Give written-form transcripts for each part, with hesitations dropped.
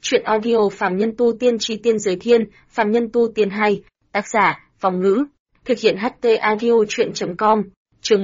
Chuyện audio Phàm Nhân Tu Tiên Chi Tiên Giới Thiên, Phàm Nhân Tu Tiên 2, tác giả, Vong Ngữ, thực hiện HT Audio Chuyện.com, chương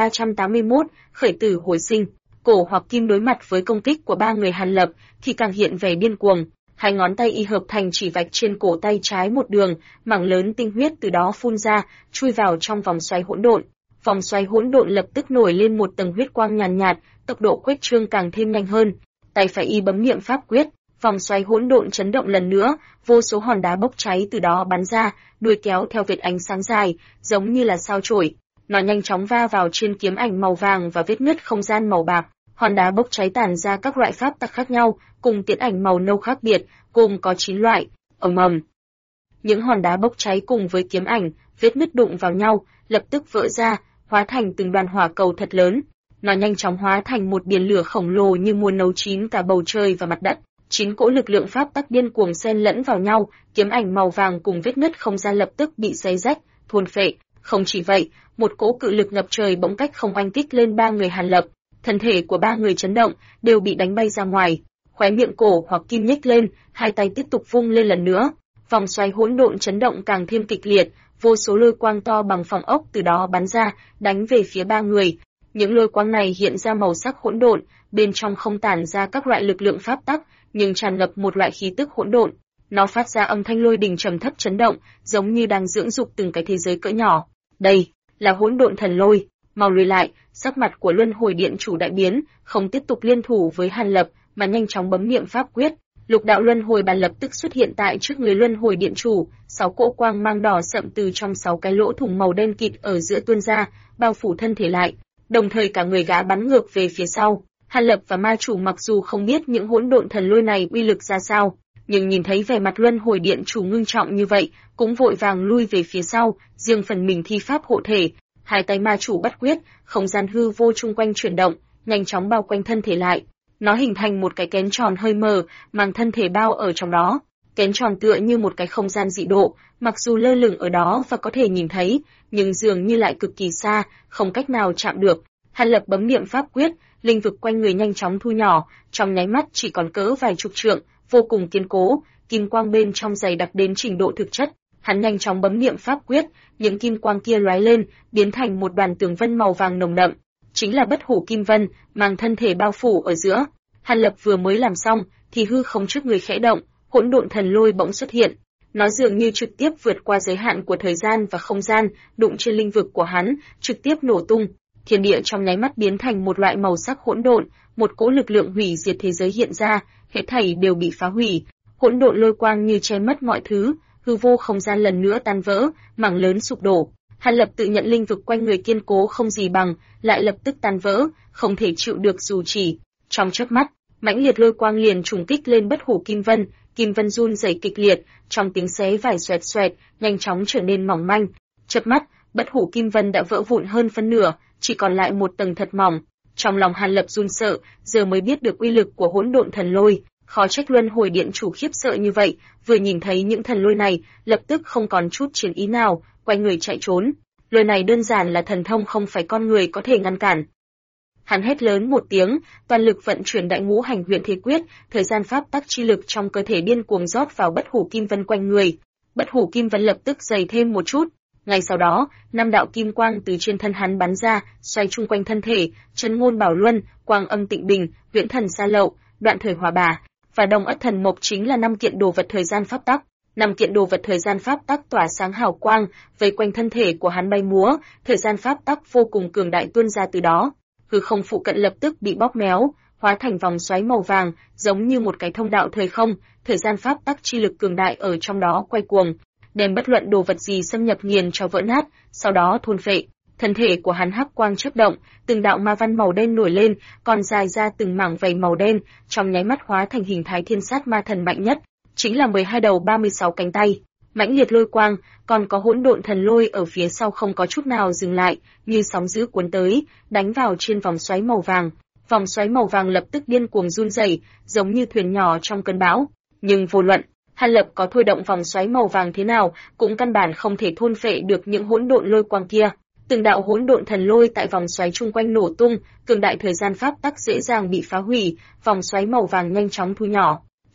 1381, khởi tử hồi sinh. Cổ Hoặc Kim đối mặt với công kích của ba người Hàn Lập thì càng hiện vẻ điên cuồng, hai ngón tay y hợp thành chỉ vạch trên cổ tay trái một đường, mảng lớn tinh huyết từ đó phun ra, chui vào trong vòng xoáy hỗn độn. Vòng xoáy hỗn độn lập tức nổi lên một tầng huyết quang nhàn nhạt, tốc độ khuếch trương càng thêm nhanh hơn. Tay phải y bấm niệm pháp quyết, vòng xoáy hỗn độn chấn động lần nữa, vô số hòn đá bốc cháy từ đó bắn ra, đuôi kéo theo vệt ánh sáng dài, giống như là sao chổi. Nó nhanh chóng va vào trên kiếm ảnh màu vàng và vết nứt không gian màu bạc. Hòn đá bốc cháy tản ra các loại pháp tắc khác nhau, cùng tiễn ảnh màu nâu khác biệt, gồm có 9 loại. Ầm ầm. Những hòn đá bốc cháy cùng với kiếm ảnh, vết nứt đụng vào nhau, lập tức vỡ ra, hóa thành từng đoàn hỏa cầu thật lớn. Nó nhanh chóng hóa thành một biển lửa khổng lồ như muốn nấu chín cả bầu trời và mặt đất. 9 cỗ lực lượng pháp tắc điên cuồng xen lẫn vào nhau, kiếm ảnh màu vàng cùng vết nứt không gian lập tức bị xé rách, thôn phệ. Không chỉ vậy, một cỗ cự lực ngập trời bỗng cách không oanh kích lên ba người Hàn Lập. Thân thể của ba người chấn động, đều bị đánh bay ra ngoài. Khóe miệng Cổ Hoặc Kim nhếch lên, hai tay tiếp tục vung lên lần nữa. Vòng xoáy hỗn độn chấn động càng thêm kịch liệt, vô số lôi quang to bằng phòng ốc từ đó bắn ra, đánh về phía ba người. Những lôi quang này hiện ra màu sắc hỗn độn, bên trong không tản ra các loại lực lượng pháp tắc, nhưng tràn ngập một loại khí tức hỗn độn. Nó phát ra âm thanh lôi đình trầm thấp chấn động, giống như đang dưỡng dục từng cái thế giới cỡ nhỏ. Đây là hỗn độn thần lôi, mau lùi lại. Sắc mặt của Luân Hồi Điện chủ đại biến, không tiếp tục liên thủ với Hàn Lập, mà nhanh chóng bấm niệm pháp quyết. Lục đạo luân hồi bàn lập tức xuất hiện tại trước người Luân Hồi Điện chủ, 6 cỗ quang mang đỏ sậm từ trong 6 cái lỗ thủng màu đen kịt ở giữa tuôn ra, bao phủ thân thể lại. Đồng thời cả người gã bắn ngược về phía sau. Hàn Lập và ma chủ mặc dù không biết những hỗn độn thần lôi này uy lực ra sao, nhưng nhìn thấy vẻ mặt Luân Hồi Điện chủ ngưng trọng như vậy, cũng vội vàng lui về phía sau, riêng phần mình thi pháp hộ thể. Hai tay ma chủ bắt quyết, không gian hư vô chung quanh chuyển động, nhanh chóng bao quanh thân thể lại. Nó hình thành một cái kén tròn hơi mờ, mang thân thể bao ở trong đó. Kén tròn tựa như một cái không gian dị độ, mặc dù lơ lửng ở đó và có thể nhìn thấy, nhưng dường như lại cực kỳ xa, không cách nào chạm được. Hàn Lập bấm niệm pháp quyết, linh vực quanh người nhanh chóng thu nhỏ, trong nháy mắt chỉ còn cỡ vài chục trượng, vô cùng kiên cố, kim quang bên trong dày đặc đến trình độ thực chất. Hắn nhanh chóng bấm niệm pháp quyết, những kim quang kia lóe lên, biến thành một đoàn tường vân màu vàng nồng đậm, chính là Bất Hủ Kim Vân, mang thân thể bao phủ ở giữa. Hàn Lập vừa mới làm xong, thì hư không trước người khẽ động, hỗn độn thần lôi bỗng xuất hiện. Nó dường như trực tiếp vượt qua giới hạn của thời gian và không gian, đụng trên linh vực của hắn, trực tiếp nổ tung. Thiên địa trong nháy mắt biến thành một loại màu sắc hỗn độn, một cỗ lực lượng hủy diệt thế giới hiện ra, hết thảy đều bị phá hủy. Hỗn độn lôi quang như che mất mọi thứ, hư vô không gian lần nữa tan vỡ, mảng lớn sụp đổ. Hàn Lập tự nhận linh vực quanh người kiên cố không gì bằng, lại lập tức tan vỡ, không thể chịu được dù chỉ. Trong chớp mắt, mãnh liệt lôi quang liền trùng kích lên Bất Hủ Kim Vân run rẩy kịch liệt, trong tiếng xé vải xoẹt xoẹt, nhanh chóng trở nên mỏng manh. Chớp mắt, Bất Hủ Kim Vân đã vỡ vụn hơn phân nửa, chỉ còn lại một tầng thật mỏng. Trong lòng Hàn Lập run sợ, giờ mới biết được uy lực của hỗn độn thần lôi. Khó trách Luân Hồi Điện chủ khiếp sợ như vậy, vừa nhìn thấy những thần lôi này, lập tức không còn chút chiến ý nào, quay người chạy trốn. Lôi này đơn giản là thần thông không phải con người có thể ngăn cản. Hắn hét lớn một tiếng, toàn lực vận chuyển Đại Ngũ Hành Huyền Thế Quyết, thời gian pháp tắc chi lực trong cơ thể điên cuồng rót vào Bất Hủ Kim Vân quanh người. Bất Hủ Kim Vân lập tức dày thêm một chút. Ngay sau đó, 5 đạo kim quang từ trên thân hắn bắn ra, xoay chung quanh thân thể, Trấn Ngôn Bảo Luân, Quang Âm Tịnh Bình, Viễn Thần Sa Lậu, Đoạn Thời Hỏa Bà và Đông Ất Thần Mộc chính là 5 kiện đồ vật thời gian pháp tắc. 5 kiện đồ vật thời gian pháp tắc tỏa sáng hào quang, vây quanh thân thể của hắn bay múa, thời gian pháp tắc vô cùng cường đại tuôn ra từ đó. Hư không phụ cận lập tức bị bóp méo, hóa thành vòng xoáy màu vàng, giống như một cái thông đạo thời không, thời gian pháp tắc chi lực cường đại ở trong đó quay cuồng, đem bất luận đồ vật gì xâm nhập nghiền cho vỡ nát, sau đó thôn phệ. Thân thể của hắn hắc quang chớp động, từng đạo ma văn màu đen nổi lên, còn dài ra từng mảng vảy màu đen, trong nháy mắt hóa thành hình thái thiên sát ma thần mạnh nhất, chính là 12 đầu 36 cánh tay. Mãnh liệt lôi quang, còn có hỗn độn thần lôi ở phía sau không có chút nào dừng lại, như sóng dữ cuốn tới, đánh vào trên vòng xoáy màu vàng. Vòng xoáy màu vàng lập tức điên cuồng run rẩy, giống như thuyền nhỏ trong cơn bão. Nhưng vô luận Hàn Lập có thôi động vòng xoáy màu vàng thế nào, cũng căn bản không thể thôn phệ được những hỗn độn lôi quang kia. Từng đạo hỗn độn thần lôi tại vòng xoáy chung quanh nổ tung, cường đại thời gian pháp tắc dễ dàng bị phá hủy, vòng xoáy màu vàng nhanh chóng thu nhỏ.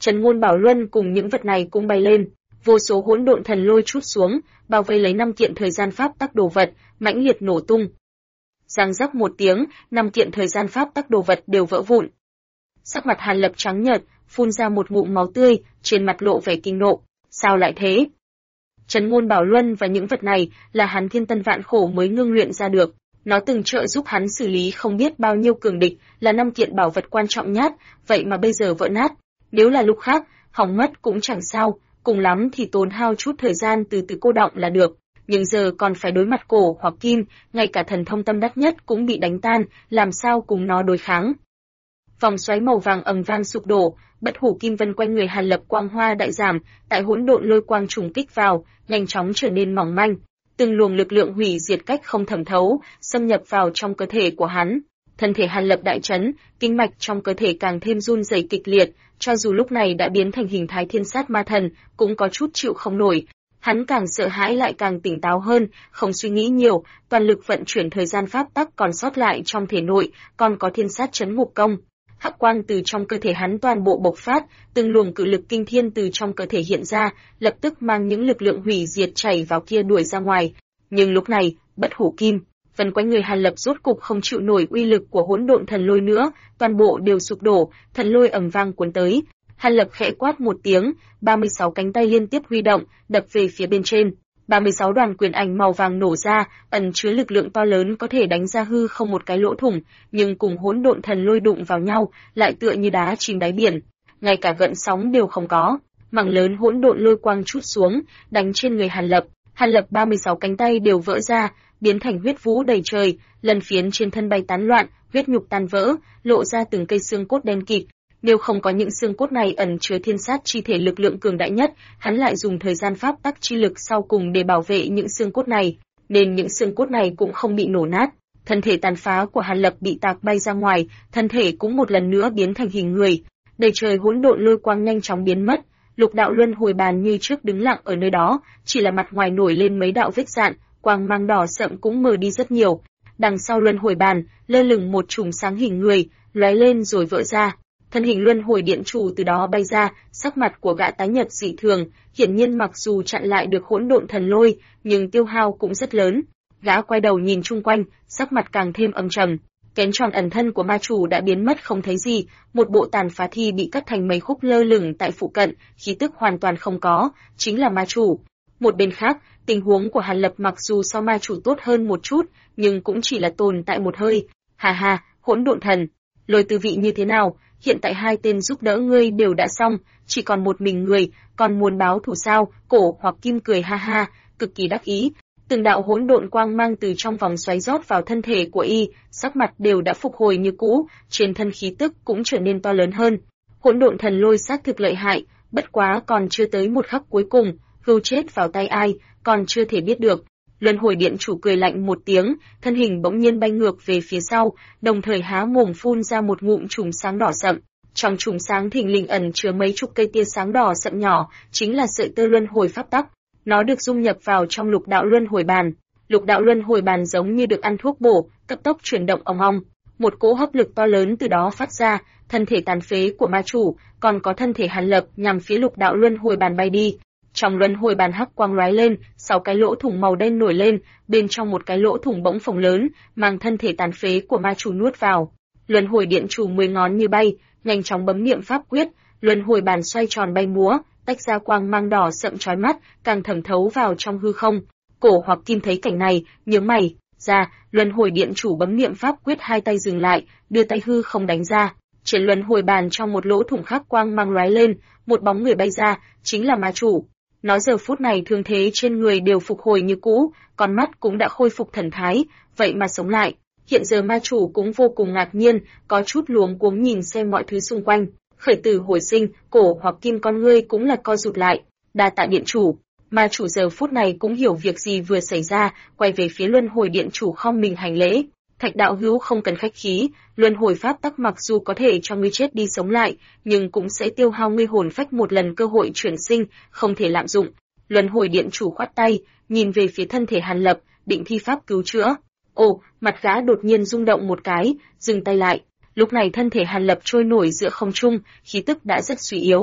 Trấn Ngôn Bảo Luân cùng những vật này cũng bay lên, vô số hỗn độn thần lôi trút xuống, bao vây lấy 5 kiện thời gian pháp tắc đồ vật, mãnh liệt nổ tung. Giang rắc một tiếng, 5 kiện thời gian pháp tắc đồ vật đều vỡ vụn. Sắc mặt Hàn Lập trắng nhợt, phun ra một ngụm máu tươi, trên mặt lộ vẻ kinh nộ. Sao lại thế? Trấn Ngôn Bảo Luân và những vật này là hắn thiên tân vạn khổ mới ngưng luyện ra được. Nó từng trợ giúp hắn xử lý không biết bao nhiêu cường địch, là 5 kiện bảo vật quan trọng nhất, vậy mà bây giờ vỡ nát. Nếu là lúc khác, hỏng mất cũng chẳng sao, cùng lắm thì tốn hao chút thời gian từ từ cô đọng là được. Nhưng giờ còn phải đối mặt cổ hoặc kim, ngay cả thần thông tâm đắc nhất cũng bị đánh tan, làm sao cùng nó đối kháng. Vòng xoáy màu vàng ầm vang sụp đổ, bất hủ kim vân quanh người Hàn Lập quang hoa đại giảm, tại hỗn độn lôi quang trùng kích vào, nhanh chóng trở nên mỏng manh. Từng luồng lực lượng hủy diệt cách không thẩm thấu, xâm nhập vào trong cơ thể của hắn. Thân thể Hàn Lập đại chấn, kinh mạch trong cơ thể càng thêm run rẩy kịch liệt, cho dù lúc này đã biến thành hình thái thiên sát ma thần, cũng có chút chịu không nổi. Hắn càng sợ hãi lại càng tỉnh táo hơn, không suy nghĩ nhiều, toàn lực vận chuyển thời gian pháp tắc còn sót lại trong thể nội, còn có thiên sát chấn ngục công. Hắc quang từ trong cơ thể hắn toàn bộ bộc phát, từng luồng cự lực kinh thiên từ trong cơ thể hiện ra, lập tức mang những lực lượng hủy diệt chảy vào kia đuổi ra ngoài. Nhưng lúc này, bất hủ kim vần quanh người Hàn Lập rốt cục không chịu nổi uy lực của hỗn độn thần lôi nữa, toàn bộ đều sụp đổ, thần lôi ầm vang cuốn tới. Hàn Lập khẽ quát một tiếng, 36 cánh tay liên tiếp huy động, đập về phía bên trên. 36 đoàn quyền ảnh màu vàng nổ ra, ẩn chứa lực lượng to lớn có thể đánh ra hư không một cái lỗ thủng, nhưng cùng hỗn độn thần lôi đụng vào nhau, lại tựa như đá chìm đáy biển, ngay cả gợn sóng đều không có. Mảng lớn hỗn độn lôi quang trút xuống, đánh trên người Hàn Lập. Hàn Lập 36 cánh tay đều vỡ ra, biến thành huyết vũ đầy trời, lần phiến trên thân bay tán loạn, huyết nhục tan vỡ, lộ ra từng cây xương cốt đen kịt. Nếu không có những xương cốt này ẩn chứa thiên sát chi thể lực lượng cường đại nhất, hắn lại dùng thời gian pháp tắc chi lực sau cùng để bảo vệ những xương cốt này, nên những xương cốt này cũng không bị nổ nát. Thân thể tàn phá của Hàn Lập bị tạc bay ra ngoài, thân thể cũng một lần nữa biến thành hình người. Đầy trời hỗn độn lôi quang nhanh chóng biến mất, lục đạo luân hồi bàn như trước đứng lặng ở nơi đó, chỉ là mặt ngoài nổi lên mấy đạo vết rạn, quang mang đỏ sậm cũng mờ đi rất nhiều. Đằng sau luân hồi bàn, lơ lửng một chùm sáng hình người, lóe lên rồi vỡ ra. Thân hình luân hồi điện chủ từ đó bay ra, sắc mặt của gã tái nhợt dị thường, hiển nhiên mặc dù chặn lại được hỗn độn thần lôi, nhưng tiêu hao cũng rất lớn. Gã quay đầu nhìn chung quanh, sắc mặt càng thêm âm trầm. Kén tròn ẩn thân của ma chủ đã biến mất không thấy gì, một bộ tàn phá thi bị cắt thành mấy khúc lơ lửng tại phụ cận, khí tức hoàn toàn không có, chính là ma chủ. Một bên khác, tình huống của Hàn Lập mặc dù so ma chủ tốt hơn một chút, nhưng cũng chỉ là tồn tại một hơi. Hà hà, hỗn độn thần, lôi tư vị như thế nào? Hiện tại 2 tên giúp đỡ ngươi đều đã xong, chỉ còn một mình người, còn muốn báo thù sao? Cổ hoặc kim cười ha ha, cực kỳ đắc ý. Từng đạo hỗn độn quang mang từ trong vòng xoáy rót vào thân thể của y, sắc mặt đều đã phục hồi như cũ, trên thân khí tức cũng trở nên to lớn hơn. Hỗn độn thần lôi xác thực lợi hại, bất quá còn chưa tới một khắc cuối cùng, hưu chết vào tay ai, còn chưa thể biết được. Luân hồi điện chủ cười lạnh một tiếng, thân hình bỗng nhiên bay ngược về phía sau, đồng thời há mồm phun ra một ngụm chùm sáng đỏ sậm. Trong chùm sáng thình lình ẩn chứa mấy chục cây tia sáng đỏ sậm nhỏ, chính là sợi tơ luân hồi pháp tắc. Nó được dung nhập vào trong lục đạo luân hồi bàn. Lục đạo luân hồi bàn giống như được ăn thuốc bổ, cấp tốc chuyển động ong ong. Một cỗ hấp lực to lớn từ đó phát ra, thân thể tàn phế của ma chủ, còn có thân thể Hàn Lập nhằm phía lục đạo luân hồi bàn bay đi. Trong luân hồi bàn hắc quang lóe lên, 6 cái lỗ thủng màu đen nổi lên, bên trong một cái lỗ thủng bỗng phồng lớn, mang thân thể tàn phế của ma chủ nuốt vào. Luân hồi điện chủ 10 ngón như bay, nhanh chóng bấm niệm pháp quyết, luân hồi bàn xoay tròn bay múa, tách ra quang mang đỏ sậm chói mắt, càng thẩm thấu vào trong hư không. Cổ hoặc kim thấy cảnh này, nhướng mày, ra, luân hồi điện chủ bấm niệm pháp quyết, 2 tay dừng lại, đưa tay hư không đánh ra. Trên luân hồi bàn trong một lỗ thủng khác quang mang lóe lên, một bóng người bay ra, chính là ma chủ. Nó giờ phút này thương thế trên người đều phục hồi như cũ, con mắt cũng đã khôi phục thần thái, vậy mà sống lại. Hiện giờ ma chủ cũng vô cùng ngạc nhiên, có chút luống cuống nhìn xem mọi thứ xung quanh. Khởi tử hồi sinh, cổ hoặc kim con ngươi cũng là co rụt lại. Đa tạ điện chủ. Ma chủ giờ phút này cũng hiểu việc gì vừa xảy ra, quay về phía luân hồi điện chủ khom mình hành lễ. Thạch đạo hữu không cần khách khí, luân hồi pháp tắc mặc dù có thể cho ngươi chết đi sống lại, nhưng cũng sẽ tiêu hao ngươi hồn phách một lần cơ hội chuyển sinh, không thể lạm dụng. Luân hồi điện chủ khoát tay, nhìn về phía thân thể Hàn Lập, định thi pháp cứu chữa. Ồ, mặt gã đột nhiên rung động một cái, dừng tay lại. Lúc này thân thể Hàn Lập trôi nổi giữa không trung, khí tức đã rất suy yếu.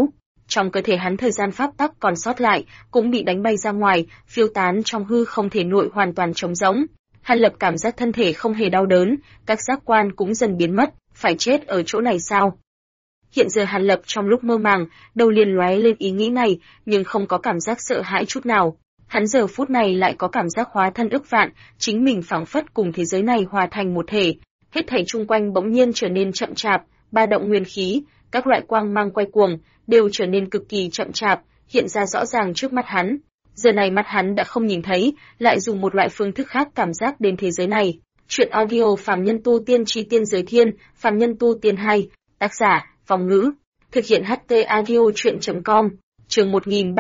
trong cơ thể hắn thời gian pháp tắc còn sót lại cũng bị đánh bay ra ngoài, phiêu tán trong hư không thể nội hoàn toàn trống rỗng. Hàn Lập cảm giác thân thể không hề đau đớn, các giác quan cũng dần biến mất, phải chết ở chỗ này sao? Hiện giờ Hàn Lập trong lúc mơ màng, đầu liền lóe lên ý nghĩ này, nhưng không có cảm giác sợ hãi chút nào. Hắn giờ phút này lại có cảm giác hóa thân ức vạn, chính mình phảng phất cùng thế giới này hòa thành một thể. Hết thảy chung quanh bỗng nhiên trở nên chậm chạp, ba động nguyên khí, các loại quang mang quay cuồng, đều trở nên cực kỳ chậm chạp, hiện ra rõ ràng trước mắt hắn. Giờ này mắt hắn đã không nhìn thấy, lại dùng một loại phương thức khác cảm giác đến thế giới này. Chuyện audio Phàm Nhân Tu Tiên Chi Tiên Giới Thiên, Phàm Nhân Tu Tiên 2, tác giả, Vong Ngữ. Thực hiện HT audio chuyện.com, chương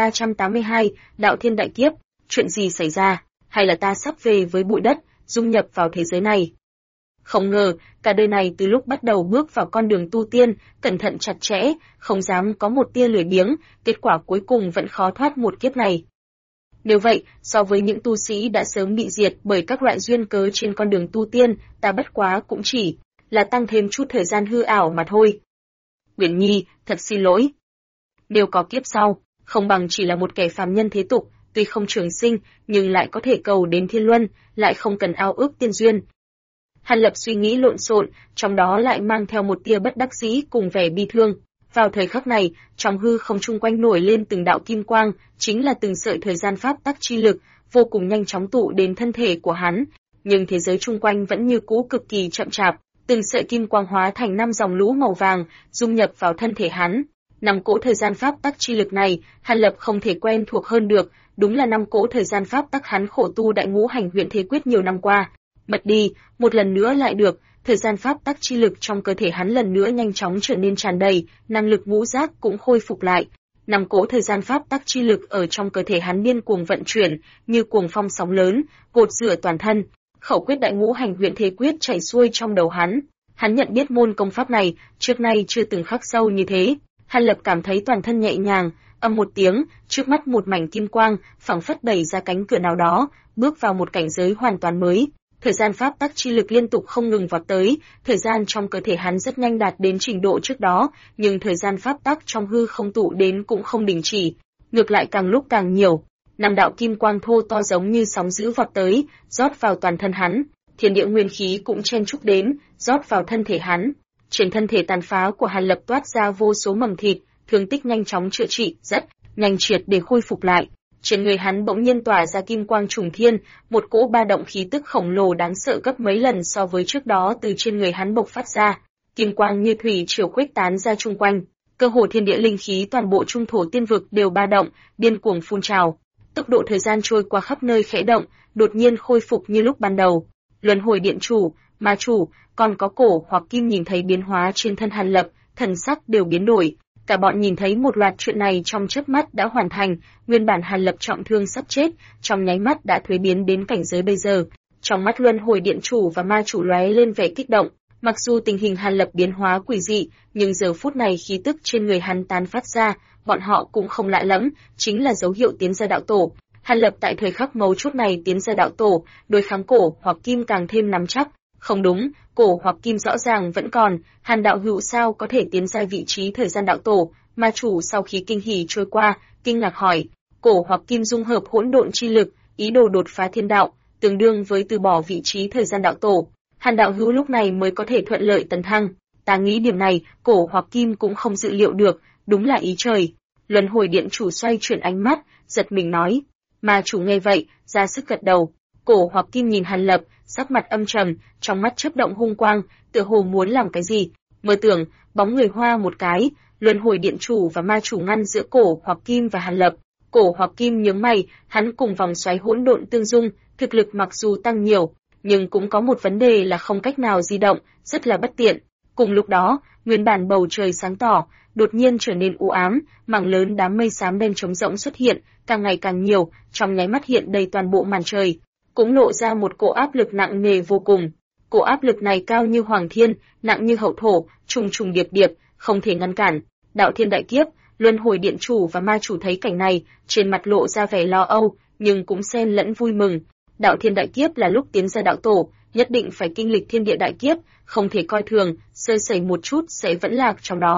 1382, Đạo Thiên Đại Kiếp. Chuyện gì xảy ra? Hay là ta sắp về với bụi đất, dung nhập vào thế giới này? Không ngờ, cả đời này từ lúc bắt đầu bước vào con đường tu tiên, cẩn thận chặt chẽ, không dám có một tia lười biếng, kết quả cuối cùng vẫn khó thoát một kiếp này. Nếu vậy, so với những tu sĩ đã sớm bị diệt bởi các loại duyên cớ trên con đường tu tiên, ta bất quá cũng chỉ là tăng thêm chút thời gian hư ảo mà thôi. Uyển Nhi, thật xin lỗi. Nếu có kiếp sau, không bằng chỉ là một kẻ phàm nhân thế tục, tuy không trường sinh, nhưng lại có thể cầu đến thiên luân, lại không cần ao ước tiên duyên. Hàn Lập suy nghĩ lộn xộn, trong đó lại mang theo một tia bất đắc dĩ cùng vẻ bi thương. Vào thời khắc này, trong hư không chung quanh nổi lên từng đạo kim quang, chính là từng sợi thời gian pháp tắc chi lực, vô cùng nhanh chóng tụ đến thân thể của hắn. Nhưng thế giới chung quanh vẫn như cũ cực kỳ chậm chạp, từng sợi kim quang hóa thành 5 dòng lũ màu vàng, dung nhập vào thân thể hắn. 5 cỗ thời gian pháp tắc chi lực này, Hàn Lập không thể quen thuộc hơn được, đúng là 5 cỗ thời gian pháp tắc hắn khổ tu đại ngũ hành huyền thế quyết nhiều năm qua. Bật đi, một lần nữa lại được, thời gian pháp tắc chi lực trong cơ thể hắn lần nữa nhanh chóng trở nên tràn đầy, năng lực ngũ giác cũng khôi phục lại. 5 cỗ thời gian pháp tắc chi lực ở trong cơ thể hắn điên cuồng vận chuyển, như cuồng phong sóng lớn, gột rửa toàn thân. Khẩu quyết đại ngũ hành huyền thế quyết chảy xuôi trong đầu hắn. Hắn nhận biết môn công pháp này, trước nay chưa từng khắc sâu như thế. Hàn Lập cảm thấy toàn thân nhẹ nhàng, âm một tiếng, trước mắt một mảnh kim quang, phảng phất đẩy ra cánh cửa nào đó, bước vào một cảnh giới hoàn toàn mới. Thời gian pháp tắc chi lực liên tục không ngừng vọt tới, thời gian trong cơ thể hắn rất nhanh đạt đến trình độ trước đó, nhưng thời gian pháp tắc trong hư không tụ đến cũng không đình chỉ, ngược lại càng lúc càng nhiều. 5 đạo kim quang thô to giống như sóng dữ vọt tới, rót vào toàn thân hắn, thiên địa nguyên khí cũng chen chúc đến, rót vào thân thể hắn. Trên thân thể tàn phá của Hàn Lập toát ra vô số mầm thịt, thương tích nhanh chóng chữa trị, rất nhanh triệt để khôi phục lại. Trên người hắn bỗng nhiên tỏa ra kim quang trùng thiên, một cỗ ba động khí tức khổng lồ đáng sợ gấp mấy lần so với trước đó từ trên người hắn bộc phát ra. Kim quang như thủy triều khuếch tán ra chung quanh, cơ hồ thiên địa linh khí toàn bộ trung thổ tiên vực đều ba động, điên cuồng phun trào. Tốc độ thời gian trôi qua khắp nơi khẽ động, đột nhiên khôi phục như lúc ban đầu. Luân hồi điện chủ, ma chủ, còn có Cổ hoặc Kim nhìn thấy biến hóa trên thân Hàn Lập, thần sắc đều biến đổi. Cả bọn nhìn thấy một loạt chuyện này trong chớp mắt đã hoàn thành, nguyên bản Hàn Lập trọng thương sắp chết, trong nháy mắt đã thuế biến đến cảnh giới bây giờ. Trong mắt Luân hồi điện chủ và ma chủ lóe lên vẻ kích động, mặc dù tình hình Hàn Lập biến hóa quỷ dị, nhưng giờ phút này khí tức trên người hắn tán phát ra, bọn họ cũng không lạ lẫm, chính là dấu hiệu tiến gia đạo tổ. Hàn Lập tại thời khắc mấu chốt này tiến gia đạo tổ, đối kháng Cổ hoặc Kim càng thêm nắm chắc. Không đúng, Cổ hoặc Kim rõ ràng vẫn còn, Hàn đạo hữu sao có thể tiến ra vị trí thời gian đạo tổ? Ma chủ sau khi kinh hỉ trôi qua, kinh ngạc hỏi. Cổ hoặc Kim dung hợp hỗn độn chi lực, ý đồ đột phá thiên đạo, tương đương với từ bỏ vị trí thời gian đạo tổ. Hàn đạo hữu lúc này mới có thể thuận lợi tấn thăng. Ta nghĩ điểm này, Cổ hoặc Kim cũng không dự liệu được, đúng là ý trời. Luân hồi điện chủ xoay chuyển ánh mắt, giật mình nói. Ma chủ nghe vậy, ra sức gật đầu. Cổ hoặc Kim nhìn Hàn Lập, sắc mặt âm trầm, trong mắt chớp động hung quang, tựa hồ muốn làm cái gì. Mơ tưởng, bóng người hoa một cái, Luân hồi điện chủ và ma chủ ngăn giữa Cổ hoặc Kim và Hàn Lập. Cổ hoặc Kim nhướng mày, hắn cùng vòng xoáy hỗn độn tương dung, thực lực mặc dù tăng nhiều, nhưng cũng có một vấn đề là không cách nào di động, rất là bất tiện. Cùng lúc đó, nguyên bản bầu trời sáng tỏ, đột nhiên trở nên u ám, mảng lớn đám mây xám đen trống rỗng xuất hiện, càng ngày càng nhiều, trong nháy mắt hiện đầy toàn bộ màn trời, cũng lộ ra một cỗ áp lực nặng nề vô cùng. Cỗ áp lực này cao như hoàng thiên, nặng như hậu thổ, trùng trùng điệp điệp, không thể ngăn cản. Đạo thiên đại kiếp, Luân hồi điện chủ và ma chủ thấy cảnh này, trên mặt lộ ra vẻ lo âu, nhưng cũng xen lẫn vui mừng. Đạo thiên đại kiếp là lúc tiến ra đạo tổ, nhất định phải kinh lịch thiên địa đại kiếp, không thể coi thường, sơ sẩy một chút sẽ vẫn lạc trong đó.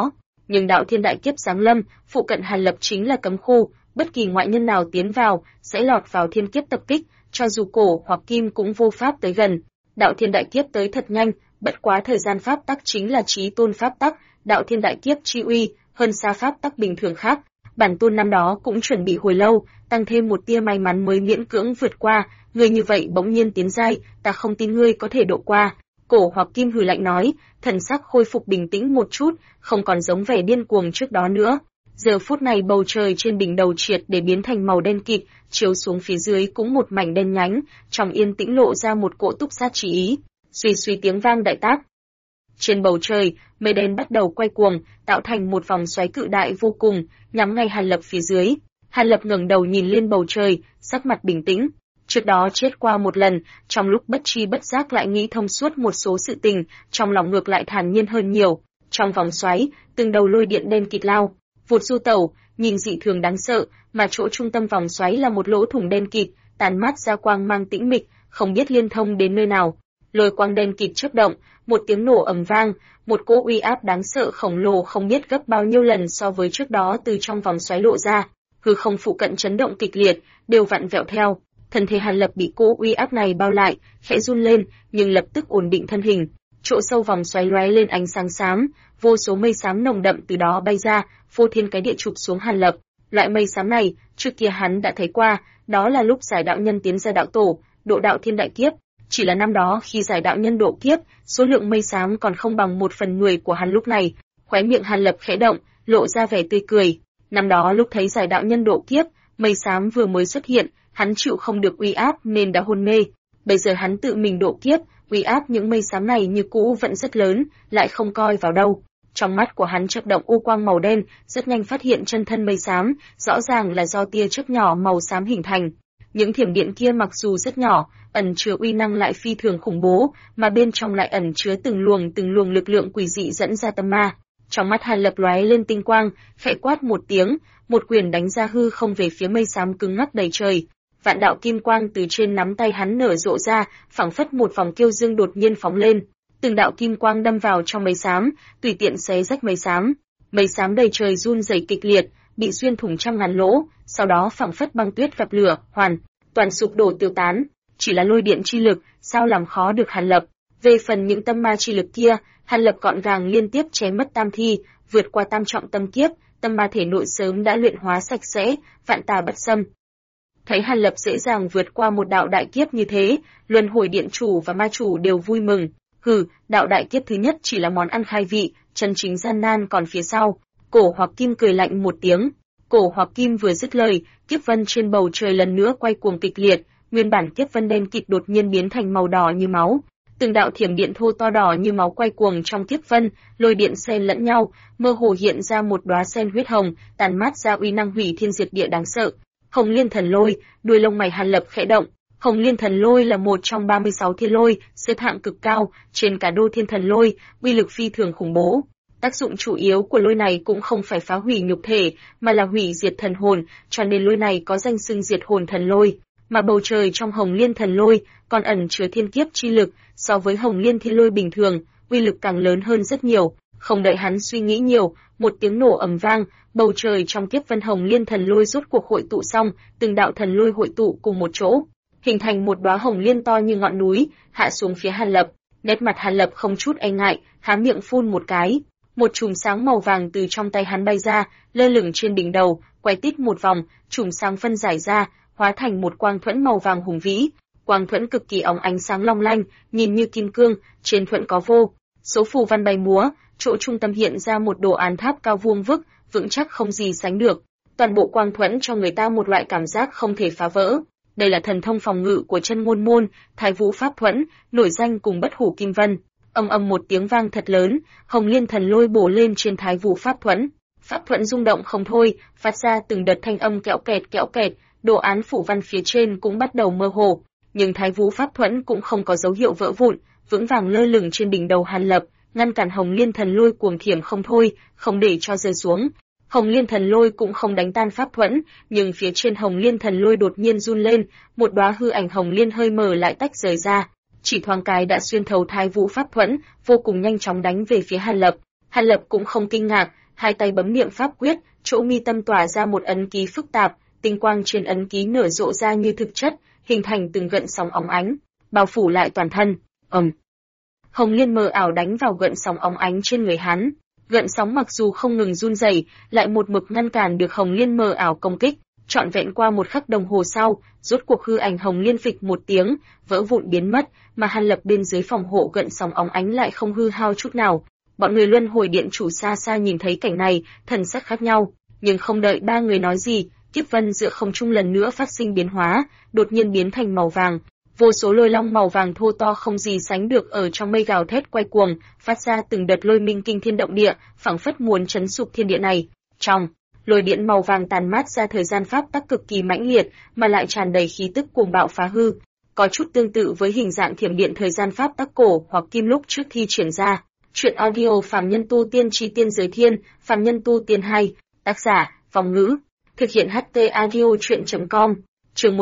Nhưng đạo thiên đại kiếp giáng lâm, phụ cận Hàn Lập chính là cấm khu, bất kỳ ngoại nhân nào tiến vào sẽ lọt vào thiên kiếp tập kích, cho dù cổ hoặc kim cũng vô pháp tới gần. Đạo thiên đại kiếp tới thật nhanh, bất quá thời gian pháp tắc chính là chí tôn pháp tắc, đạo thiên đại kiếp chi uy hơn xa pháp tắc bình thường khác. Bản tôn năm đó cũng chuẩn bị hồi lâu, tăng thêm một tia may mắn mới miễn cưỡng vượt qua, ngươi như vậy bỗng nhiên tiến giai, ta không tin ngươi có thể độ qua. Cổ hoặc kim hừ lạnh nói, thần sắc khôi phục bình tĩnh một chút, không còn giống vẻ điên cuồng trước đó nữa. Giờ phút này bầu trời trên đỉnh đầu triệt để biến thành màu đen kịt, chiếu xuống phía dưới cũng một mảnh đen nhánh, trong yên tĩnh lộ ra một cỗ túc sát chí ý. Suy suy tiếng vang đại tác. Trên bầu trời, mây đen bắt đầu quay cuồng, tạo thành một vòng xoáy cự đại vô cùng, nhắm ngay Hàn Lập phía dưới. Hàn Lập ngẩng đầu nhìn lên bầu trời, sắc mặt bình tĩnh. Trước đó chết qua một lần, trong lúc bất tri bất giác lại nghĩ thông suốt một số sự tình, trong lòng ngược lại thản nhiên hơn nhiều. Trong vòng xoáy, từng đầu lôi điện đen kịt lao vụt du tẩu, nhìn dị thường đáng sợ, mà chỗ trung tâm vòng xoáy là một lỗ thủng đen kịt, tàn mát ra quang mang tĩnh mịch, không biết liên thông đến nơi nào. Lôi quang đen kịt chớp động, một tiếng nổ ầm vang, một cỗ uy áp đáng sợ khổng lồ không biết gấp bao nhiêu lần so với trước đó từ trong vòng xoáy lộ ra, hư không phụ cận chấn động kịch liệt, đều vặn vẹo theo. Thân thể Hàn Lập bị cỗ uy áp này bao lại, khẽ run lên, nhưng lập tức ổn định thân hình. Chỗ sâu vòng xoáy lóe lên ánh sáng xám, vô số mây xám nồng đậm từ đó bay ra, phô thiên cái địa chụp xuống Hàn Lập. Loại mây xám này, trước kia hắn đã thấy qua, đó là lúc giải đạo nhân tiến ra đạo tổ, độ đạo thiên đại kiếp. Chỉ là năm đó khi giải đạo nhân độ kiếp, số lượng mây xám còn không bằng 1/10 của hắn lúc này. Khóe miệng Hàn Lập khẽ động, lộ ra vẻ tươi cười. Năm đó lúc thấy giải đạo nhân độ kiếp, mây xám vừa mới xuất hiện, hắn chịu không được uy áp nên đã hôn mê. Bây giờ hắn tự mình độ kiếp, uy áp những mây xám này như cũ vẫn rất lớn, lại không coi vào đâu. Trong mắt của hắn chớp động u quang màu đen, rất nhanh phát hiện chân thân mây xám, rõ ràng là do tia chớp nhỏ màu xám hình thành. Những thiểm điện kia mặc dù rất nhỏ, ẩn chứa uy năng lại phi thường khủng bố, mà bên trong lại ẩn chứa từng luồng lực lượng quỷ dị dẫn ra tâm ma. Trong mắt Hàn Lập lóe lên tinh quang, khẽ quát một tiếng, một quyền đánh ra hư không về phía mây xám cứng ngắc đầy trời. Vạn đạo kim quang từ trên nắm tay hắn nở rộ ra, phảng phất một vòng kiêu dương đột nhiên phóng lên. Từng đạo kim quang đâm vào trong mây xám, tùy tiện xé rách mây xám. Mây xám đầy trời run rẩy kịch liệt, bị xuyên thủng trăm ngàn lỗ, sau đó phảng phất băng tuyết vập lửa, hoàn toàn sụp đổ tiêu tán. Chỉ là lôi điện chi lực, sao làm khó được Hàn Lập? Về phần những tâm ma chi lực kia, Hàn Lập gọn gàng liên tiếp chém mất tam thi, vượt qua tam trọng tâm kiếp, tâm ma thể nội sớm đã luyện hóa sạch sẽ, vạn tà bất xâm. Thấy Hàn Lập dễ dàng vượt qua một đạo đại kiếp như thế, luân hồi điện chủ và ma chủ đều vui mừng. Hừ, đạo đại kiếp thứ nhất chỉ là món ăn khai vị, chân chính gian nan còn phía sau. Cổ Hoặc Kim cười lạnh một tiếng. Cổ Hoặc Kim vừa dứt lời, kiếp vân trên bầu trời lần nữa quay cuồng kịch liệt, nguyên bản kiếp vân đen kịt đột nhiên biến thành màu đỏ như máu. Từng đạo thiểm điện thô to đỏ như máu quay cuồng trong kiếp vân, lôi điện xen lẫn nhau, mơ hồ hiện ra một đóa sen huyết hồng, tàn mát ra uy năng hủy thiên diệt địa đáng sợ. Hồng Liên Thần Lôi, đuôi lông mày Hàn Lập khẽ động. Hồng Liên Thần Lôi là một trong 36 thiên lôi, xếp hạng cực cao, trên cả đô thiên thần lôi, uy lực phi thường khủng bố. Tác dụng chủ yếu của lôi này cũng không phải phá hủy nhục thể, mà là hủy diệt thần hồn, cho nên lôi này có danh xưng diệt hồn thần lôi. Mà bầu trời trong Hồng Liên Thần Lôi còn ẩn chứa thiên kiếp chi lực, so với Hồng Liên Thiên Lôi bình thường, uy lực càng lớn hơn rất nhiều. Không đợi hắn suy nghĩ nhiều, một tiếng nổ ầm vang, bầu trời trong kiếp vân Hồng Liên Thần Lôi rốt cuộc hội tụ xong, từng đạo thần lôi hội tụ cùng một chỗ, hình thành một đóa hồng liên to như ngọn núi, hạ xuống phía Hàn Lập. Nét mặt Hàn Lập không chút e ngại, há miệng phun một cái, một chùm sáng màu vàng từ trong tay hắn bay ra, lơ lửng trên đỉnh đầu, quay tít một vòng, chùm sáng phân giải ra, hóa thành một quang thuẫn màu vàng hùng vĩ. Quang thuẫn cực kỳ óng ánh sáng long lanh, nhìn như kim cương, trên thuẫn có vô số phù văn bay múa, chỗ trung tâm hiện ra một đồ án tháp cao vuông vức, vững chắc không gì sánh được. Toàn bộ quang thuẫn cho người ta một loại cảm giác không thể phá vỡ. Đây là thần thông phòng ngự của Chân Ngôn Môn, Thái Vũ Pháp Thuẫn, nổi danh cùng Bất Hủ Kim Vân. Ầm ầm một tiếng vang thật lớn, Hồng Liên Thần Lôi bổ lên trên Thái Vũ Pháp Thuẫn. Pháp Thuẫn rung động không thôi, phát ra từng đợt thanh âm kẽo kẹt, đồ án phủ văn phía trên cũng bắt đầu mơ hồ, nhưng Thái Vũ Pháp Thuẫn cũng không có dấu hiệu vỡ vụn, vững vàng lơ lửng trên đỉnh đầu Hàn Lập, ngăn cản Hồng Liên Thần Lôi cuồng thiểm không thôi, không để cho rơi xuống. Hồng Liên Thần Lôi cũng không đánh tan Pháp Thuẫn, nhưng phía trên Hồng Liên Thần Lôi đột nhiên run lên, một đóa hư ảnh Hồng Liên hơi mờ lại tách rời ra, chỉ thoáng cái đã xuyên thấu Thái Vũ Pháp Thuẫn, vô cùng nhanh chóng đánh về phía Hàn Lập. Hàn Lập cũng không kinh ngạc, hai tay bấm niệm pháp quyết, chỗ mi tâm tỏa ra một ấn ký phức tạp, tinh quang trên ấn ký nở rộ ra như thực chất, hình thành từng gợn sóng óng ánh, bao phủ lại toàn thân. Hồng liên mờ ảo đánh vào gợn sóng óng ánh trên người hắn. Gợn sóng mặc dù không ngừng run rẩy, lại một mực ngăn cản được hồng liên mờ ảo công kích. Trọn vẹn qua một khắc đồng hồ sau, rốt cuộc hư ảnh hồng liên phịch một tiếng, vỡ vụn biến mất, mà Hàn Lập bên dưới phòng hộ gợn sóng óng ánh lại không hư hao chút nào. Bọn người luân hồi điện chủ xa xa nhìn thấy cảnh này, thần sắc khác nhau, nhưng không đợi ba người nói gì, kiếp vân giữa không trung lần nữa phát sinh biến hóa, đột nhiên biến thành màu vàng. Vô số lôi long màu vàng thô to không gì sánh được ở trong mây gào thét quay cuồng, phát ra từng đợt lôi minh kinh thiên động địa, phảng phất muốn chấn sụp thiên địa này. Trong lôi điện màu vàng tàn mát ra thời gian pháp tắc cực kỳ mãnh liệt, mà lại tràn đầy khí tức cuồng bạo phá hư, có chút tương tự với hình dạng thiểm điện thời gian pháp tắc cổ hoặc kim lúc trước thi triển ra. Truyện audio Phàm Nhân Tu Tiên Chi Tiên Giới Thiên, Phàm Nhân Tu Tiên 2, tác giả, Vong Ngữ, thực hiện HT audio truyện.com, chương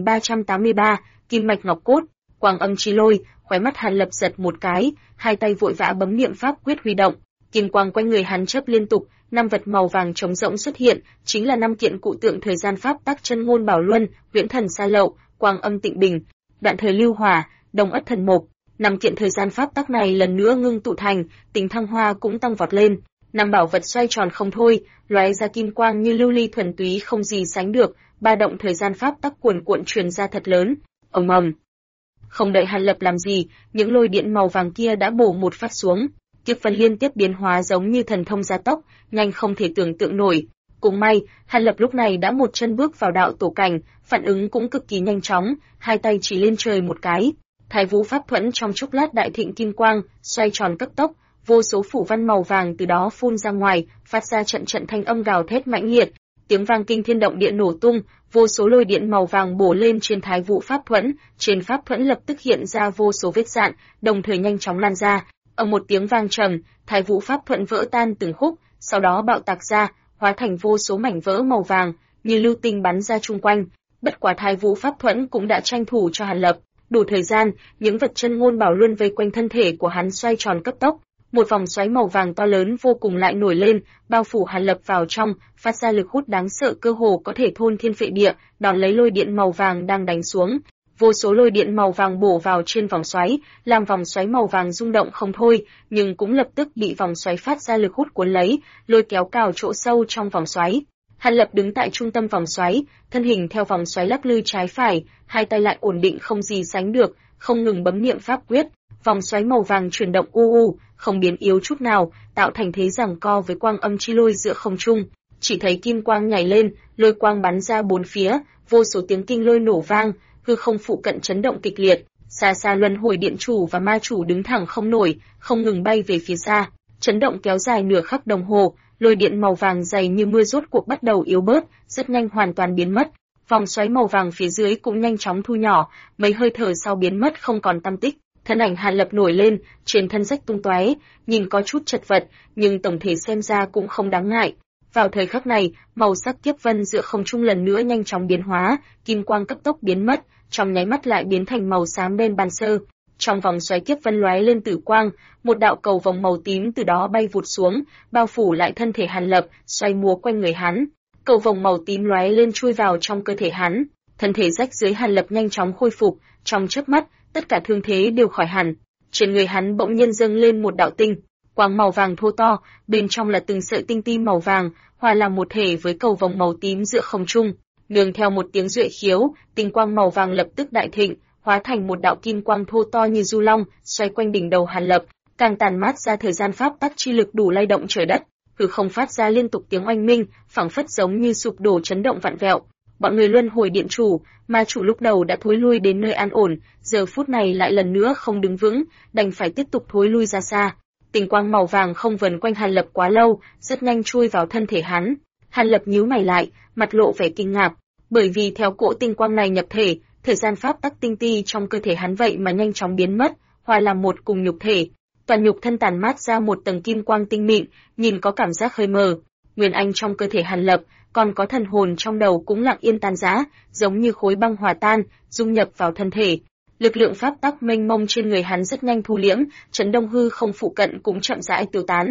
1383, Kim Mạch Ngọc Cốt, Quang Âm Chi Lôi, khóe mắt Hàn Lập giật một cái, hai tay vội vã bấm niệm pháp quyết huy động, kim quang quanh người hắn chớp liên tục, năm vật màu vàng trống rỗng xuất hiện, chính là năm kiện cụ tượng thời gian pháp tắc chân ngôn bảo luân, huyễn thần sa lậu, Quang Âm Tịnh Bình, đoạn thời lưu hỏa, Đông Ất Thần Mộc. Năm kiện thời gian pháp tắc này lần nữa ngưng tụ thành, tính thăng hoa cũng tăng vọt lên. Năm bảo vật xoay tròn không thôi, lóe ra kim quang như lưu ly thuần túy không gì sánh được, ba động thời gian pháp tắc cuồn cuộn truyền ra thật lớn. Ầm ầm. Không đợi Hàn Lập làm gì, những lôi điện màu vàng kia đã bổ một phát xuống. Kiếp vân liên tiếp biến hóa giống như thần thông gia tốc, nhanh không thể tưởng tượng nổi. Cũng may, Hàn Lập lúc này đã một chân bước vào đạo tổ cảnh, phản ứng cũng cực kỳ nhanh chóng, hai tay chỉ lên trời một cái. Thái Vũ pháp thuẫn trong chốc lát đại thịnh kim quang, xoay tròn cấp tốc, vô số phủ văn màu vàng từ đó phun ra ngoài, phát ra trận trận thanh âm gào thét mãnh liệt, tiếng vang kinh thiên động địa nổ tung, vô số lôi điện màu vàng bổ lên trên Thái Vũ pháp thuẫn, trên pháp thuẫn lập tức hiện ra vô số vết rạn, đồng thời nhanh chóng lan ra. Ở một tiếng vang trầm, Thái Vũ pháp thuẫn vỡ tan từng khúc, sau đó bạo tạc ra, hóa thành vô số mảnh vỡ màu vàng, như lưu tinh bắn ra chung quanh. Bất quá Thái Vũ pháp thuẫn cũng đã tranh thủ cho Hàn Lập. Đủ thời gian, những vật chân ngôn bảo luân vây quanh thân thể của hắn xoay tròn cấp tốc, một vòng xoáy màu vàng to lớn vô cùng lại nổi lên, bao phủ Hàn Lập vào trong, phát ra lực hút đáng sợ cơ hồ có thể thôn thiên phệ địa, đón lấy lôi điện màu vàng đang đánh xuống. Vô số lôi điện màu vàng bổ vào trên vòng xoáy, làm vòng xoáy màu vàng rung động không thôi, nhưng cũng lập tức bị vòng xoáy phát ra lực hút cuốn lấy, lôi kéo cào chỗ sâu trong vòng xoáy. Hàn Lập đứng tại trung tâm vòng xoáy, thân hình theo vòng xoáy lắc lư trái phải, hai tay lại ổn định không gì sánh được, không ngừng bấm niệm pháp quyết. Vòng xoáy màu vàng chuyển động không biến yếu chút nào, tạo thành thế giằng co với quang âm chi lôi giữa không trung. Chỉ thấy kim quang nhảy lên, lôi quang bắn ra bốn phía, vô số tiếng kinh lôi nổ vang, hư không phụ cận chấn động kịch liệt. Xa xa luân hồi điện chủ và ma chủ đứng thẳng không nổi, không ngừng bay về phía xa. Chấn động kéo dài nửa khắc đồng hồ, lôi điện màu vàng dày như mưa rốt cuộc bắt đầu yếu bớt, rất nhanh hoàn toàn biến mất. Vòng xoáy màu vàng phía dưới cũng nhanh chóng thu nhỏ, mấy hơi thở sau biến mất không còn tăm tích. Thân ảnh Hàn Lập nổi lên, trên thân rách tung tóe, nhìn có chút chật vật, nhưng tổng thể xem ra cũng không đáng ngại. Vào thời khắc này, màu sắc kiếp vân giữa không trung lần nữa nhanh chóng biến hóa, kim quang cấp tốc biến mất, trong nháy mắt lại biến thành màu xám đen ban sơ. Trong vòng xoáy kiếp vân lóe lên tử quang, một đạo cầu vồng màu tím từ đó bay vụt xuống, bao phủ lại thân thể Hàn Lập, xoay múa quanh người hắn. Cầu vồng màu tím lóe lên chui vào trong cơ thể hắn, thân thể rách dưới Hàn Lập nhanh chóng khôi phục, trong chớp mắt, tất cả thương thế đều khỏi hẳn. Trên người hắn bỗng nhiên dâng lên một đạo tinh quang màu vàng thô to, bên trong là từng sợi tinh ti màu vàng, hòa làm một thể với cầu vồng màu tím giữa không trung. Nương theo một tiếng duệ khiếu, tinh quang màu vàng lập tức đại thịnh, hóa thành một đạo kim quang thô to như du long, xoay quanh đỉnh đầu Hàn Lập, càng tàn mát ra thời gian pháp tắc chi lực đủ lay động trời đất, hư không phát ra liên tục tiếng oanh minh, phảng phất giống như sụp đổ chấn động vạn vẹo. Bọn người luân hồi điện chủ, ma chủ lúc đầu đã thối lui đến nơi an ổn, giờ phút này lại lần nữa không đứng vững, đành phải tiếp tục thối lui ra xa. Tinh quang màu vàng không vần quanh Hàn Lập quá lâu, rất nhanh chui vào thân thể hắn. Hàn Lập nhíu mày lại, mặt lộ vẻ kinh ngạc, bởi vì theo cỗ tinh quang này nhập thể, thời gian pháp tắc tinh ti trong cơ thể hắn vậy mà nhanh chóng biến mất, hòa làm một cùng nhục thể. Toàn nhục thân tàn mát ra một tầng kim quang tinh mịn, nhìn có cảm giác hơi mờ. Nguyên anh trong cơ thể Hàn Lập, còn có thần hồn trong đầu cũng lặng yên tan rã, giống như khối băng hòa tan, dung nhập vào thân thể. Lực lượng pháp tắc mênh mông trên người hắn rất nhanh thu liễm, chấn đông hư không phụ cận cũng chậm rãi tiêu tán.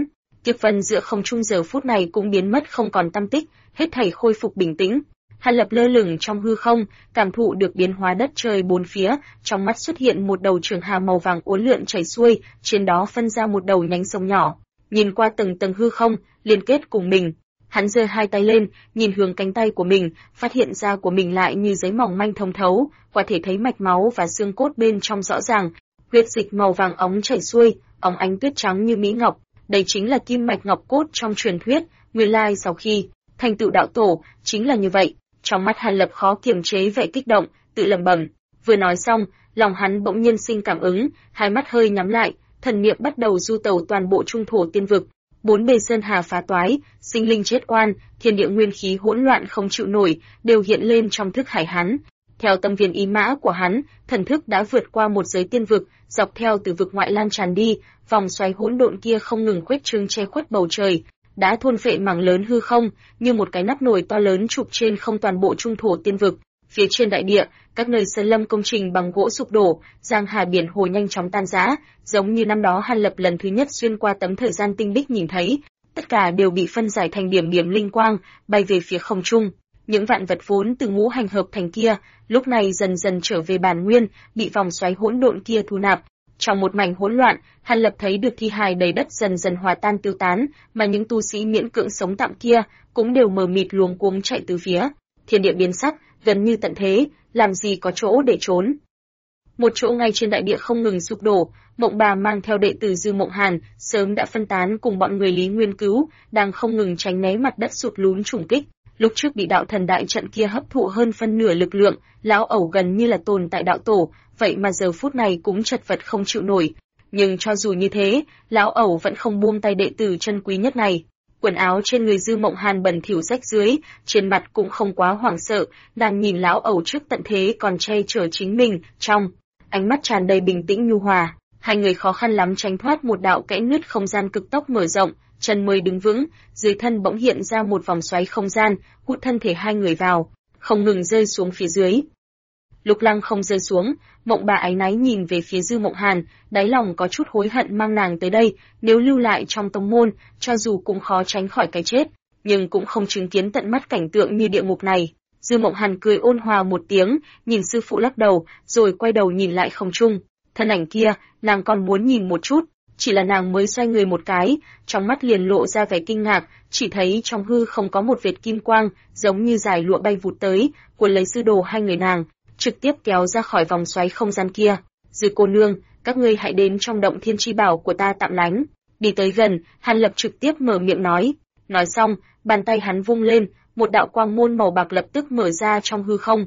Kiếp vân giữa không trung giờ phút này cũng biến mất không còn tăm tích, hết thảy khôi phục bình tĩnh. Hàn Lập lơ lửng trong hư không, cảm thụ được biến hóa đất trời bốn phía, trong mắt xuất hiện một đầu trường hà màu vàng uốn lượn chảy xuôi, trên đó phân ra một đầu nhánh sông nhỏ. Nhìn qua từng tầng hư không, liên kết cùng mình. Hắn giơ hai tay lên, nhìn hướng cánh tay của mình, phát hiện da của mình lại như giấy mỏng manh thông thấu, có thể thấy mạch máu và xương cốt bên trong rõ ràng. Huyết dịch màu vàng óng chảy xuôi, óng ánh tuyết trắng như mỹ ngọc, đây chính là kim mạch ngọc cốt trong truyền thuyết, nguyên lai sau khi thành tựu đạo tổ, chính là như vậy. Trong mắt Hàn Lập khó kiềm chế vẻ kích động, tự lẩm bẩm. Vừa nói xong, lòng hắn bỗng nhiên sinh cảm ứng, hai mắt hơi nhắm lại, thần niệm bắt đầu du tẩu toàn bộ trung thổ tiên vực. Bốn bề sơn hà phá toái, sinh linh chết oan, thiên địa nguyên khí hỗn loạn không chịu nổi, đều hiện lên trong thức hải hắn. Theo tâm viên ý mã của hắn, thần thức đã vượt qua một giới tiên vực, dọc theo từ vực ngoại lan tràn đi, vòng xoáy hỗn độn kia không ngừng khuếch trương che khuất bầu trời, đã thôn phệ mảng lớn hư không, như một cái nắp nồi to lớn chụp trên không toàn bộ trung thổ tiên vực. Phía trên đại địa, các nơi sơn lâm công trình bằng gỗ sụp đổ, giang hà biển hồ nhanh chóng tan rã, giống như năm đó Hàn Lập lần thứ nhất xuyên qua tấm thời gian tinh bích nhìn thấy, tất cả đều bị phân giải thành điểm điểm linh quang, bay về phía không trung. Những vạn vật vốn từ ngũ hành hợp thành kia, lúc này dần dần trở về bản nguyên, bị vòng xoáy hỗn độn kia thu nạp. Trong một mảnh hỗn loạn, Hàn Lập thấy được thi hài đầy đất dần dần hòa tan tiêu tán, mà những tu sĩ miễn cưỡng sống tạm kia cũng đều mờ mịt luống cuống chạy từ phía. Thiên địa biến sắc, gần như tận thế, làm gì có chỗ để trốn. Một chỗ ngay trên đại địa không ngừng sụp đổ, Mộng Bà mang theo đệ tử Dư Mộng Hàn, sớm đã phân tán cùng bọn người Lý Nguyên Cứu, đang không ngừng tránh né mặt đất sụt lún trùng kích. Lúc trước bị đạo thần đại trận kia hấp thụ hơn phân nửa lực lượng, lão ẩu gần như là tồn tại đạo tổ, vậy mà giờ phút này cũng chật vật không chịu nổi. Nhưng cho dù như thế, lão ẩu vẫn không buông tay đệ tử chân quý nhất này. Quần áo trên người Dư Mộng Hàn bẩn thỉu rách rưới, trên mặt cũng không quá hoảng sợ, đang nhìn lão ẩu trước tận thế còn che chở chính mình, trong ánh mắt tràn đầy bình tĩnh nhu hòa. Hai người khó khăn lắm tránh thoát một đạo kẽ nứt không gian cực tốc mở rộng, chân mới đứng vững, dưới thân bỗng hiện ra một vòng xoáy không gian, hút thân thể hai người vào, không ngừng rơi xuống phía dưới. Lục Lăng không rơi xuống, Mộng Bà áy náy nhìn về phía Dư Mộng Hàn, đáy lòng có chút hối hận mang nàng tới đây, nếu lưu lại trong tông môn, cho dù cũng khó tránh khỏi cái chết, nhưng cũng không chứng kiến tận mắt cảnh tượng như địa ngục này. Dư Mộng Hàn cười ôn hòa một tiếng, nhìn sư phụ lắc đầu, rồi quay đầu nhìn lại không trung. Thân ảnh kia, nàng còn muốn nhìn một chút, chỉ là nàng mới xoay người một cái, trong mắt liền lộ ra vẻ kinh ngạc, chỉ thấy trong hư không có một vệt kim quang, giống như dải lụa bay vụt tới, cuốn lấy sư đồ hai người nàng, trực tiếp kéo ra khỏi vòng xoáy không gian kia. Dư cô nương, các ngươi hãy đến trong động thiên chi bảo của ta tạm lánh. Đi tới gần, Hàn Lập trực tiếp mở miệng nói. Nói xong, bàn tay hắn vung lên, một đạo quang môn màu bạc lập tức mở ra trong hư không.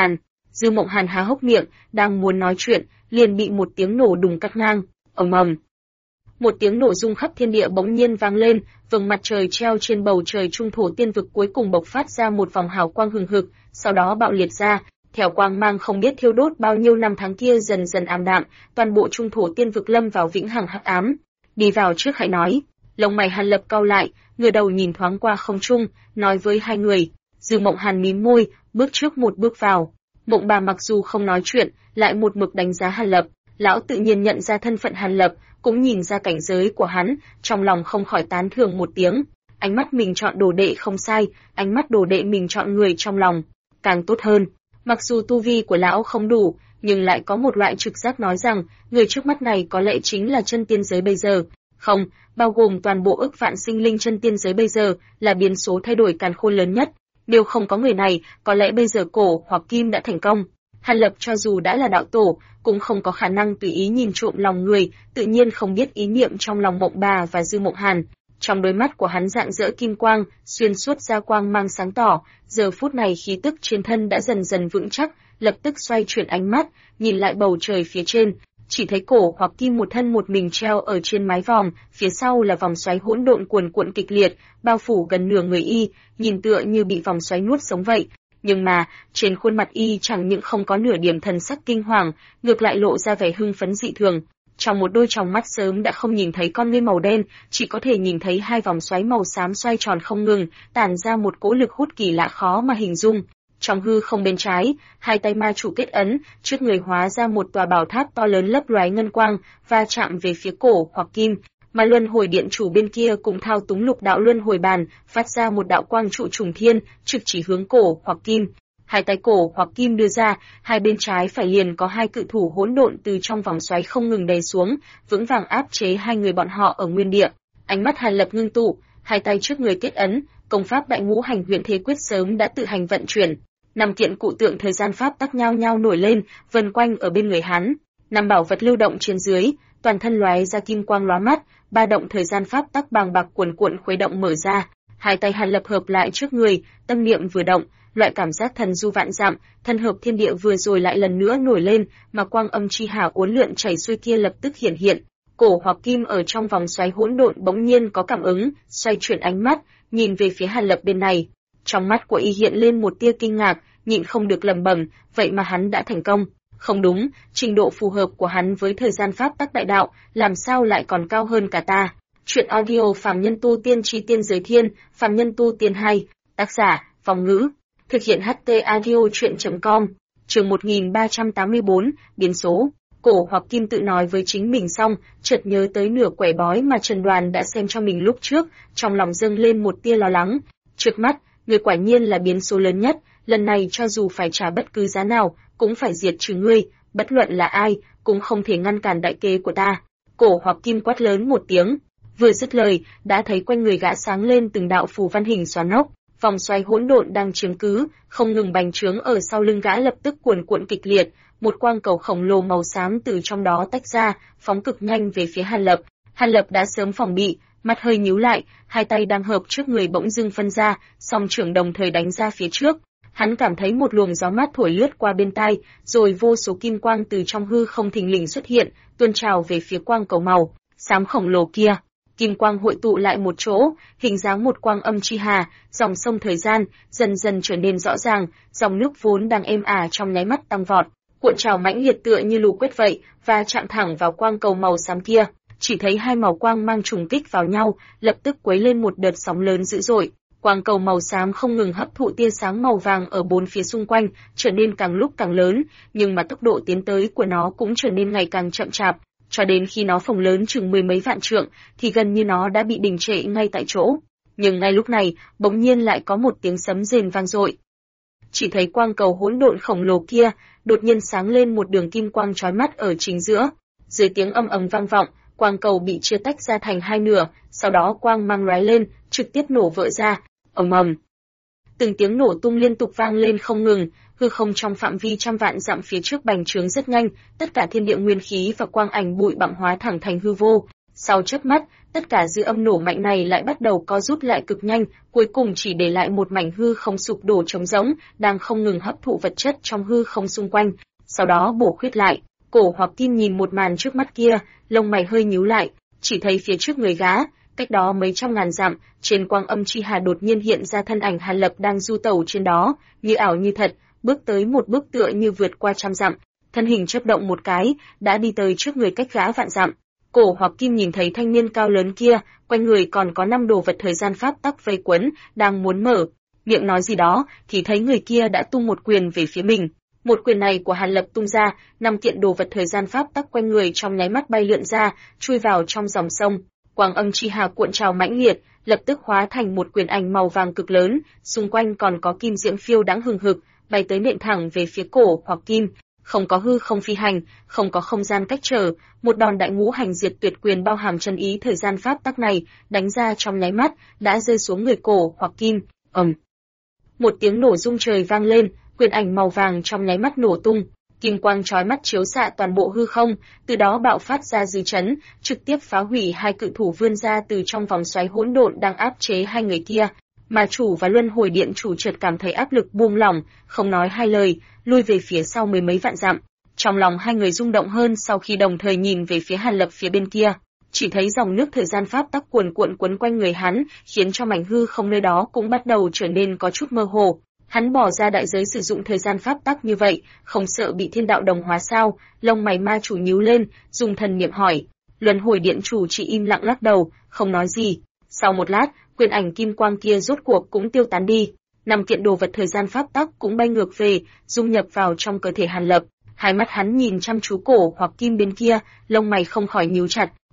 Dư Mộng Hàn há hốc miệng, đang muốn nói chuyện, liền bị một tiếng nổ đùng cắt ngang. Ầm ầm. Một tiếng nổ rung khắp thiên địa bỗng nhiên vang lên, vầng mặt trời treo trên bầu trời trung thổ tiên vực cuối cùng bộc phát ra một vòng hào quang hừng hực, sau đó bạo liệt ra, theo quang mang không biết thiêu đốt bao nhiêu năm tháng kia dần dần ảm đạm, toàn bộ trung thổ tiên vực lâm vào vĩnh hằng hắc ám. Đi vào trước hãy nói. Lông mày Hàn Lập cau lại, ngửa đầu nhìn thoáng qua không trung, nói với hai người. Dư Mộng Hàn mím môi, bước trước một bước vào. Mộng Bà mặc dù không nói chuyện, lại một mực đánh giá Hàn Lập. Lão tự nhiên nhận ra thân phận Hàn Lập, cũng nhìn ra cảnh giới của hắn, trong lòng không khỏi tán thưởng một tiếng. Ánh mắt mình chọn đồ đệ không sai, ánh mắt đồ đệ mình chọn người trong lòng, càng tốt hơn. Mặc dù tu vi của lão không đủ, nhưng lại có một loại trực giác nói rằng, người trước mắt này có lẽ chính là chân tiên giới bây giờ. Không, bao gồm toàn bộ ức vạn sinh linh chân tiên giới bây giờ, là biến số thay đổi càn khôn lớn nhất. Nếu không có người này, có lẽ bây giờ cổ hoặc kim đã thành công. Hàn Lập cho dù đã là đạo tổ, cũng không có khả năng tùy ý nhìn trộm lòng người, tự nhiên không biết ý niệm trong lòng Mộng Bà và Dư Mộng Hàn. Trong đôi mắt của hắn rạng rỡ kim quang, xuyên suốt ra quang mang sáng tỏ, giờ phút này khí tức trên thân đã dần dần vững chắc, lập tức xoay chuyển ánh mắt, nhìn lại bầu trời phía trên, chỉ thấy cổ hoặc kim một thân một mình treo ở trên mái vòm, phía sau là vòng xoáy hỗn độn cuồn cuộn kịch liệt, bao phủ gần nửa người y, nhìn tựa như bị vòng xoáy nuốt sống vậy. Nhưng mà, trên khuôn mặt y chẳng những không có nửa điểm thần sắc kinh hoàng, ngược lại lộ ra vẻ hưng phấn dị thường. Trong một đôi tròng mắt sớm đã không nhìn thấy con ngươi màu đen, chỉ có thể nhìn thấy hai vòng xoáy màu xám xoay tròn không ngừng, tản ra một cỗ lực hút kỳ lạ khó mà hình dung. Trong hư không bên trái, hai tay ma chủ kết ấn, trước người hóa ra một tòa bảo tháp to lớn lấp lóe ngân quang, va chạm về phía cổ hoặc kim, mà luân hồi điện chủ bên kia cũng thao túng lục đạo luân hồi bàn, phát ra một đạo quang trụ trùng thiên, trực chỉ hướng cổ hoặc kim. Hai tay cổ hoặc kim đưa ra, hai bên trái phải liền có hai cự thủ hỗn độn từ trong vòng xoáy không ngừng đè xuống, vững vàng áp chế hai người bọn họ ở nguyên địa. Ánh mắt Hàn Lập ngưng tụ, hai tay trước người kết ấn, công pháp Đại Ngũ Hành Huyền Thế Quyết sớm đã tự hành vận chuyển. 5 kiện cụ tượng thời gian pháp tắc nhao nhao nổi lên, vần quanh ở bên người hắn. 5 bảo vật lưu động trên dưới, toàn thân lóe ra kim quang lóa mắt, ba động thời gian pháp tắc bàng bạc cuồn cuộn khuấy động mở ra. Hai tay Hàn Lập hợp lại trước người, tâm niệm vừa động, loại cảm giác thần du vạn dặm, thân hợp thiên địa vừa rồi lại lần nữa nổi lên, mà quang âm chi hà uốn lượn chảy xuôi kia lập tức hiển hiện. Cổ hoặc kim ở trong vòng xoáy hỗn độn bỗng nhiên có cảm ứng, xoay chuyển ánh mắt, nhìn về phía Hàn Lập bên này. Trong mắt của y hiện lên một tia kinh ngạc, nhịn không được lẩm bẩm, vậy mà hắn đã thành công. Không đúng, trình độ phù hợp của hắn với thời gian pháp tắc đại đạo, làm sao lại còn cao hơn cả ta. Chuyện audio Phàm Nhân Tu Tiên Chi Tiên Giới Thiên, Phàm Nhân Tu Tiên 2, tác giả, Vong Ngữ. Thực hiện HT Audio Chuyện.com, chương 1384, biến số. Cổ hoặc kim tự nói với chính mình xong, chợt nhớ tới nửa quẻ bói mà Trần Đoàn đã xem cho mình lúc trước, trong lòng dâng lên một tia lo lắng. Trước mắt, người quả nhiên là biến số lớn nhất, lần này cho dù phải trả bất cứ giá nào, cũng phải diệt trừ ngươi, bất luận là ai, cũng không thể ngăn cản đại kế của ta. Cổ hoặc kim quát lớn một tiếng, vừa dứt lời, đã thấy quanh người gã sáng lên từng đạo phù văn hình xoắn ốc. Vòng xoáy hỗn độn đang chiếm cứ, không ngừng bành trướng ở sau lưng gã lập tức cuồn cuộn kịch liệt, một quang cầu khổng lồ màu xám từ trong đó tách ra, phóng cực nhanh về phía Hàn Lập. Hàn Lập đã sớm phòng bị, mắt hơi nhíu lại, hai tay đang hợp trước người bỗng dưng phân ra, song trưởng đồng thời đánh ra phía trước. Hắn cảm thấy một luồng gió mát thổi lướt qua bên tai, rồi vô số kim quang từ trong hư không thình lình xuất hiện, tuôn trào về phía quang cầu màu xám khổng lồ kia. Kim quang hội tụ lại một chỗ, hình dáng một quang âm chi hà, dòng sông thời gian dần dần trở nên rõ ràng, dòng nước vốn đang êm ả trong nháy mắt tăng vọt, cuộn trào mãnh liệt tựa như lũ quét vậy, và chạm thẳng vào quang cầu màu xám kia. Chỉ thấy hai màu quang mang trùng kích vào nhau, lập tức quấy lên một đợt sóng lớn dữ dội. Quang cầu màu xám không ngừng hấp thụ tia sáng màu vàng ở bốn phía xung quanh, trở nên càng lúc càng lớn, nhưng mà tốc độ tiến tới của nó cũng trở nên ngày càng chậm chạp. Cho đến khi nó phồng lớn chừng mười mấy vạn trượng, thì gần như nó đã bị đình trệ ngay tại chỗ. Nhưng ngay lúc này, bỗng nhiên lại có một tiếng sấm rền vang dội. Chỉ thấy quang cầu hỗn độn khổng lồ kia, đột nhiên sáng lên một đường kim quang chói mắt ở chính giữa. Dưới tiếng ầm ầm vang vọng, quang cầu bị chia tách ra thành hai nửa, sau đó quang mang lóe lên, trực tiếp nổ vỡ ra. Ầm ầm. Từng tiếng nổ tung liên tục vang lên không ngừng, hư không trong phạm vi trăm vạn dặm phía trước bành trướng rất nhanh, tất cả thiên địa nguyên khí và quang ảnh bụi bặm hóa thẳng thành hư vô. Sau chớp mắt, tất cả dư âm nổ mạnh này lại bắt đầu co rút lại cực nhanh, cuối cùng chỉ để lại một mảnh hư không sụp đổ trống rỗng, đang không ngừng hấp thụ vật chất trong hư không xung quanh, sau đó bổ khuyết lại. Cổ hoặc kim nhìn một màn trước mắt kia, lông mày hơi nhíu lại, chỉ thấy phía trước người gã, cách đó mấy trăm ngàn dặm, trên quang âm chi hà đột nhiên hiện ra thân ảnh Hàn Lập đang du tẩu trên đó, như ảo như thật, bước tới một bước tựa như vượt qua trăm dặm, thân hình chớp động một cái, đã đi tới trước người cách gã vạn dặm. Cổ hoặc kim nhìn thấy thanh niên cao lớn kia, quanh người còn có 5 đồ vật thời gian pháp tắc vây quấn, đang muốn mở miệng nói gì đó, thì thấy người kia đã tung một quyền về phía mình. Một quyền này của Hàn Lập tung ra, 5 kiện đồ vật thời gian pháp tắc quanh người trong nháy mắt bay lượn ra, chui vào trong dòng sông. Quang âm chi hà cuộn trào mãnh liệt, lập tức hóa thành một quyền ảnh màu vàng cực lớn, xung quanh còn có kim diễm phiêu đáng hừng hực, bay tới nện thẳng về phía cổ hoặc kim. Không có hư không phi hành, không có không gian cách trở, một đòn đại ngũ hành diệt tuyệt quyền bao hàm chân ý thời gian pháp tắc này, đánh ra trong nháy mắt, đã rơi xuống người cổ hoặc kim. Một tiếng nổ rung trời vang lên, quyền ảnh màu vàng trong nháy mắt nổ tung, kim quang chói mắt chiếu xạ toàn bộ hư không, từ đó bạo phát ra dư chấn, trực tiếp phá hủy hai cự thủ vươn ra từ trong vòng xoáy hỗn độn đang áp chế hai người kia. Mà chủ và luân hồi điện chủ chợt cảm thấy áp lực buông lỏng, không nói hai lời, lui về phía sau mười mấy vạn dặm. Trong lòng hai người rung động hơn sau khi đồng thời nhìn về phía Hàn Lập phía bên kia, chỉ thấy dòng nước thời gian pháp tắc cuồn cuộn quấn quanh người hắn, khiến cho mảnh hư không nơi đó cũng bắt đầu trở nên có chút mơ hồ. Hắn bỏ ra đại giới sử dụng thời gian pháp tắc như vậy, không sợ bị thiên đạo đồng hóa sao? Lông mày ma chủ nhíu lên, dùng thần niệm hỏi. Luân hồi điện chủ chỉ im lặng lắc đầu, không nói gì. Sau một lát, quyền ảnh kim quang kia rốt cuộc cũng tiêu tán đi. 5 kiện đồ vật thời gian pháp tắc cũng bay ngược về, dung nhập vào trong cơ thể Hàn Lập. Hai mắt hắn nhìn chăm chú cổ hoặc kim bên kia, lông mày không khỏi nhíu chặt,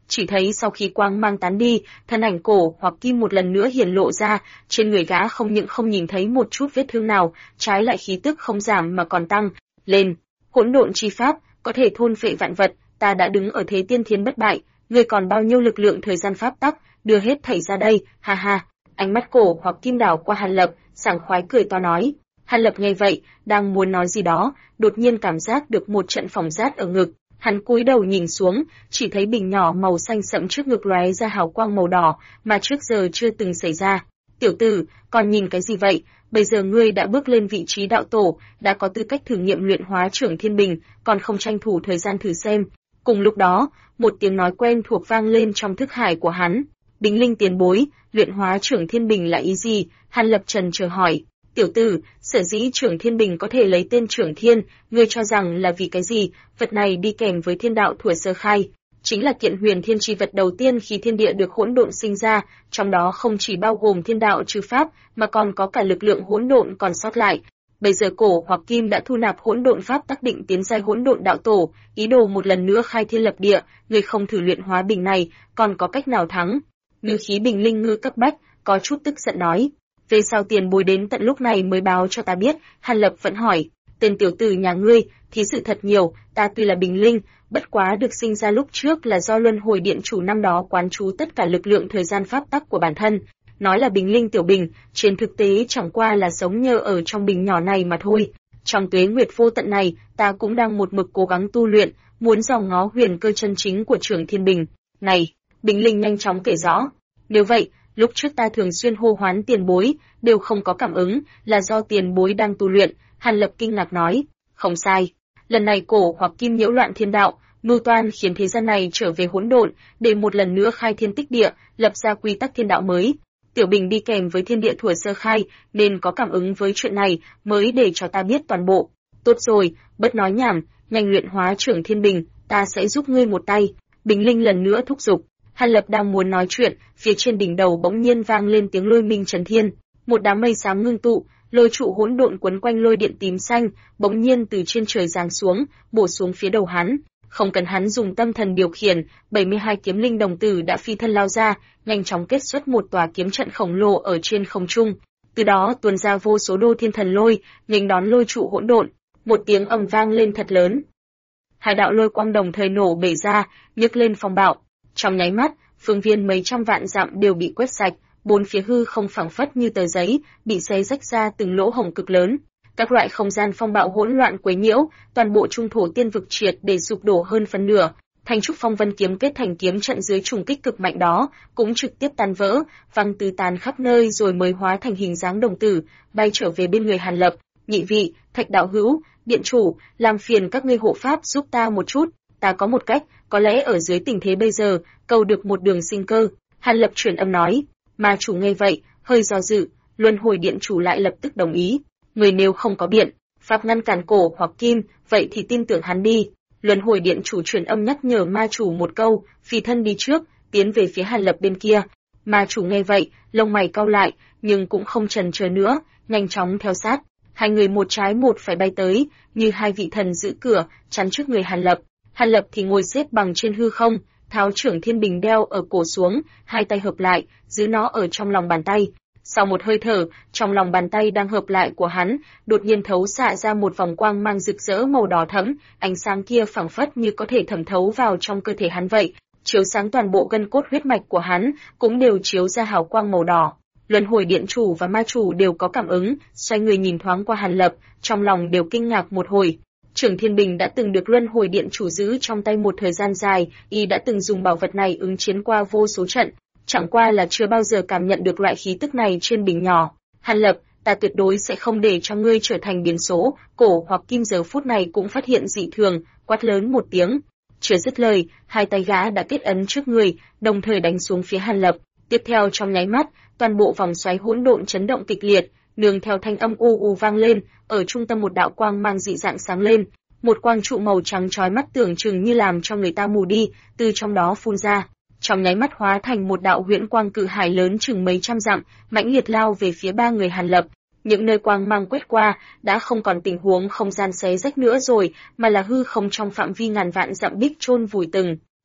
Chỉ thấy sau khi quang mang tán đi, thân ảnh Cổ Hoặc Kim một lần nữa hiển lộ ra, trên người gã không những không nhìn thấy một chút vết thương nào, trái lại khí tức không giảm mà còn tăng lên. Hỗn độn chi pháp có thể thôn phệ vạn vật, ta đã đứng ở thế tiên thiên bất bại, ngươi còn bao nhiêu lực lượng thời gian pháp tắc, đưa hết thảy ra đây, ha ha. Ánh mắt Cổ Hoặc Kim đảo qua Hàn Lập, sảng khoái cười to nói. Hàn Lập nghe vậy, đang muốn nói gì đó, đột nhiên cảm giác được một trận phỏng rát ở ngực. Hắn cúi đầu nhìn xuống, chỉ thấy bình nhỏ màu xanh sẫm trước ngực lóe ra hào quang màu đỏ, mà trước giờ chưa từng xảy ra. Tiểu tử, còn nhìn cái gì vậy? Bây giờ ngươi đã bước lên vị trí đạo tổ, đã có tư cách thử nghiệm luyện hóa Trưởng Thiên Bình, còn không tranh thủ thời gian thử xem. Cùng lúc đó, một tiếng nói quen thuộc vang lên trong thức hải của hắn. Bính Linh tiền bối, luyện hóa Trưởng Thiên Bình là ý gì? Hàn Lập trần chờ hỏi. Tiểu tử, sở dĩ Trưởng Thiên Bình có thể lấy tên Trưởng Thiên, ngươi cho rằng là vì cái gì? Vật này đi kèm với thiên đạo thuở sơ khai, chính là kiện huyền thiên chi vật đầu tiên khi thiên địa được hỗn độn sinh ra, trong đó không chỉ bao gồm thiên đạo chư pháp, mà còn có cả lực lượng hỗn độn còn sót lại. Bây giờ Cổ Hoặc Kim đã thu nạp hỗn độn pháp tác định tiến giai hỗn độn đạo tổ, ý đồ một lần nữa khai thiên lập địa, người không thử luyện hóa bình này, còn có cách nào thắng? Ngư khí Bình Linh ngư cấp bách, có chút tức giận nói. Về sau tiền bối đến tận lúc này mới báo cho ta biết, Hàn Lập vẫn hỏi, tên tiểu tử nhà ngươi, thí sự thật nhiều, ta tuy là Bình Linh, bất quá được sinh ra lúc trước là do Luân Hồi Điện chủ năm đó quán trú tất cả lực lượng thời gian pháp tắc của bản thân. Nói là Bình Linh tiểu bình, trên thực tế chẳng qua là sống nhờ ở trong bình nhỏ này mà thôi. Trong tuế nguyệt vô tận này, ta cũng đang một mực cố gắng tu luyện, muốn dò ngó huyền cơ chân chính của Trưởng Thiên Bình. Này, Bình Linh nhanh chóng kể rõ. Nếu vậy, lúc trước ta thường xuyên hô hoán tiền bối, đều không có cảm ứng, là do tiền bối đang tu luyện, Hàn Lập kinh ngạc nói. Không sai. Lần này Cổ Hoặc Kim nhiễu loạn thiên đạo, mưu toan khiến thế gian này trở về hỗn độn, để một lần nữa khai thiên tích địa, lập ra quy tắc thiên đạo mới. Tiểu Bình đi kèm với thiên địa thuở sơ khai, nên có cảm ứng với chuyện này, mới để cho ta biết toàn bộ. Tốt rồi, bớt nói nhảm, nhanh luyện hóa Trưởng Thiên Bình, ta sẽ giúp ngươi một tay. Bình Linh lần nữa thúc giục. Hàn Lập đang muốn nói chuyện, phía trên đỉnh đầu bỗng nhiên vang lên tiếng lôi minh trấn thiên, một đám mây xám ngưng tụ, lôi trụ hỗn độn quấn quanh lôi điện tím xanh, bỗng nhiên từ trên trời giáng xuống, bổ xuống phía đầu hắn. Không cần hắn dùng tâm thần điều khiển, 72 kiếm linh đồng tử đã phi thân lao ra, nhanh chóng kết xuất một tòa kiếm trận khổng lồ ở trên không trung. Từ đó tuôn ra vô số đô thiên thần lôi, nghênh đón lôi trụ hỗn độn. Một tiếng ầm vang lên thật lớn. Hai đạo lôi quang đồng thời nổ bể ra, nhấc lên phong bạo. Trong nháy mắt, phương viên mấy trăm vạn dặm đều bị quét sạch, bốn phía hư không phẳng phất như tờ giấy, bị xé rách ra từng lỗ hổng cực lớn. Các loại không gian phong bạo hỗn loạn quấy nhiễu, toàn bộ trung thổ tiên vực triệt để sụp đổ hơn phân nửa. Thanh trúc phong vân kiếm kết thành kiếm trận dưới trùng kích cực mạnh đó, cũng trực tiếp tan vỡ, văng tứ tán khắp nơi rồi mới hóa thành hình dáng đồng tử, bay trở về bên người Hàn Lập. Nhị vị, Thạch đạo hữu, điện chủ, làm phiền các ngươi hộ pháp giúp ta một chút, ta có một cách, có lẽ ở dưới tình thế bây giờ, cầu được một đường sinh cơ. Hàn Lập truyền âm nói. Ma chủ nghe vậy, hơi do dự, Luân Hồi Điện chủ lại lập tức đồng ý. Người nếu không có biện pháp ngăn cản Cổ Hoặc Kim, vậy thì tin tưởng hắn đi. Luân Hồi Điện chủ truyền âm nhắc nhở ma chủ một câu, phi thân đi trước, tiến về phía Hàn Lập bên kia. Ma chủ nghe vậy, lông mày cau lại, nhưng cũng không chần chờ nữa, nhanh chóng theo sát. Hai người một trái một phải bay tới, như hai vị thần giữ cửa, chắn trước người Hàn Lập. Hàn Lập thì ngồi xếp bằng trên hư không, tháo Trưởng Thiên Bình đeo ở cổ xuống, hai tay hợp lại, giữ nó ở trong lòng bàn tay. Sau một hơi thở, trong lòng bàn tay đang hợp lại của hắn, đột nhiên thấu xạ ra một vòng quang mang rực rỡ màu đỏ thẫm, ánh sáng kia phảng phất như có thể thẩm thấu vào trong cơ thể hắn vậy, chiếu sáng toàn bộ gân cốt huyết mạch của hắn, cũng đều chiếu ra hào quang màu đỏ. Luân Hồi Điện chủ và ma chủ đều có cảm ứng, xoay người nhìn thoáng qua Hàn Lập, trong lòng đều kinh ngạc một hồi. Trưởng Thiên Bình đã từng được Luân Hồi Điện chủ giữ trong tay một thời gian dài, y đã từng dùng bảo vật này ứng chiến qua vô số trận, chẳng qua là chưa bao giờ cảm nhận được loại khí tức này trên bình nhỏ. Hàn Lập, ta tuyệt đối sẽ không để cho ngươi trở thành biến số. Cổ Hoặc Kim giờ phút này cũng phát hiện dị thường, quát lớn một tiếng. Chưa dứt lời, hai tay gã đã kết ấn trước người, đồng thời đánh xuống phía Hàn Lập. Tiếp theo trong nháy mắt, toàn bộ vòng xoáy hỗn độn chấn động kịch liệt, nương theo thanh âm u u vang lên, ở trung tâm một đạo quang mang dị dạng sáng lên, một quang trụ màu trắng chói mắt tưởng chừng như làm cho người ta mù đi, từ trong đó phun ra, trong nháy mắt hóa thành một đạo huyễn quang cự hải lớn chừng mấy trăm dặm, mãnh liệt lao về phía ba người Hàn Lập. Những nơi quang mang quét qua, đã không còn tình huống không gian xé rách nữa rồi, mà là hư không trong phạm vi ngàn vạn dặm bích chôn vùi từng.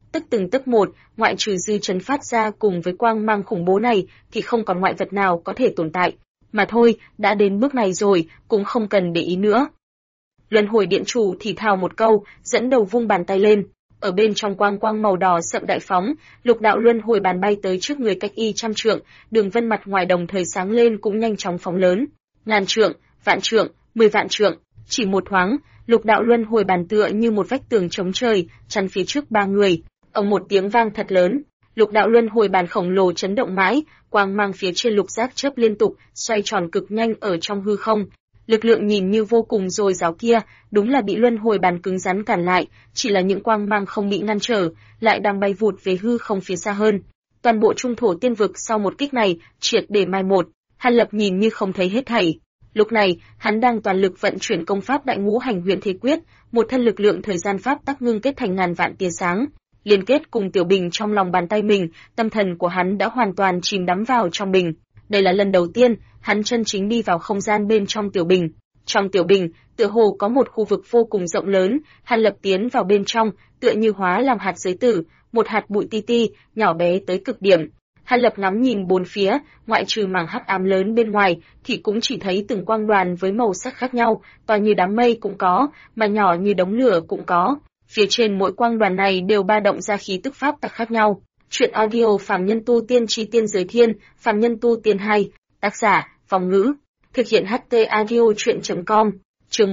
tức từng tức một, ngoại trừ dư chấn phát ra cùng với quang mang khủng bố này thì không còn ngoại vật nào có thể tồn tại. Mà thôi, đã đến bước này rồi, cũng không cần để ý nữa. Luân hồi điện chủ thì thào một câu, dẫn đầu vung bàn tay lên. Ở bên trong quang quang màu đỏ sậm đại phóng, lục đạo luân hồi bàn bay tới trước người cách y trăm trượng, đường vân mặt ngoài đồng thời sáng lên cũng nhanh chóng phóng lớn. Ngàn trượng, vạn trượng, 10 vạn trượng, chỉ một thoáng, lục đạo luân hồi bàn tựa như một vách tường chống trời, chắn phía trước ba người. Ầm một tiếng vang thật lớn, lục đạo luân hồi bàn khổng lồ chấn động mãi, quang mang phía trên lục giác chớp liên tục, xoay tròn cực nhanh ở trong hư không. Lực lượng nhìn như vô cùng dồi dào kia, đúng là bị luân hồi bàn cứng rắn cản lại, chỉ là những quang mang không bị ngăn trở, lại đang bay vụt về hư không phía xa hơn. Toàn bộ trung thổ tiên vực sau một kích này, triệt để mai một, Hàn Lập nhìn như không thấy hết thảy. Lúc này, hắn đang toàn lực vận chuyển công pháp Đại Ngũ Hành Huyền Thế Quyết, một thân lực lượng thời gian pháp tắc ngưng kết thành ngàn vạn tia sáng, liên kết cùng tiểu bình trong lòng bàn tay mình, tâm thần của hắn đã hoàn toàn chìm đắm vào trong bình. Đây là lần đầu tiên, hắn chân chính đi vào không gian bên trong tiểu bình. Trong tiểu bình, tựa hồ có một khu vực vô cùng rộng lớn, Hàn Lập tiến vào bên trong, tựa như hóa làm hạt giới tử, một hạt bụi ti ti, nhỏ bé tới cực điểm. Hàn Lập ngắm nhìn bốn phía, ngoại trừ mảng hắc ám lớn bên ngoài, thì cũng chỉ thấy từng quang đoàn với màu sắc khác nhau, to như đám mây cũng có, mà nhỏ như đống lửa cũng có. Phía trên mỗi quang đoàn này đều ba động ra khí tức pháp tắc khác nhau. Chuyện audio Phàm Nhân Tu Tiên Chi Tiên Giới Thiên, Phàm Nhân Tu Tiên 2, tác giả, Phòng Ngữ, thực hiện HT audio chuyện.com, chương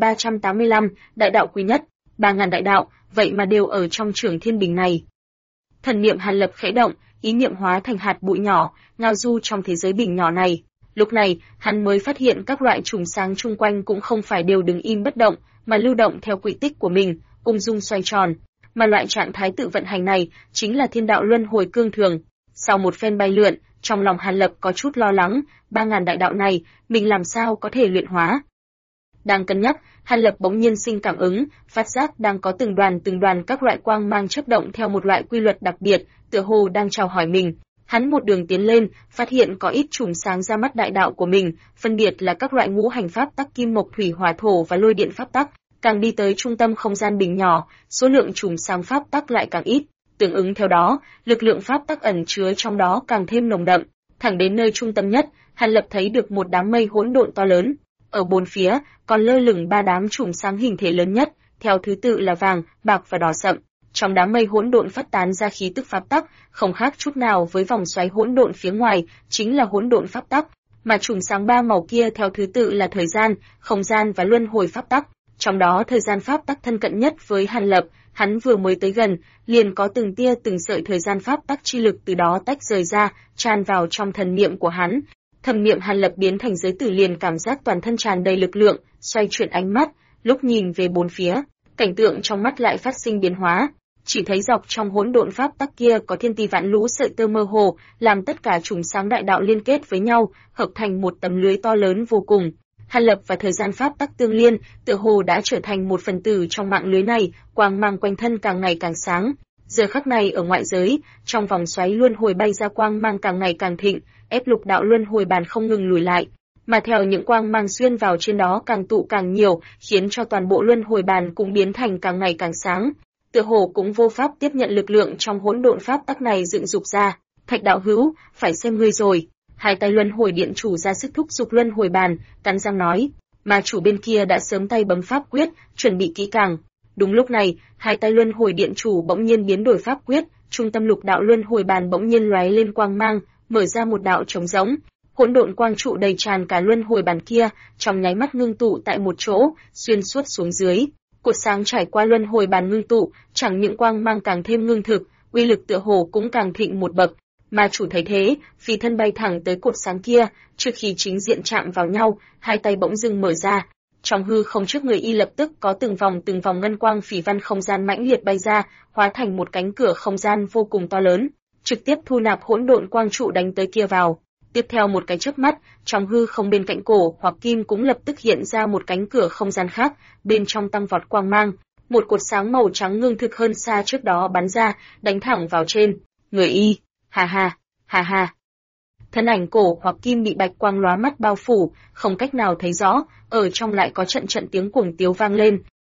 1385, Đại đạo quý nhất, 3000 đại đạo, vậy mà đều ở trong trường thiên bình này. Thần niệm Hàn Lập khẽ động, ý niệm hóa thành hạt bụi nhỏ, ngao du trong thế giới bình nhỏ này. Lúc này, hắn mới phát hiện các loại trùng sáng chung quanh cũng không phải đều đứng im bất động, mà lưu động theo quỹ tích của mình, ung dung xoay tròn. Mà loại trạng thái tự vận hành này chính là thiên đạo luân hồi cương thường. Sau một phen bay lượn, trong lòng Hàn Lập có chút lo lắng, 3000 đại đạo này, mình làm sao có thể luyện hóa? Đang cân nhắc, Hàn Lập bỗng nhiên sinh cảm ứng, phát giác đang có từng đoàn các loại quang mang chớp động theo một loại quy luật đặc biệt, tựa hồ đang chào hỏi mình. Hắn một đường tiến lên, phát hiện có ít chùm sáng ra mắt đại đạo của mình, phân biệt là các loại ngũ hành pháp tắc kim mộc thủy hỏa thổ và lôi điện pháp tắc. Càng đi tới trung tâm không gian bình nhỏ, số lượng chùm sáng pháp tắc lại càng ít, tương ứng theo đó, lực lượng pháp tắc ẩn chứa trong đó càng thêm nồng đậm. Thẳng đến nơi trung tâm nhất, Hàn Lập thấy được một đám mây hỗn độn to lớn. Ở bốn phía, còn lơ lửng ba đám chùm sáng hình thể lớn nhất, theo thứ tự là vàng, bạc và đỏ sậm. Trong đám mây hỗn độn phát tán ra khí tức pháp tắc, không khác chút nào với vòng xoáy hỗn độn phía ngoài, chính là hỗn độn pháp tắc, mà chùm sáng ba màu kia theo thứ tự là thời gian, không gian và luân hồi pháp tắc. Trong đó thời gian pháp tắc thân cận nhất với Hàn Lập, hắn vừa mới tới gần, liền có từng tia từng sợi thời gian pháp tắc chi lực từ đó tách rời ra, tràn vào trong thần niệm của hắn. Thần niệm Hàn Lập biến thành giới tử liền cảm giác toàn thân tràn đầy lực lượng, xoay chuyển ánh mắt, lúc nhìn về bốn phía, cảnh tượng trong mắt lại phát sinh biến hóa. Chỉ thấy dọc trong hỗn độn pháp tắc kia có thiên ti vạn lũ sợi tơ mơ hồ, làm tất cả chùm sáng đại đạo liên kết với nhau, hợp thành một tấm lưới to lớn vô cùng. Hàn Lập và thời gian pháp tắc tương liên, tựa hồ đã trở thành một phần tử trong mạng lưới này, quang mang quanh thân càng ngày càng sáng. Giờ khắc này ở ngoại giới, trong vòng xoáy luân hồi bay ra quang mang càng ngày càng thịnh, ép lục đạo luân hồi bàn không ngừng lùi lại. Mà theo những quang mang xuyên vào trên đó càng tụ càng nhiều, khiến cho toàn bộ luân hồi bàn cũng biến thành càng ngày càng sáng. Tựa hồ cũng vô pháp tiếp nhận lực lượng trong hỗn độn pháp tắc này dựng dục ra. Thạch đạo hữu, phải xem ngươi rồi. Hai tay luân hồi điện chủ ra sức thúc giục luân hồi bàn, cắn răng nói, mà chủ bên kia đã sớm tay bấm pháp quyết, chuẩn bị kỹ càng. Đúng lúc này, hai tay luân hồi điện chủ bỗng nhiên biến đổi pháp quyết, trung tâm lục đạo luân hồi bàn bỗng nhiên lóe lên quang mang, mở ra một đạo trống rỗng. Hỗn độn quang trụ đầy tràn cả luân hồi bàn kia, trong nháy mắt ngưng tụ tại một chỗ, xuyên suốt xuống dưới. Cột sáng trải qua luân hồi bàn ngưng tụ, chẳng những quang mang càng thêm ngưng thực, uy lực tựa hồ cũng càng thịnh một bậc. Mà chủ thấy thế, phi thân bay thẳng tới cột sáng kia, trước khi chính diện chạm vào nhau, hai tay bỗng dưng mở ra. Trong hư không trước người y lập tức có từng vòng ngân quang phỉ văn không gian mãnh liệt bay ra, hóa thành một cánh cửa không gian vô cùng to lớn, trực tiếp thu nạp hỗn độn quang trụ đánh tới kia vào. Tiếp theo một cái chớp mắt, trong hư không bên cạnh cổ hoặc kim cũng lập tức hiện ra một cánh cửa không gian khác, bên trong tăng vọt quang mang, một cột sáng màu trắng ngưng thực hơn xa trước đó bắn ra, đánh thẳng vào trên người y. Ha ha, ha ha. Thân ảnh cổ hoặc kim bị bạch quang lóa mắt bao phủ, không cách nào thấy rõ, ở trong lại có trận tiếng cuồng tiếu vang lên,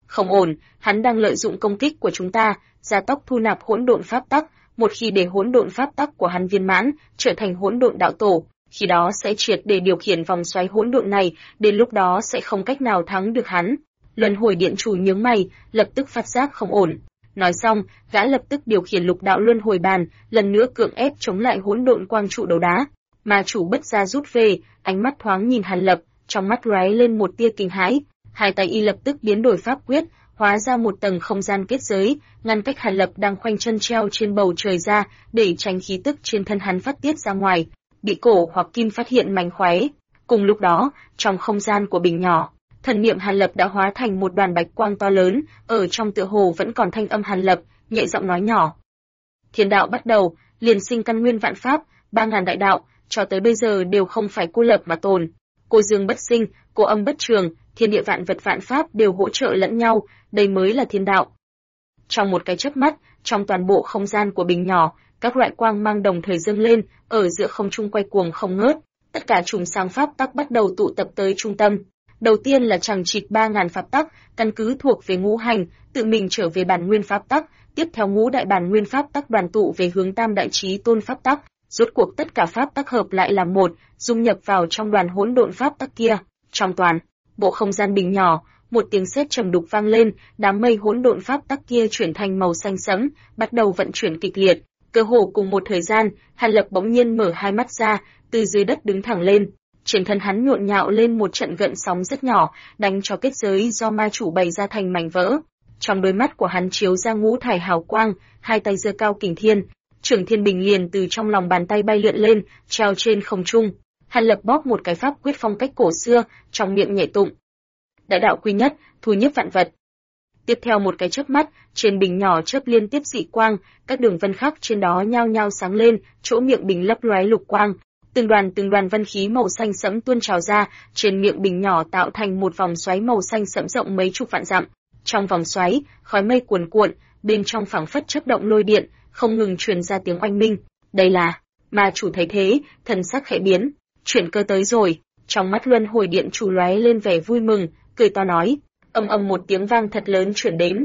Không ổn, hắn đang lợi dụng công kích của chúng ta, gia tốc thu nạp hỗn độn pháp tắc, một khi để hỗn độn pháp tắc của hắn viên mãn, trở thành hỗn độn đạo tổ, khi đó sẽ triệt để điều khiển vòng xoáy hỗn độn này, đến lúc đó sẽ không cách nào thắng được hắn. Luân hồi điện chủ nhướng mày, lập tức phát giác không ổn. Nói xong, gã lập tức điều khiển lục đạo luân hồi bàn, lần nữa cưỡng ép chống lại hỗn độn quang trụ đấu đá. Ma chủ bất ra rút về, ánh mắt thoáng nhìn Hàn Lập, trong mắt lóe lên một tia kinh hãi. Hai tay y lập tức biến đổi pháp quyết, hóa ra một tầng không gian kết giới, ngăn cách Hàn Lập đang khoanh chân treo trên bầu trời ra, để tránh khí tức trên thân hắn phát tiết ra ngoài. Bị cổ hoặc kim phát hiện mánh khóe. Cùng lúc đó, trong không gian của bình nhỏ, thần niệm Hàn Lập đã hóa thành một đoàn bạch quang to lớn, ở trong tựa hồ vẫn còn thanh âm Hàn Lập, nhẹ giọng nói nhỏ. Thiên đạo bắt đầu, liền sinh căn nguyên vạn pháp, 3000 đại đạo, cho tới bây giờ đều không phải cô lập mà tồn. Cô dương bất sinh, cô âm bất trường, thiên địa vạn vật vạn pháp đều hỗ trợ lẫn nhau, đây mới là thiên đạo. Trong một cái chớp mắt, trong toàn bộ không gian của bình nhỏ, các loại quang mang đồng thời dâng lên, ở giữa không trung quay cuồng không ngớt, tất cả chùm sáng pháp tắc bắt đầu tụ tập tới trung tâm. Đầu tiên là chằng chịt 3000 pháp tắc, căn cứ thuộc về ngũ hành, tự mình trở về bản nguyên pháp tắc, tiếp theo ngũ đại bản nguyên pháp tắc đoàn tụ về hướng tam đại chí tôn pháp tắc, rốt cuộc tất cả pháp tắc hợp lại làm một, dung nhập vào trong đoàn hỗn độn pháp tắc kia. Trong toàn bộ không gian bình nhỏ, một tiếng sét trầm đục vang lên, đám mây hỗn độn pháp tắc kia chuyển thành màu xanh sẫm, bắt đầu vận chuyển kịch liệt. Cơ hồ cùng một thời gian, Hàn Lập bỗng nhiên mở hai mắt ra, từ dưới đất đứng thẳng lên. Trên thân hắn nhộn nhạo lên một trận gợn sóng rất nhỏ, đánh cho kết giới do ma chủ bày ra thành mảnh vỡ. Trong đôi mắt của hắn chiếu ra ngũ thải hào quang, hai tay giơ cao kình thiên, Trưởng Thiên Bình liền từ trong lòng bàn tay bay lượn lên, treo trên không trung. Hàn Lập bóp một cái pháp quyết phong cách cổ xưa, trong miệng nhẹ tụng. Đại đạo quy nhất, thu nhiếp vạn vật. Tiếp theo một cái chớp mắt, trên bình nhỏ chớp liên tiếp dị quang, các đường vân khắc trên đó nhao nhao sáng lên, chỗ miệng bình lấp lóe lục quang. Từng đoàn vân khí màu xanh sẫm tuôn trào ra, trên miệng bình nhỏ tạo thành một vòng xoáy màu xanh sẫm rộng mấy chục vạn dặm. Trong vòng xoáy, khói mây cuồn cuộn, bên trong phảng phất chớp động lôi điện, không ngừng truyền ra tiếng oanh minh. Đây là, ma chủ thấy thế, thần sắc khẽ biến, chuyển cơ tới rồi. Trong mắt luân hồi điện chủ lóe lên vẻ vui mừng, cười to nói, ầm ầm một tiếng vang thật lớn chuyển đến.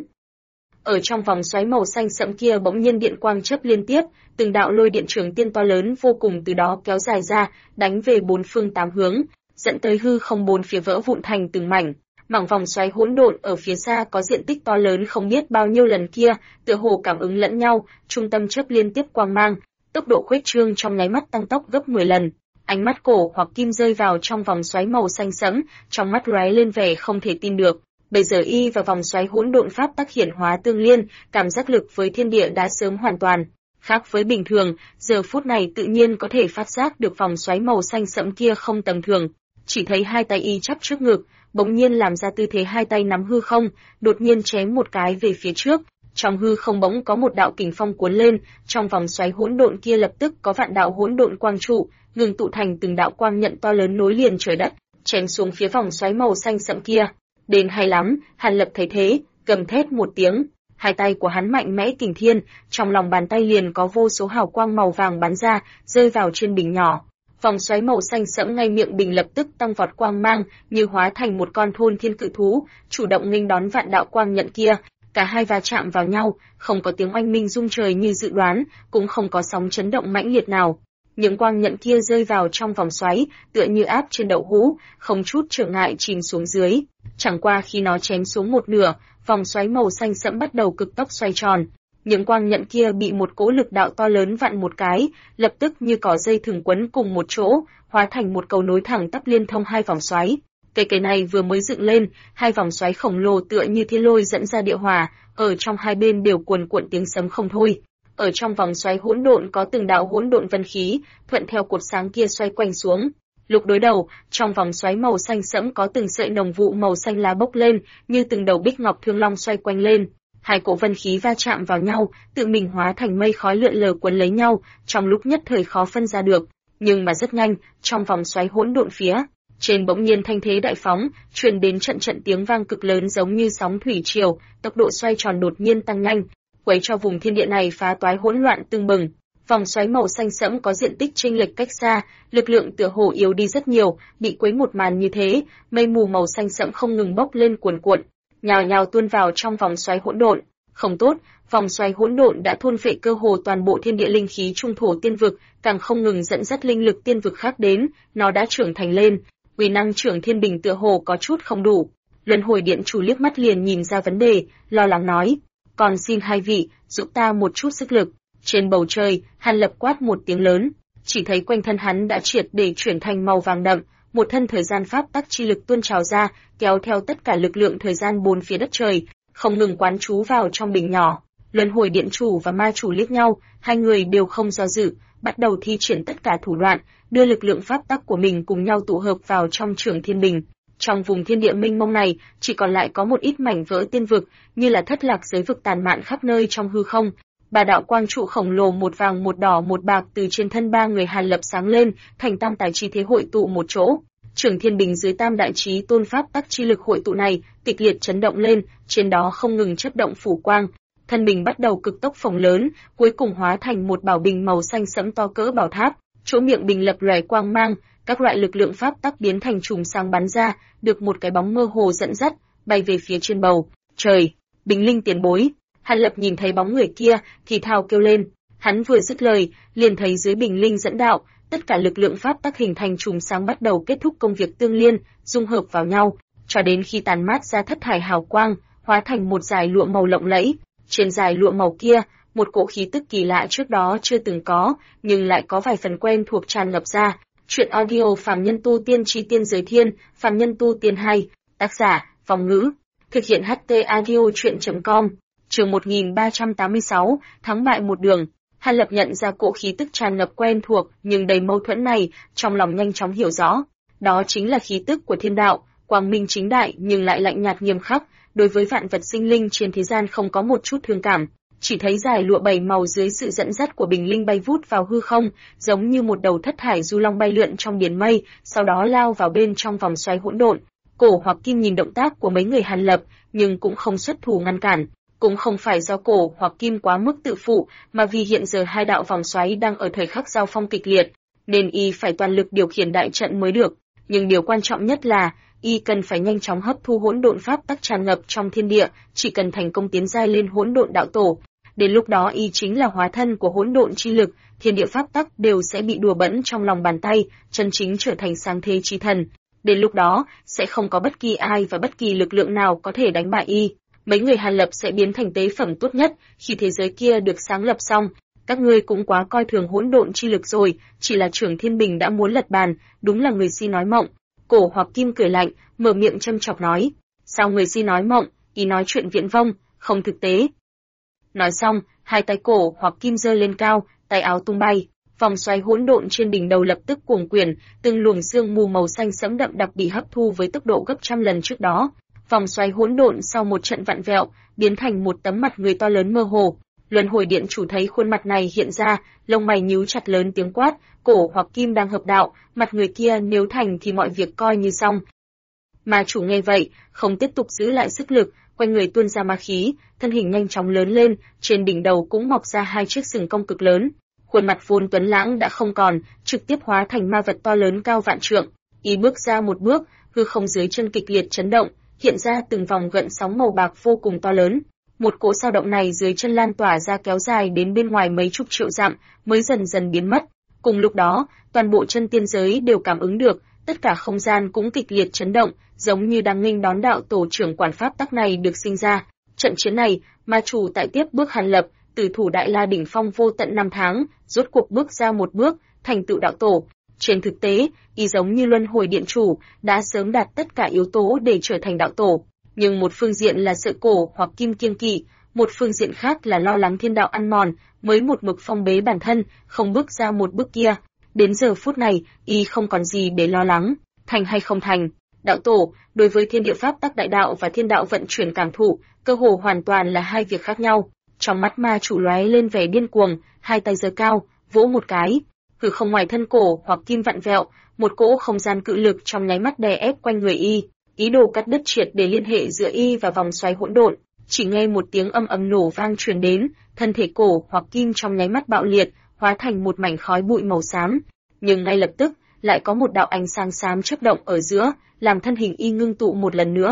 Ở trong vòng xoáy màu xanh sẫm kia bỗng nhiên điện quang chớp liên tiếp, từng đạo lôi điện trường tiên to lớn vô cùng từ đó kéo dài ra, đánh về bốn phương tám hướng, dẫn tới hư không bốn phía vỡ vụn thành từng mảnh. Mảng vòng xoáy hỗn độn ở phía xa có diện tích to lớn không biết bao nhiêu lần kia, tựa hồ cảm ứng lẫn nhau, trung tâm chớp liên tiếp quang mang, tốc độ khuếch trương trong nháy mắt tăng tốc gấp 10 lần. Ánh mắt cổ hoặc kim rơi vào trong vòng xoáy màu xanh sẫm, trong mắt lóe lên vẻ không thể tin được. Bây giờ y và vòng xoáy hỗn độn pháp tắc hiển hóa tương liên, cảm giác lực với thiên địa đã sớm hoàn toàn khác với bình thường, giờ phút này tự nhiên có thể phát giác được vòng xoáy màu xanh sẫm kia không tầm thường. Chỉ thấy hai tay y chắp trước ngực, bỗng nhiên làm ra tư thế hai tay nắm hư không, đột nhiên chém một cái về phía trước. Trong hư không bỗng có một đạo kình phong cuốn lên, trong vòng xoáy hỗn độn kia lập tức có vạn đạo hỗn độn quang trụ, ngừng tụ thành từng đạo quang nhận to lớn nối liền trời đất, chém xuống phía vòng xoáy màu xanh sẫm kia. Đến hay lắm, Hàn Lập thấy thế, gầm thét một tiếng, hai tay của hắn mạnh mẽ kình thiên, trong lòng bàn tay liền có vô số hào quang màu vàng bắn ra, rơi vào trên bình nhỏ. Vòng xoáy màu xanh sẫm ngay miệng bình lập tức tăng vọt quang mang, như hóa thành một con thôn thiên cự thú, chủ động nghênh đón vạn đạo quang nhận kia. Cả hai va chạm vào nhau, không có tiếng oanh minh rung trời như dự đoán, cũng không có sóng chấn động mãnh liệt nào. Những quang nhận kia rơi vào trong vòng xoáy, tựa như áp trên đậu hũ, không chút trở ngại chìm xuống dưới. Chẳng qua khi nó chém xuống một nửa, vòng xoáy màu xanh sẫm bắt đầu cực tốc xoay tròn. Những quang nhận kia bị một cỗ lực đạo to lớn vặn một cái, lập tức như cỏ dây thừng quấn cùng một chỗ, hóa thành một cầu nối thẳng tắp liên thông hai vòng xoáy. Cây này vừa mới dựng lên, hai vòng xoáy khổng lồ tựa như thiên lôi dẫn ra địa hỏa, ở trong hai bên đều cuồn cuộn tiếng sấm không thôi. Ở trong vòng xoáy hỗn độn có từng đạo hỗn độn vân khí, thuận theo cột sáng kia xoay quanh xuống. Lúc đối đầu, trong vòng xoáy màu xanh sẫm có từng sợi nồng vụ màu xanh lá bốc lên, như từng đầu bích ngọc thương long xoay quanh lên. Hai cỗ vân khí va chạm vào nhau, tự mình hóa thành mây khói lượn lờ quấn lấy nhau, trong lúc nhất thời khó phân ra được. Nhưng mà rất nhanh, trong vòng xoáy hỗn độn phía trên bỗng nhiên thanh thế đại phóng, truyền đến trận trận tiếng vang cực lớn giống như sóng thủy triều, tốc độ xoay tròn đột nhiên tăng nhanh, quấy cho vùng thiên địa này phá toái hỗn loạn tưng bừng. Vòng xoáy màu xanh sẫm có diện tích chênh lệch cách xa, lực lượng tựa hồ yếu đi rất nhiều, bị quấy một màn như thế, mây mù màu xanh sẫm không ngừng bốc lên cuồn cuộn. nhào nhào tuôn vào trong vòng xoáy hỗn độn. Không tốt, vòng xoáy hỗn độn đã thôn phệ cơ hồ toàn bộ thiên địa linh khí trung thổ tiên vực, càng không ngừng dẫn dắt linh lực tiên vực khác đến, nó đã trưởng thành lên, uy năng trưởng thiên bình tựa hồ có chút không đủ. Luân hồi điện chủ liếc mắt liền nhìn ra vấn đề, lo lắng nói, còn xin hai vị, giúp ta một chút sức lực. Trên bầu trời, Hàn Lập quát một tiếng lớn, chỉ thấy quanh thân hắn đã triệt để chuyển thành màu vàng đậm, một thân thời gian pháp tắc chi lực tuôn trào ra, kéo theo tất cả lực lượng thời gian bốn phía đất trời, không ngừng quán trú vào trong bình nhỏ. Luân hồi điện chủ và ma chủ liếc nhau, hai người đều không do dự, bắt đầu thi triển tất cả thủ đoạn, đưa lực lượng pháp tắc của mình cùng nhau tụ hợp vào trong trường thiên bình. Trong vùng thiên địa mênh mông này, chỉ còn lại có một ít mảnh vỡ tiên vực, như là thất lạc giới vực tàn mạn khắp nơi trong hư không. Ba đạo quang trụ khổng lồ một vàng một đỏ một bạc từ trên thân ba người Hàn Lập sáng lên, thành tam tài chi thế hội tụ một chỗ. Trường thiên bình dưới tam đại chí tôn pháp tắc chi lực hội tụ này, kịch liệt chấn động lên, trên đó không ngừng chớp động phủ quang. Thân bình bắt đầu cực tốc phồng lớn, cuối cùng hóa thành một bảo bình màu xanh sẫm to cỡ bảo tháp, chỗ miệng bình lập lòe quang mang, các loại lực lượng pháp tắc biến thành chùm sáng bắn ra, được một cái bóng mơ hồ dẫn dắt, bay về phía trên bầu trời. Bình linh tiền bối. Hàn Lập nhìn thấy bóng người kia, thì thào kêu lên. Hắn vừa dứt lời, liền thấy dưới bình linh dẫn đạo, tất cả lực lượng pháp tắc hình thành chùm sáng bắt đầu kết thúc công việc tương liên, dung hợp vào nhau, cho đến khi tàn mát ra thất thải hào quang, hóa thành một dải lụa màu lộng lẫy. Trên dải lụa màu kia, một cỗ khí tức kỳ lạ trước đó chưa từng có, nhưng lại có vài phần quen thuộc tràn ngập ra. Chuyện audio Phàm Nhân Tu Tiên Chi Tiên Giới Thiên, Phàm Nhân Tu Tiên 2, tác giả, Vong Ngữ, thực hiện HT audio chuyện.com, chương 1386, thắng bại một đường. Hàn Lập nhận ra cỗ khí tức tràn ngập quen thuộc nhưng đầy mâu thuẫn này, trong lòng nhanh chóng hiểu rõ. Đó chính là khí tức của thiên đạo, quang minh chính đại nhưng lại lạnh nhạt nghiêm khắc, đối với vạn vật sinh linh trên thế gian không có một chút thương cảm. Chỉ thấy dải lụa bảy màu dưới sự dẫn dắt của bình linh bay vút vào hư không, giống như một đầu thất thải du long bay lượn trong biển mây, sau đó lao vào bên trong vòng xoáy hỗn độn. Cổ Hoặc Kim nhìn động tác của mấy người Hàn Lập, nhưng cũng không xuất thủ ngăn cản. Cũng không phải do Cổ Hoặc Kim quá mức tự phụ, mà vì hiện giờ hai đạo vòng xoáy đang ở thời khắc giao phong kịch liệt, nên y phải toàn lực điều khiển đại trận mới được. Nhưng điều quan trọng nhất là y cần phải nhanh chóng hấp thu hỗn độn pháp tắc tràn ngập trong thiên địa, chỉ cần thành công tiến giai lên hỗn độn đạo tổ, đến lúc đó y chính là hóa thân của hỗn độn chi lực, thiên địa pháp tắc đều sẽ bị đùa bỡn trong lòng bàn tay, chân chính trở thành sáng thế chi thần. Đến lúc đó, sẽ không có bất kỳ ai và bất kỳ lực lượng nào có thể đánh bại y. Mấy người Hàn Lập sẽ biến thành tế phẩm tốt nhất khi thế giới kia được sáng lập xong. Các ngươi cũng quá coi thường hỗn độn chi lực rồi, chỉ là Trưởng Thiên Bình đã muốn lật bàn, đúng là người si nói mộng. Cổ Hoặc Kim cười lạnh, mở miệng châm chọc nói, sao người si nói mộng, ý nói chuyện viễn vông, không thực tế. Nói xong, hai tay Cổ Hoặc Kim giơ lên cao, tay áo tung bay, vòng xoáy hỗn độn trên đỉnh đầu lập tức cuồng quyển, từng luồng sương mù màu xanh sẫm đậm đặc bị hấp thu với tốc độ gấp trăm lần trước đó. Vòng xoáy hỗn độn sau một trận vặn vẹo, biến thành một tấm mặt người to lớn mơ hồ. Luân hồi điện chủ thấy khuôn mặt này hiện ra, lông mày nhíu chặt lớn tiếng quát, Cổ Hoặc Kim đang hợp đạo, mặt người kia nếu thành thì mọi việc coi như xong. Ma chủ nghe vậy, không tiếp tục giữ lại sức lực, quanh người tuôn ra ma khí, thân hình nhanh chóng lớn lên, trên đỉnh đầu cũng mọc ra hai chiếc sừng cong cực lớn. Khuôn mặt vốn tuấn lãng đã không còn, trực tiếp hóa thành ma vật to lớn cao vạn trượng. Y bước ra một bước, hư không dưới chân kịch liệt chấn động, hiện ra từng vòng gợn sóng màu bạc vô cùng to lớn. Một cỗ dao động này dưới chân lan tỏa ra kéo dài đến bên ngoài mấy chục triệu dặm, mới dần dần biến mất. Cùng lúc đó, toàn bộ chân tiên giới đều cảm ứng được, tất cả không gian cũng kịch liệt chấn động, giống như đang nghênh đón đạo tổ trưởng quản pháp tắc này được sinh ra. Trận chiến này, ma chủ tại tiếp bước Hàn Lập, từ thủ đại la đỉnh phong vô tận 5 tháng, rốt cuộc bước ra một bước, thành tựu đạo tổ. Trên thực tế, y giống như luân hồi điện chủ, đã sớm đạt tất cả yếu tố để trở thành đạo tổ. Nhưng một phương diện là sợ Cổ Hoặc Kim kiêng kỵ, một phương diện khác là lo lắng thiên đạo ăn mòn, mới một mực phong bế bản thân, không bước ra một bước kia. Đến giờ phút này, y không còn gì để lo lắng, thành hay không thành. Đạo tổ, đối với thiên địa pháp tắc đại đạo và thiên đạo vận chuyển cảm thụ, cơ hồ hoàn toàn là hai việc khác nhau. Trong mắt ma chủ lóe lên vẻ điên cuồng, hai tay giơ cao, vỗ một cái, hư không ngoài thân Cổ Hoặc Kim vặn vẹo, một cỗ không gian cự lực trong nháy mắt đè ép quanh người y, ý đồ cắt đứt triệt để liên hệ giữa y và vòng xoáy hỗn độn. Chỉ nghe một tiếng âm ầm nổ vang truyền đến, thân thể Cổ Hoặc Kim trong nháy mắt bạo liệt, hóa thành một mảnh khói bụi màu xám. Nhưng ngay lập tức, lại có một đạo ánh sáng xám chớp động ở giữa, làm thân hình y ngưng tụ một lần nữa.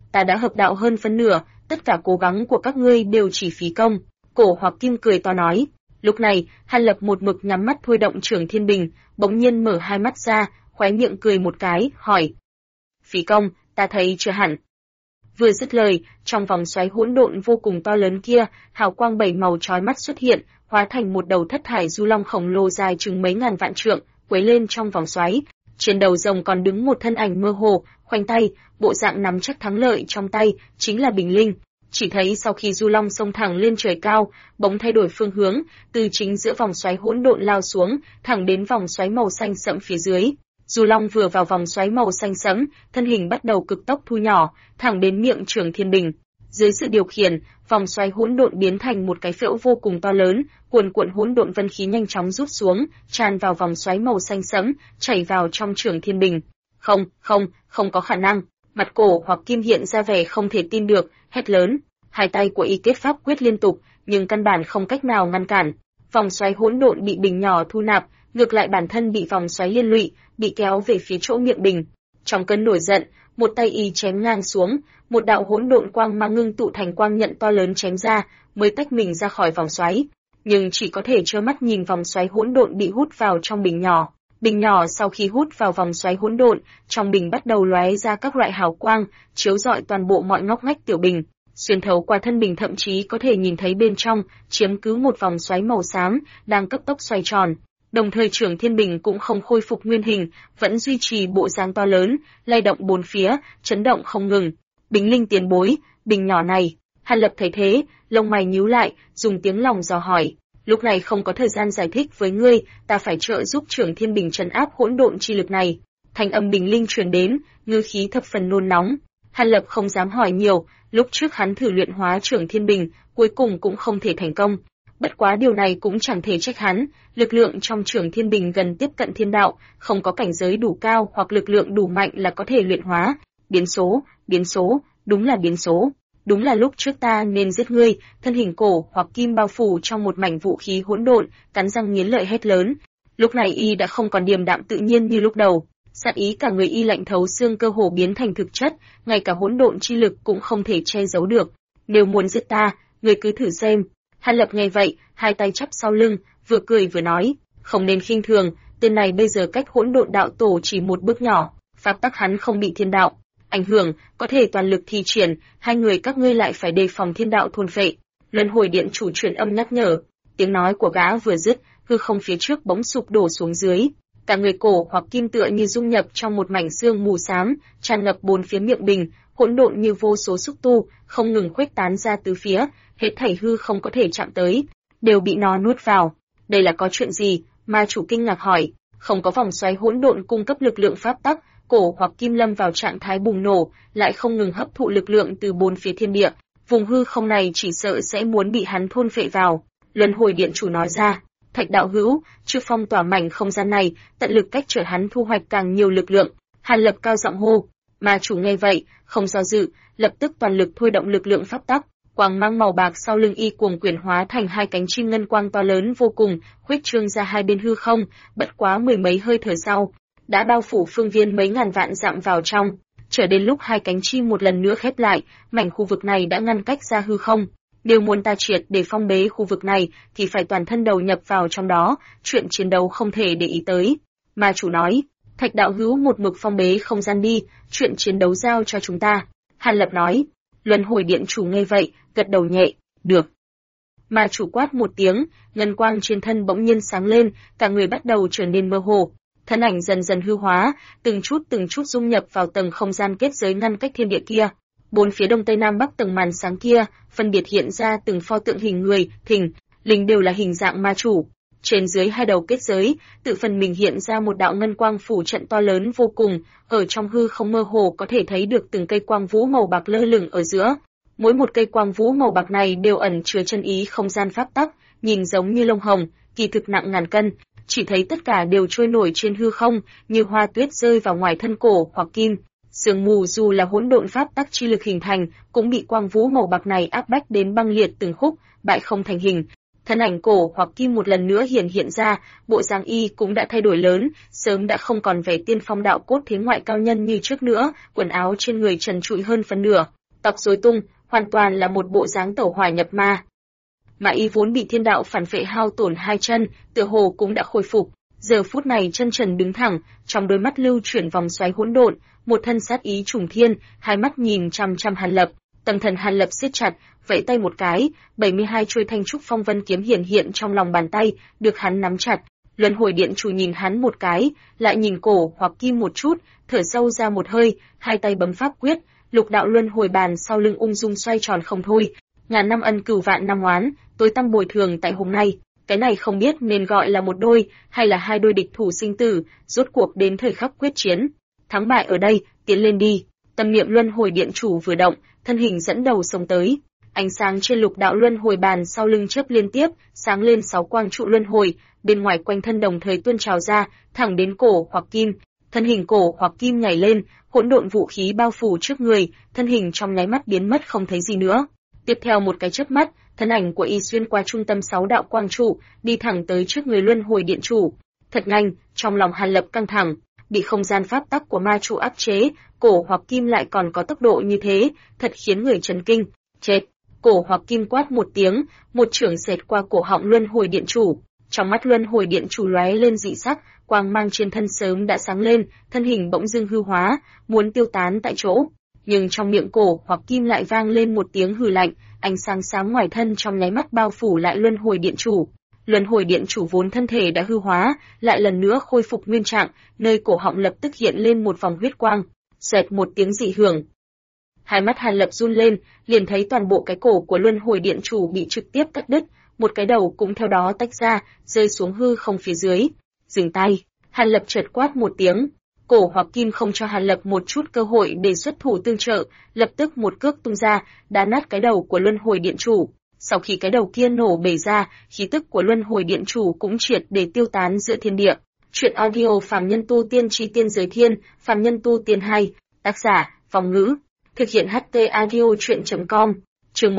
ta đã hợp đạo hơn phân nửa, tất cả cố gắng của các ngươi đều chỉ phí công. Cổ Hoặc Kim cười to nói. Lúc này, Hàn Lập một mực nhắm mắt thôi động Trường Thiên Bình, bỗng nhiên mở hai mắt ra, khóe miệng cười một cái, hỏi. Phí công, ta thấy chưa hẳn. Vừa dứt lời, trong vòng xoáy hỗn độn vô cùng to lớn kia, hào quang bảy màu chói mắt xuất hiện, hóa thành một đầu thất thải du long khổng lồ dài chừng mấy ngàn vạn trượng, quấy lên trong vòng xoáy. Trên đầu rồng còn đứng một thân ảnh mơ hồ, khoanh tay, bộ dạng nắm chắc thắng lợi trong tay, chính là Bình Linh. Chỉ thấy sau khi du long xông thẳng lên trời cao, bỗng thay đổi phương hướng, từ chính giữa vòng xoáy hỗn độn lao xuống, thẳng đến vòng xoáy màu xanh sẫm phía dưới. Du long vừa vào vòng xoáy màu xanh sẫm, thân hình bắt đầu cực tốc thu nhỏ, thẳng đến miệng Trường Thiên Bình. Dưới sự điều khiển, vòng xoáy hỗn độn biến thành một cái phễu vô cùng to lớn, cuồn cuộn hỗn độn vân khí nhanh chóng rút xuống, tràn vào vòng xoáy màu xanh sẫm, chảy vào trong Trường Thiên Bình. Không có khả năng. Mặt Cổ Hoặc Kim hiện ra vẻ không thể tin được, hét lớn. Hai tay của y kết pháp quyết liên tục, nhưng căn bản không cách nào ngăn cản. Vòng xoáy hỗn độn bị bình nhỏ thu nạp, ngược lại bản thân bị vòng xoáy liên lụy, bị kéo về phía chỗ miệng bình. Trong cơn nổi giận, một tay y chém ngang xuống, một đạo hỗn độn quang mang ngưng tụ thành quang nhận to lớn chém ra, mới tách mình ra khỏi vòng xoáy. Nhưng chỉ có thể trơ mắt nhìn vòng xoáy hỗn độn bị hút vào trong bình nhỏ. Bình nhỏ sau khi hút vào vòng xoáy hỗn độn, trong bình bắt đầu lóe ra các loại hào quang, chiếu rọi toàn bộ mọi ngóc ngách tiểu bình. Xuyên thấu qua thân bình thậm chí có thể nhìn thấy bên trong, chiếm cứ một vòng xoáy màu xám, đang cấp tốc xoay tròn. Đồng thời Trường Thiên Bình cũng không khôi phục nguyên hình, vẫn duy trì bộ dáng to lớn, lay động bốn phía, chấn động không ngừng. Bình Linh tiền bối, bình nhỏ này. Hàn Lập thấy thế, lông mày nhíu lại, dùng tiếng lòng dò hỏi. Lúc này không có thời gian giải thích với ngươi, ta phải trợ giúp Trường Thiên Bình trấn áp hỗn độn chi lực này. Thanh âm Bình Linh truyền đến, ngữ khí thập phần nôn nóng. Hàn Lập không dám hỏi nhiều, lúc trước hắn thử luyện hóa Trường Thiên Bình, cuối cùng cũng không thể thành công. Bất quá điều này cũng chẳng thể trách hắn, lực lượng trong Trường Thiên Bình gần tiếp cận thiên đạo, không có cảnh giới đủ cao hoặc lực lượng đủ mạnh là có thể luyện hóa. Biến số, đúng là biến số. Đúng là lúc trước ta nên giết ngươi. Thân hình Cổ Hoặc Kim bao phủ trong một mảnh vũ khí hỗn độn, cắn răng nghiến lợi hét lớn. Lúc này y đã không còn điềm đạm tự nhiên như lúc đầu, sát ý cả người y lạnh thấu xương, cơ hồ biến thành thực chất, ngay cả hỗn độn chi lực cũng không thể che giấu được. Nếu muốn giết ta, ngươi cứ thử xem. Hàn Lập nghe vậy, hai tay chắp sau lưng, vừa cười vừa nói, không nên khinh thường, tên này bây giờ cách hỗn độn đạo tổ chỉ một bước nhỏ, pháp tắc hắn không bị thiên đạo ảnh hưởng, có thể toàn lực thi triển, hai người các ngươi lại phải đề phòng thiên đạo thôn phệ. Luân hồi điện chủ truyền âm nhắc nhở. Tiếng nói của gã vừa dứt, hư không phía trước bỗng sụp đổ xuống dưới, cả người Cổ Hoặc Kim tựa như dung nhập trong một mảnh sương mù xám, tràn ngập bốn phía miệng bình, hỗn độn như vô số xúc tu, không ngừng khuếch tán ra tứ phía, hết thảy hư không có thể chạm tới, đều bị nó nuốt vào. Đây là có chuyện gì? Ma chủ kinh ngạc hỏi. Không có vòng xoáy hỗn độn cung cấp lực lượng pháp tắc, Cổ Hoặc Kim lâm vào trạng thái bùng nổ, lại không ngừng hấp thụ lực lượng từ bốn phía thiên địa, vùng hư không này chỉ sợ sẽ muốn bị hắn thôn phệ vào. Luân hồi điện chủ nói ra. Thạch đạo hữu, trước phong tỏa mảnh không gian này, tận lực cách trở hắn thu hoạch càng nhiều lực lượng. Hàn Lập cao giọng hô. Ma chủ nghe vậy, không do dự, lập tức toàn lực thôi động lực lượng pháp tắc. Quang mang màu bạc sau lưng y cuồng quyển hóa thành hai cánh chim ngân quang to lớn vô cùng, khuếch trương ra hai bên hư không, bất quá mười mấy hơi thở sau, đã bao phủ phương viên mấy ngàn vạn dặm vào trong. Chờ đến lúc hai cánh chim một lần nữa khép lại, mảnh khu vực này đã ngăn cách ra hư không. Nếu muốn ta triệt để phong bế khu vực này, thì phải toàn thân đầu nhập vào trong đó, chuyện chiến đấu không thể để ý tới. Ma chủ nói, Thạch đạo hữu một mực phong bế không gian đi, chuyện chiến đấu giao cho chúng ta. Hàn Lập nói. Luân hồi điện chủ nghe vậy, gật đầu nhẹ, được. Ma chủ quát một tiếng, ngân quang trên thân bỗng nhiên sáng lên, cả người bắt đầu trở nên mơ hồ. Thân ảnh dần dần hư hóa, từng chút dung nhập vào tầng không gian kết giới ngăn cách thiên địa kia. Bốn phía đông tây nam bắc tầng màn sáng kia, phân biệt hiện ra từng pho tượng hình người, thình, lình đều là hình dạng ma chủ. Trên dưới hai đầu kết giới, tự phần mình hiện ra một đạo ngân quang phủ trận to lớn vô cùng, ở trong hư không mơ hồ có thể thấy được từng cây quang vũ màu bạc lơ lửng ở giữa. Mỗi một cây quang vũ màu bạc này đều ẩn chứa chân ý không gian pháp tắc, nhìn giống như lông hồng, kỳ thực nặng ngàn cân, chỉ thấy tất cả đều trôi nổi trên hư không, như hoa tuyết rơi vào ngoài thân Cổ Hoặc Kim. Sương mù dù là hỗn độn pháp tắc chi lực hình thành, cũng bị quang vũ màu bạc này áp bách đến băng liệt từng khúc, bại không thành hình. Thân ảnh Cổ Hoặc Kim một lần nữa hiện ra, bộ dáng y cũng đã thay đổi lớn, sớm đã không còn vẻ tiên phong đạo cốt thế ngoại cao nhân như trước nữa, quần áo trên người trần trụi hơn phân nửa, tóc rối tung, hoàn toàn là một bộ dáng tẩu hỏa nhập ma. Mà y vốn bị thiên đạo phản phệ hao tổn hai chân, tựa hồ cũng đã khôi phục. Giờ phút này chân trần đứng thẳng, trong đôi mắt lưu chuyển vòng xoáy hỗn độn, một thân sát ý trùng thiên, hai mắt nhìn chăm chăm Hàn Lập. Tâm thần Hàn Lập siết chặt, vẫy tay một cái, 72 chuôi thanh trúc phong vân kiếm hiển hiện trong lòng bàn tay, được hắn nắm chặt. Luân hồi điện chủ nhìn hắn một cái, lại nhìn cổ hoặc kim một chút, thở sâu ra một hơi, hai tay bấm pháp quyết, lục đạo luân hồi bàn sau lưng ung dung xoay tròn không thôi. Ngàn năm ân cửu vạn năm oán, tối tăm bồi thường tại hôm nay. Cái này không biết nên gọi là một đôi, hay là hai đôi địch thủ sinh tử, rốt cuộc đến thời khắc quyết chiến. Thắng bại ở đây, tiến lên đi. Tâm niệm luân hồi điện chủ vừa động, thân hình dẫn đầu xông tới. Ánh sáng trên lục đạo luân hồi bàn sau lưng chớp liên tiếp, sáng lên 6 quang trụ luân hồi, bên ngoài quanh thân đồng thời tuôn trào ra, thẳng đến cổ hoặc kim. Thân hình cổ hoặc kim nhảy lên, hỗn độn vũ khí bao phủ trước người, thân hình trong nháy mắt biến mất không thấy gì nữa. Tiếp theo một cái chớp mắt, thân ảnh của y xuyên qua trung tâm 6 đạo quang trụ, đi thẳng tới trước người luân hồi điện chủ. Thật nhanh, trong lòng Hàn Lập căng thẳng, bị không gian pháp tắc của ma trụ áp chế, cổ hoặc kim lại còn có tốc độ như thế, thật khiến người chấn kinh. Chết! Cổ hoặc kim quát một tiếng, một chưởng xẹt qua cổ họng luân hồi điện chủ. Trong mắt luân hồi điện chủ lóe lên dị sắc, quang mang trên thân sớm đã sáng lên, thân hình bỗng dưng hư hóa, muốn tiêu tán tại chỗ. Nhưng trong miệng cổ hoặc kim lại vang lên một tiếng hừ lạnh, ánh sáng sáng ngoài thân trong nháy mắt bao phủ lại luân hồi điện chủ. Luân hồi điện chủ vốn thân thể đã hư hóa, lại lần nữa khôi phục nguyên trạng, nơi cổ họng lập tức hiện lên một vòng huyết quang, xoẹt một tiếng dị hưởng. Hai mắt Hàn Lập run lên, liền thấy toàn bộ cái cổ của luân hồi điện chủ bị trực tiếp cắt đứt, một cái đầu cũng theo đó tách ra, rơi xuống hư không phía dưới. Dừng tay, Hàn Lập chợt quát một tiếng. Cổ hoặc kim không cho Hàn Lập một chút cơ hội để xuất thủ tương trợ, lập tức một cước tung ra, đá nát cái đầu của luân hồi điện chủ. Sau khi cái đầu kia nổ bể ra, khí tức của luân hồi điện chủ cũng triệt để tiêu tán giữa thiên địa. Chuyện audio phàm nhân tu tiên chi tiên giới thiên, phàm nhân tu tiên 2, tác giả, Vòng Ngữ. Thực hiện HT audio chuyện.com, chương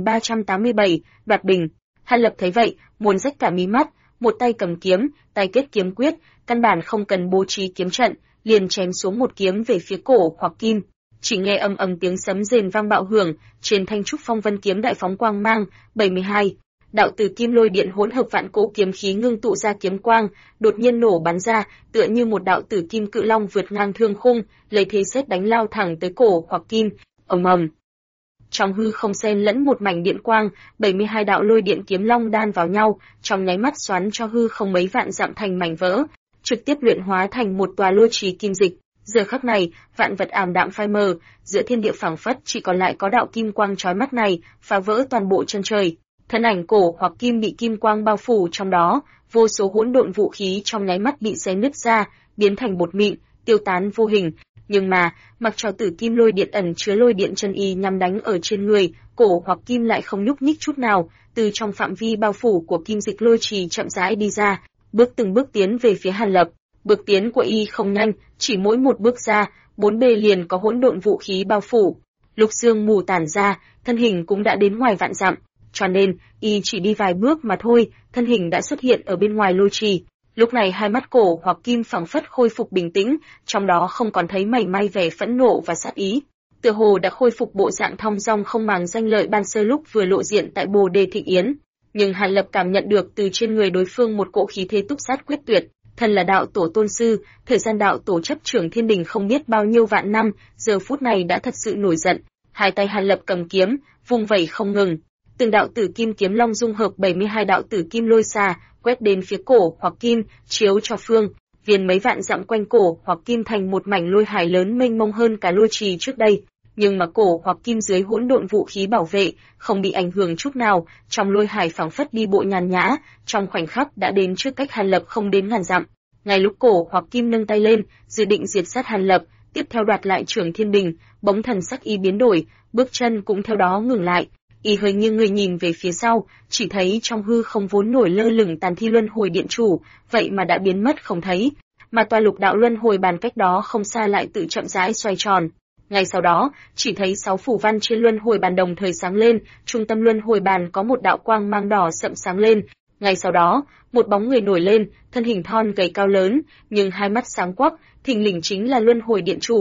1387, đoạt bình. Hàn Lập thấy vậy, muốn rách cả mí mắt, một tay cầm kiếm, tay kết kiếm quyết, căn bản không cần bố trí kiếm trận, liền chém xuống một kiếm về phía cổ hoặc kim. Chỉ nghe ầm ầm tiếng sấm rền vang bạo hưởng, trên thanh trúc phong vân kiếm đại phóng quang mang, 72. Đạo tử kim lôi điện hỗn hợp vạn cỗ kiếm khí ngưng tụ ra kiếm quang, đột nhiên nổ bắn ra, tựa như một đạo tử kim cự long vượt ngang thương khung, lấy thế sét đánh lao thẳng tới cổ hoặc kim. Ầm ầm. Trong hư không xen lẫn một mảnh điện quang, 72 đạo lôi điện kiếm long đan vào nhau, trong nháy mắt xoắn cho hư không mấy vạn dặm thành mảnh vỡ, trực tiếp luyện hóa thành một tòa lôi trì kim dịch. Giờ khắc này, vạn vật ảm đạm phai mờ, giữa thiên địa phảng phất chỉ còn lại có đạo kim quang chói mắt này, phá vỡ toàn bộ chân trời. Thân ảnh cổ hoặc kim bị kim quang bao phủ trong đó, vô số hỗn độn vũ khí trong nháy mắt bị xé nứt ra, biến thành bột mịn, tiêu tán vô hình. Nhưng mà, mặc cho tử kim lôi điện ẩn chứa lôi điện chân y nhằm đánh ở trên người, cổ hoặc kim lại không nhúc nhích chút nào, từ trong phạm vi bao phủ của kim dịch lôi trì chậm rãi đi ra, từng bước tiến về phía Hàn Lập. Bước tiến của y không nhanh, chỉ mỗi một bước ra, bốn bề liền có hỗn độn vũ khí bao phủ. Lúc sương mù tản ra, thân hình cũng đã đến ngoài vạn dặm, cho nên y chỉ đi vài bước mà thôi, thân hình đã xuất hiện ở bên ngoài lôi trì. Lúc này hai mắt cổ hoặc kim phảng phất khôi phục bình tĩnh, trong đó không còn thấy mảy may vẻ phẫn nộ và sát ý. Tựa hồ đã khôi phục bộ dạng thong dong không màng danh lợi ban sơ lúc vừa lộ diện tại Bồ Đề Thịnh Yến. Nhưng Hàn Lập cảm nhận được từ trên người đối phương một cỗ khí thế túc sát quyết tuyệt. Thân là đạo tổ tôn sư, thời gian đạo tổ chấp trưởng thiên đình không biết bao nhiêu vạn năm, giờ phút này đã thật sự nổi giận. Hai tay Hàn Lập cầm kiếm, vung vẩy không ngừng. Từng đạo tử kim kiếm long dung hợp 72 đạo tử kim lôi xà, quét đến phía cổ hoặc kim, chiếu cho phương viên mấy vạn dặm quanh cổ hoặc kim thành một mảnh lôi hải lớn mênh mông hơn cả lôi trì trước đây. Nhưng mà cổ hoặc kim dưới hỗn độn vũ khí bảo vệ, không bị ảnh hưởng chút nào, trong lôi hải phảng phất đi bộ nhàn nhã, trong khoảnh khắc đã đến trước cách Hàn Lập không đến ngàn dặm. Ngay lúc cổ hoặc kim nâng tay lên, dự định diệt sát Hàn Lập, tiếp theo đoạt lại trưởng thiên đình, bỗng thần sắc y biến đổi, bước chân cũng theo đó ngừng lại. Y hơi nghiêng người nhìn về phía sau, chỉ thấy trong hư không vốn nổi lơ lửng tàn thi luân hồi điện chủ, vậy mà đã biến mất không thấy, mà tòa lục đạo luân hồi bàn cách đó không xa lại tự chậm rãi xoay tròn. Ngay sau đó, chỉ thấy 6 phù văn trên luân hồi bàn đồng thời sáng lên, trung tâm luân hồi bàn có một đạo quang mang đỏ sậm sáng lên. Ngay sau đó, một bóng người nổi lên, thân hình thon gầy cao lớn, nhưng hai mắt sáng quắc, thình lình chính là luân hồi điện chủ.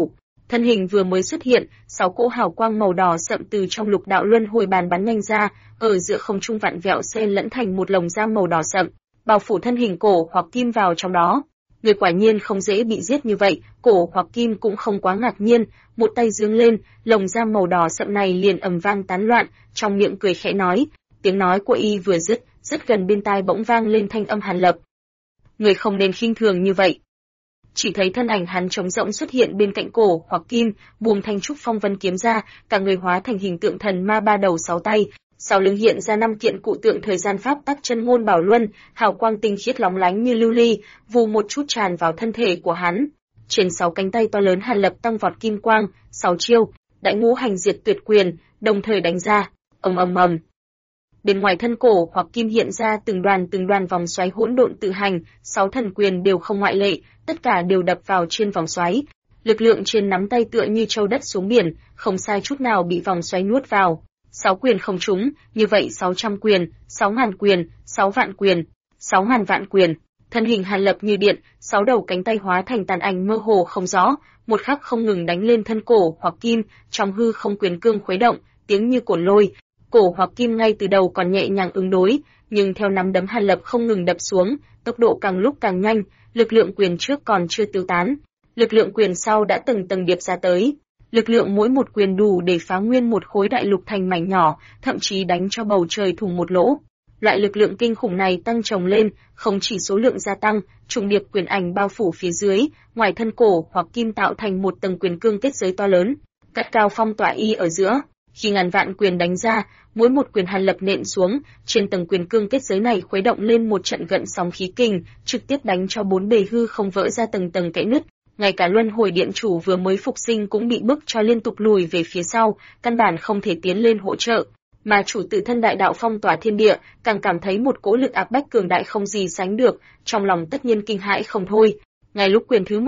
Thân hình vừa mới xuất hiện, 6 cỗ hào quang màu đỏ sậm từ trong lục đạo luân hồi bàn bắn nhanh ra, ở giữa không trung vặn vẹo xen lẫn thành một lồng giam màu đỏ sậm, bao phủ thân hình Cổ Hoặc Kim vào trong đó. Người quả nhiên không dễ bị giết như vậy, Cổ Hoặc Kim cũng không quá ngạc nhiên, một tay giương lên, lồng giam màu đỏ sậm này liền ầm vang tán loạn, trong miệng cười khẽ nói, tiếng nói của y vừa dứt, rất gần bên tai bỗng vang lên thanh âm Hàn Lập. Người không nên khinh thường như vậy. Chỉ thấy thân ảnh hắn trống rỗng xuất hiện bên cạnh Cổ Hoặc Kim, buông thanh trúc phong vân kiếm ra, cả người hóa thành hình tượng thần ma 3 đầu 6 tay, sau lưng hiện ra 5 kiện cụ tượng thời gian pháp tắc chân ngôn bảo luân, hào quang tinh khiết lóng lánh như lưu ly, vù một chút tràn vào thân thể của hắn. Trên 6 cánh tay to lớn Hàn Lập tăng vọt kim quang, 6 chiêu, Đại Ngũ Hành Diệt Tuyệt Quyền, đồng thời đánh ra, ầm ầm ầm. Bên ngoài thân Cổ Hoặc Kim hiện ra từng đoàn vòng xoáy hỗn độn tự hành, 6 thần quyền đều không ngoại lệ, tất cả đều đập vào trên vòng xoáy. Lực lượng trên nắm tay tựa như châu đất xuống biển, không sai chút nào bị vòng xoáy nuốt vào. 6 quyền không trúng, như vậy 600 quyền, 6.000 quyền, 6 vạn quyền, 6.000 vạn quyền. Thân hình Hàn Lập như điện, 6 đầu cánh tay hóa thành tàn ảnh mơ hồ không rõ, một khắc không ngừng đánh lên thân Cổ Hoặc Kim, trong hư không quyền cương khuấy động, tiếng như cồn lôi. Cổ Hoặc Kim ngay từ đầu còn nhẹ nhàng ứng đối, nhưng theo nắm đấm Hàn Lập không ngừng đập xuống, tốc độ càng lúc càng nhanh, lực lượng quyền trước còn chưa tiêu tán, lực lượng quyền sau đã từng tầng điệp ra tới. Lực lượng mỗi một quyền đủ để phá nguyên một khối đại lục thành mảnh nhỏ, thậm chí đánh cho bầu trời thủng một lỗ. Loại lực lượng kinh khủng này tăng chồng lên, không chỉ số lượng gia tăng, trùng điệp quyền ảnh bao phủ phía dưới, ngoài thân Cổ Hoặc Kim tạo thành một tầng quyền cương kết giới to lớn, cắt cao phong tỏa y ở giữa. Khi ngàn vạn quyền đánh ra, mỗi một quyền Hàn Lập nện xuống, trên tầng quyền cương kết giới này khuấy động lên một trận gợn sóng khí kình, trực tiếp đánh cho bốn bề hư không vỡ ra tầng tầng kẽ nứt. Ngay cả luân hồi điện chủ vừa mới phục sinh cũng bị bức cho liên tục lùi về phía sau, căn bản không thể tiến lên hỗ trợ. Mà chủ tự thân đại đạo phong tỏa thiên địa, càng cảm thấy một cỗ lực áp bách cường đại không gì sánh được, trong lòng tất nhiên kinh hãi không thôi. Ngay lúc quyền thứ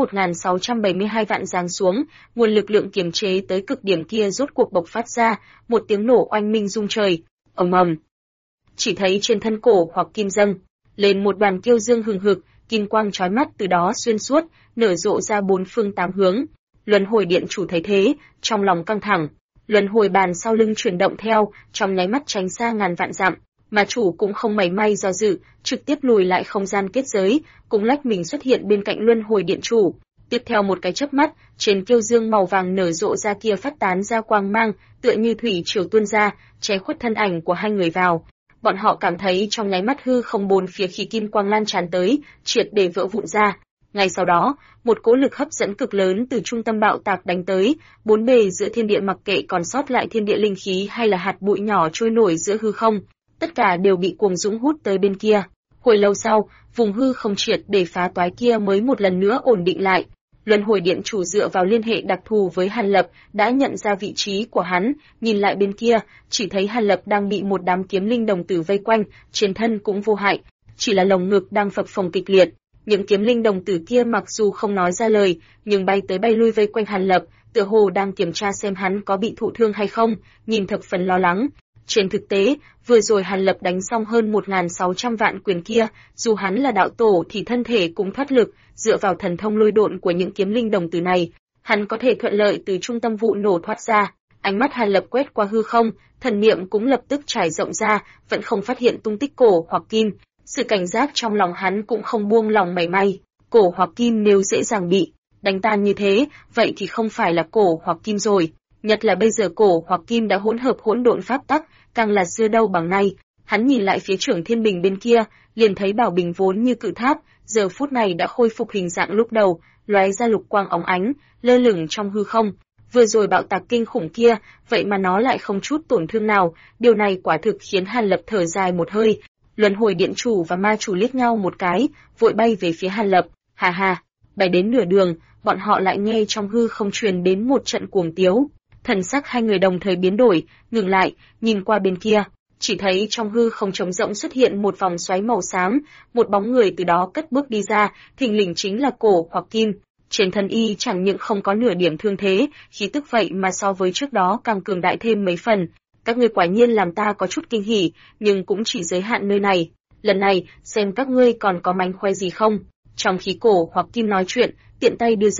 1672 vạn giáng xuống, nguồn lực lượng kiềm chế tới cực điểm kia rốt cuộc bộc phát ra, một tiếng nổ oanh minh rung trời. Ầm ầm. Chỉ thấy trên thân Cổ Hoặc Kim dâng lên một đoàn kiêu dương hừng hực, kim quang chói mắt từ đó xuyên suốt, nở rộ ra bốn phương tám hướng. Luân hồi điện chủ thấy thế, trong lòng căng thẳng. Luân hồi bàn sau lưng chuyển động theo, trong nháy mắt tránh xa ngàn vạn dặm, mà chủ cũng không mảy may do dự, trực tiếp lùi lại không gian kết giới, cũng lách mình xuất hiện bên cạnh luân hồi điện chủ. Tiếp theo một cái chớp mắt, trên kiêu dương màu vàng nở rộ ra kia phát tán ra quang mang, tựa như thủy triều tuôn ra, che khuất thân ảnh của hai người vào. Bọn họ cảm thấy trong nháy mắt hư không bốn phía khí kim quang lan tràn tới, triệt để vỡ vụn ra. Ngay sau đó, một cỗ lực hấp dẫn cực lớn từ trung tâm bạo tạc đánh tới, bốn bề giữa thiên địa mặc kệ còn sót lại thiên địa linh khí hay là hạt bụi nhỏ trôi nổi giữa hư không, tất cả đều bị cuồng dũng hút tới bên kia. Hồi lâu sau, vùng hư không triệt để phá toái kia mới một lần nữa ổn định lại. Luân hồi điện chủ dựa vào liên hệ đặc thù với Hàn Lập, đã nhận ra vị trí của hắn, nhìn lại bên kia, chỉ thấy Hàn Lập đang bị một đám kiếm linh đồng tử vây quanh, trên thân cũng vô hại, chỉ là lồng ngực đang phập phồng kịch liệt. Những kiếm linh đồng tử kia mặc dù không nói ra lời, nhưng bay tới bay lui vây quanh Hàn Lập, tựa hồ đang kiểm tra xem hắn có bị thụ thương hay không, nhìn thập phần lo lắng. Trên thực tế, vừa rồi Hàn Lập đánh xong hơn 1.600 vạn quyền kia, dù hắn là đạo tổ thì thân thể cũng thoát lực, dựa vào thần thông lôi độn của những kiếm linh đồng tử này, hắn có thể thuận lợi từ trung tâm vụ nổ thoát ra. Ánh mắt Hàn Lập quét qua hư không, thần niệm cũng lập tức trải rộng ra, vẫn không phát hiện tung tích Cổ Hoặc Kim. Sự cảnh giác trong lòng hắn cũng không buông lòng mảy may. Cổ Hoặc Kim nếu dễ dàng bị đánh tan như thế, vậy thì không phải là Cổ Hoặc Kim rồi. Nhất là bây giờ Cổ Hoặc Kim đã hỗn hợp hỗn độn pháp tắc, càng là xưa đâu bằng nay. Hắn nhìn lại phía Trưởng Thiên Bình bên kia, liền thấy bảo bình vốn như cự tháp, giờ phút này đã khôi phục hình dạng lúc đầu, lóe ra lục quang óng ánh, lơ lửng trong hư không. Vừa rồi bạo tạc kinh khủng kia, vậy mà nó lại không chút tổn thương nào, điều này quả thực khiến Hàn Lập thở dài một hơi. Luân hồi điện chủ và ma chủ liếc nhau một cái, vội bay về phía Hàn Lập. Hà hà, bay đến nửa đường, bọn họ lại nghe trong hư không truyền đến một trận cuồng tiếu. Thần sắc hai người đồng thời biến đổi, ngừng lại, nhìn qua bên kia, chỉ thấy trong hư không trống rỗng xuất hiện một vòng xoáy màu xám, một bóng người từ đó cất bước đi ra, thình lình chính là Cổ Hoặc Kim. Trên thân y chẳng những không có nửa điểm thương thế, khí tức vậy mà so với trước đó càng cường đại thêm mấy phần. Các ngươi quả nhiên làm ta có chút kinh hỉ, nhưng cũng chỉ giới hạn nơi này. Lần này, xem các ngươi còn có mánh khoe gì không. Trong khi Cổ Hoặc Kim nói chuyện, tiện tay đưa ra,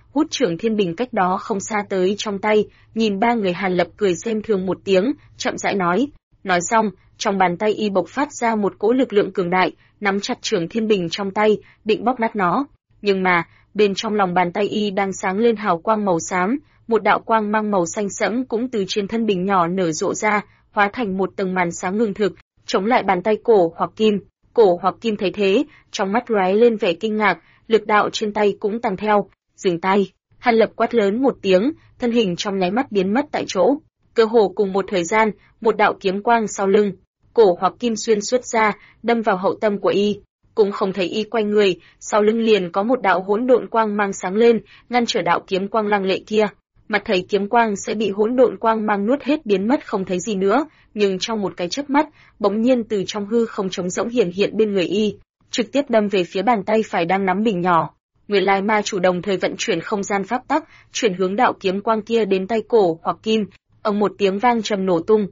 hút trưởng thiên bình cách đó không xa tới trong tay, nhìn ba người Hàn Lập cười xem thường một tiếng, chậm rãi nói. Nói xong, trong bàn tay y bộc phát ra một cỗ lực lượng cường đại, nắm chặt trưởng thiên bình trong tay, định bóp nát nó. Nhưng mà, bên trong lòng bàn tay y đang sáng lên hào quang màu xám, một đạo quang mang màu xanh sẫm cũng từ trên thân bình nhỏ nở rộ ra, hóa thành một tầng màn sáng ngưng thực, chống lại bàn tay Cổ Hoặc Kim. Cổ Hoặc Kim thấy thế, trong mắt lóe lên vẻ kinh ngạc, lực đạo trên tay cũng tăng theo. Dừng tay, Hàn Lập quát lớn một tiếng, thân hình trong nháy mắt biến mất tại chỗ. Cơ hồ cùng một thời gian, một đạo kiếm quang sau lưng, Cổ Hoặc Kim xuyên xuất ra, đâm vào hậu tâm của y. Cũng không thấy y quay người, sau lưng liền có một đạo hỗn độn quang mang sáng lên, ngăn trở đạo kiếm quang lăng lệ kia. Mặt thấy kiếm quang sẽ bị hỗn độn quang mang nuốt hết biến mất không thấy gì nữa, nhưng trong một cái chớp mắt, bỗng nhiên từ trong hư không trống rỗng hiển hiện bên người y, trực tiếp đâm về phía bàn tay phải đang nắm bình nhỏ. Nguyên lai ma chủ đồng thời vận chuyển không gian pháp tắc, chuyển hướng đạo kiếm quang kia đến tay Cổ Hoặc Kim. Ầm một tiếng vang trầm nổ tung.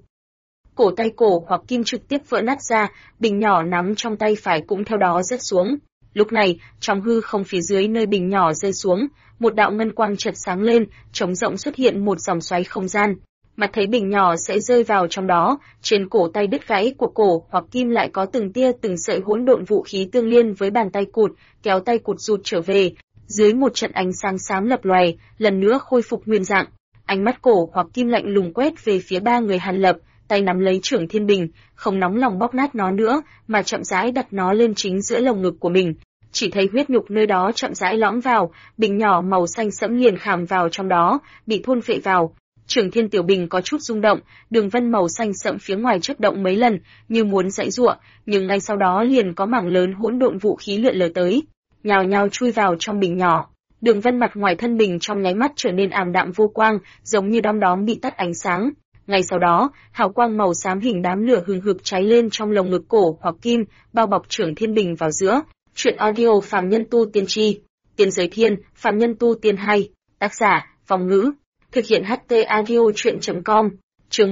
Cổ tay Cổ Hoặc Kim trực tiếp vỡ nát ra, bình nhỏ nắm trong tay phải cũng theo đó rớt xuống. Lúc này, trong hư không phía dưới nơi bình nhỏ rơi xuống, một đạo ngân quang chợt sáng lên, trống rỗng xuất hiện một dòng xoáy không gian. Mặt thấy bình nhỏ sẽ rơi vào trong đó, trên cổ tay đứt gãy của Cổ Hoặc Kim lại có từng tia từng sợi hỗn độn vũ khí tương liên với bàn tay cụt, kéo tay cụt rụt trở về. Dưới một trận ánh sáng xám lập lòe, lần nữa khôi phục nguyên dạng. Ánh mắt Cổ Hoặc Kim lạnh lùng quét về phía ba người Hàn Lập, tay nắm lấy trưởng thiên bình, không nóng lòng bóp nát nó nữa, mà chậm rãi đặt nó lên chính giữa lồng ngực của mình. Chỉ thấy huyết nhục nơi đó chậm rãi lõm vào, bình nhỏ màu xanh sẫm liền khảm vào trong đó, bị thôn phệ vào. Trưởng thiên tiểu bình có chút rung động, đường vân màu xanh sẫm phía ngoài chớp động mấy lần, như muốn giãy giụa, nhưng ngay sau đó liền có mảng lớn hỗn độn vũ khí lượn lờ tới, nhào nhào chui vào trong bình nhỏ. Đường vân mặt ngoài thân bình trong nháy mắt trở nên ảm đạm vô quang, giống như đom đóm bị tắt ánh sáng. Ngay sau đó, hào quang màu xám hình đám lửa hừng hực cháy lên trong lồng ngực Cổ Hoặc Kim, bao bọc trưởng thiên bình vào giữa. Truyện audio Phàm Nhân Tu Tiên Tri, Tiên Giới Thiên, Phàm Nhân Tu Tiên Hay, tác giả, Phong Ngữ, thực hiện HT audio truyện.com, chương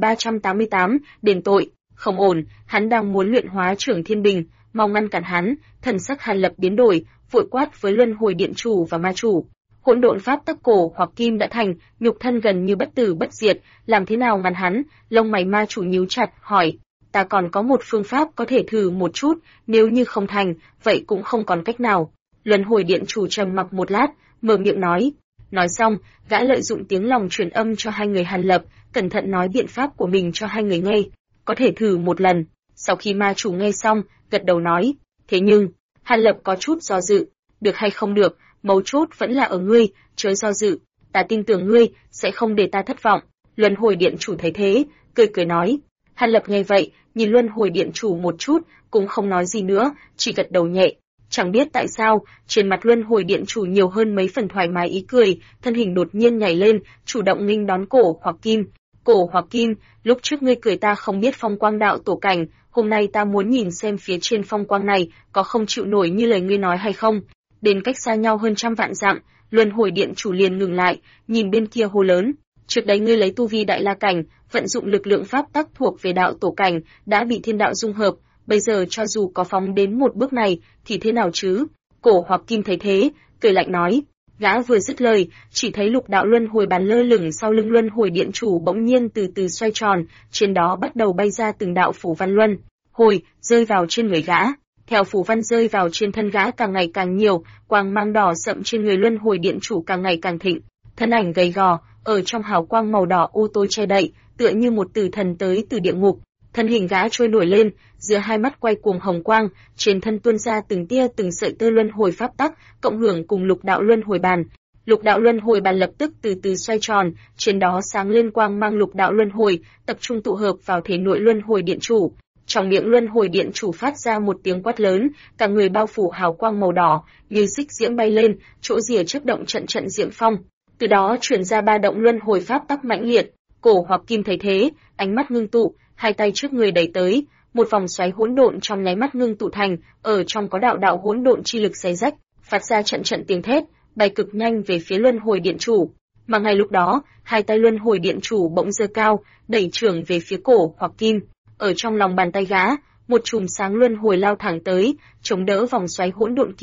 1388, đền tội, không ổn, hắn đang muốn luyện hóa trưởng thiên bình, mau ngăn cản hắn, thần sắc Hàn Lập biến đổi, vội quát với luân hồi điện chủ và ma chủ. Hỗn độn pháp tắc Cổ Hoặc Kim đã thành, nhục thân gần như bất tử bất diệt, làm thế nào ngăn hắn? Lông mày ma chủ nhíu chặt, hỏi. Ta còn có một phương pháp có thể thử một chút, nếu như không thành, vậy cũng không còn cách nào. Luân hồi điện chủ trầm mặc một lát, mở miệng nói. Nói xong, gã lợi dụng tiếng lòng truyền âm cho hai người Hàn Lập, cẩn thận nói biện pháp của mình cho hai người nghe. Có thể thử một lần. Sau khi ma chủ nghe xong, gật đầu nói. Thế nhưng, Hàn Lập có chút do dự. Được hay không được, mấu chốt vẫn là ở ngươi, chớ do dự. Ta tin tưởng ngươi, sẽ không để ta thất vọng. Luân hồi điện chủ thấy thế, cười cười nói. Hàn Lập nghe vậy, nhìn luân hồi điện chủ một chút, cũng không nói gì nữa, chỉ gật đầu nhẹ. Chẳng biết tại sao, trên mặt luân hồi điện chủ nhiều hơn mấy phần thoải mái ý cười, thân hình đột nhiên nhảy lên, chủ động nghênh đón Cổ Hoặc Kim. Cổ Hoặc Kim, lúc trước ngươi cười ta không biết phong quang đạo tổ cảnh, hôm nay ta muốn nhìn xem phía trên phong quang này có không chịu nổi như lời ngươi nói hay không. Đến cách xa nhau hơn trăm vạn dặm, luân hồi điện chủ liền ngừng lại, nhìn bên kia hô lớn. Trước đấy ngươi lấy tu vi đại la cảnh, vận dụng lực lượng pháp tắc thuộc về đạo tổ cảnh, đã bị thiên đạo dung hợp, bây giờ cho dù có phóng đến một bước này, thì thế nào chứ? Cổ Hoặc Kim thấy thế, cười lạnh nói. Gã vừa dứt lời, chỉ thấy lục đạo luân hồi bàn lơ lửng sau lưng luân hồi điện chủ bỗng nhiên từ từ xoay tròn, trên đó bắt đầu bay ra từng đạo phủ văn luân hồi, rơi vào trên người gã. Theo phủ văn rơi vào trên thân gã càng ngày càng nhiều, quang mang đỏ sậm trên người luân hồi điện chủ càng ngày càng thịnh. Thân ảnh gầy gò, ở trong hào quang màu đỏ u tối che đậy, tựa như một tử thần tới từ địa ngục. Thân hình gã trôi nổi lên, giữa hai mắt quay cuồng hồng quang, trên thân tuôn ra từng tia từng sợi tơ luân hồi pháp tắc, cộng hưởng cùng lục đạo luân hồi bàn. Lục đạo luân hồi bàn lập tức từ từ xoay tròn, trên đó sáng lên quang mang lục đạo luân hồi, tập trung tụ hợp vào thể nội luân hồi điện chủ. Trong miệng luân hồi điện chủ phát ra một tiếng quát lớn, cả người bao phủ hào quang màu đỏ, như xích diễm bay lên, chỗ rìa chớp động trận trận diễm phong. Từ đó truyền ra ba động luân hồi pháp tắc mãnh liệt. Cổ Hoặc Kim thấy thế, ánh mắt ngưng tụ, hai tay trước người đẩy tới, một vòng xoáy hỗn độn trong nháy mắt ngưng tụ thành, ở trong có đạo đạo hỗn độn chi lực xé rách, phát ra trận trận tiếng thét, bay cực nhanh về phía luân hồi điện chủ. Mà ngay lúc đó, hai tay luân hồi điện chủ bỗng giơ cao, đẩy trưởng về phía Cổ Hoặc Kim. Ở trong lòng bàn tay gã, một chùm sáng luân hồi lao thẳng tới, chống đỡ vòng xoáy hỗn độn kia,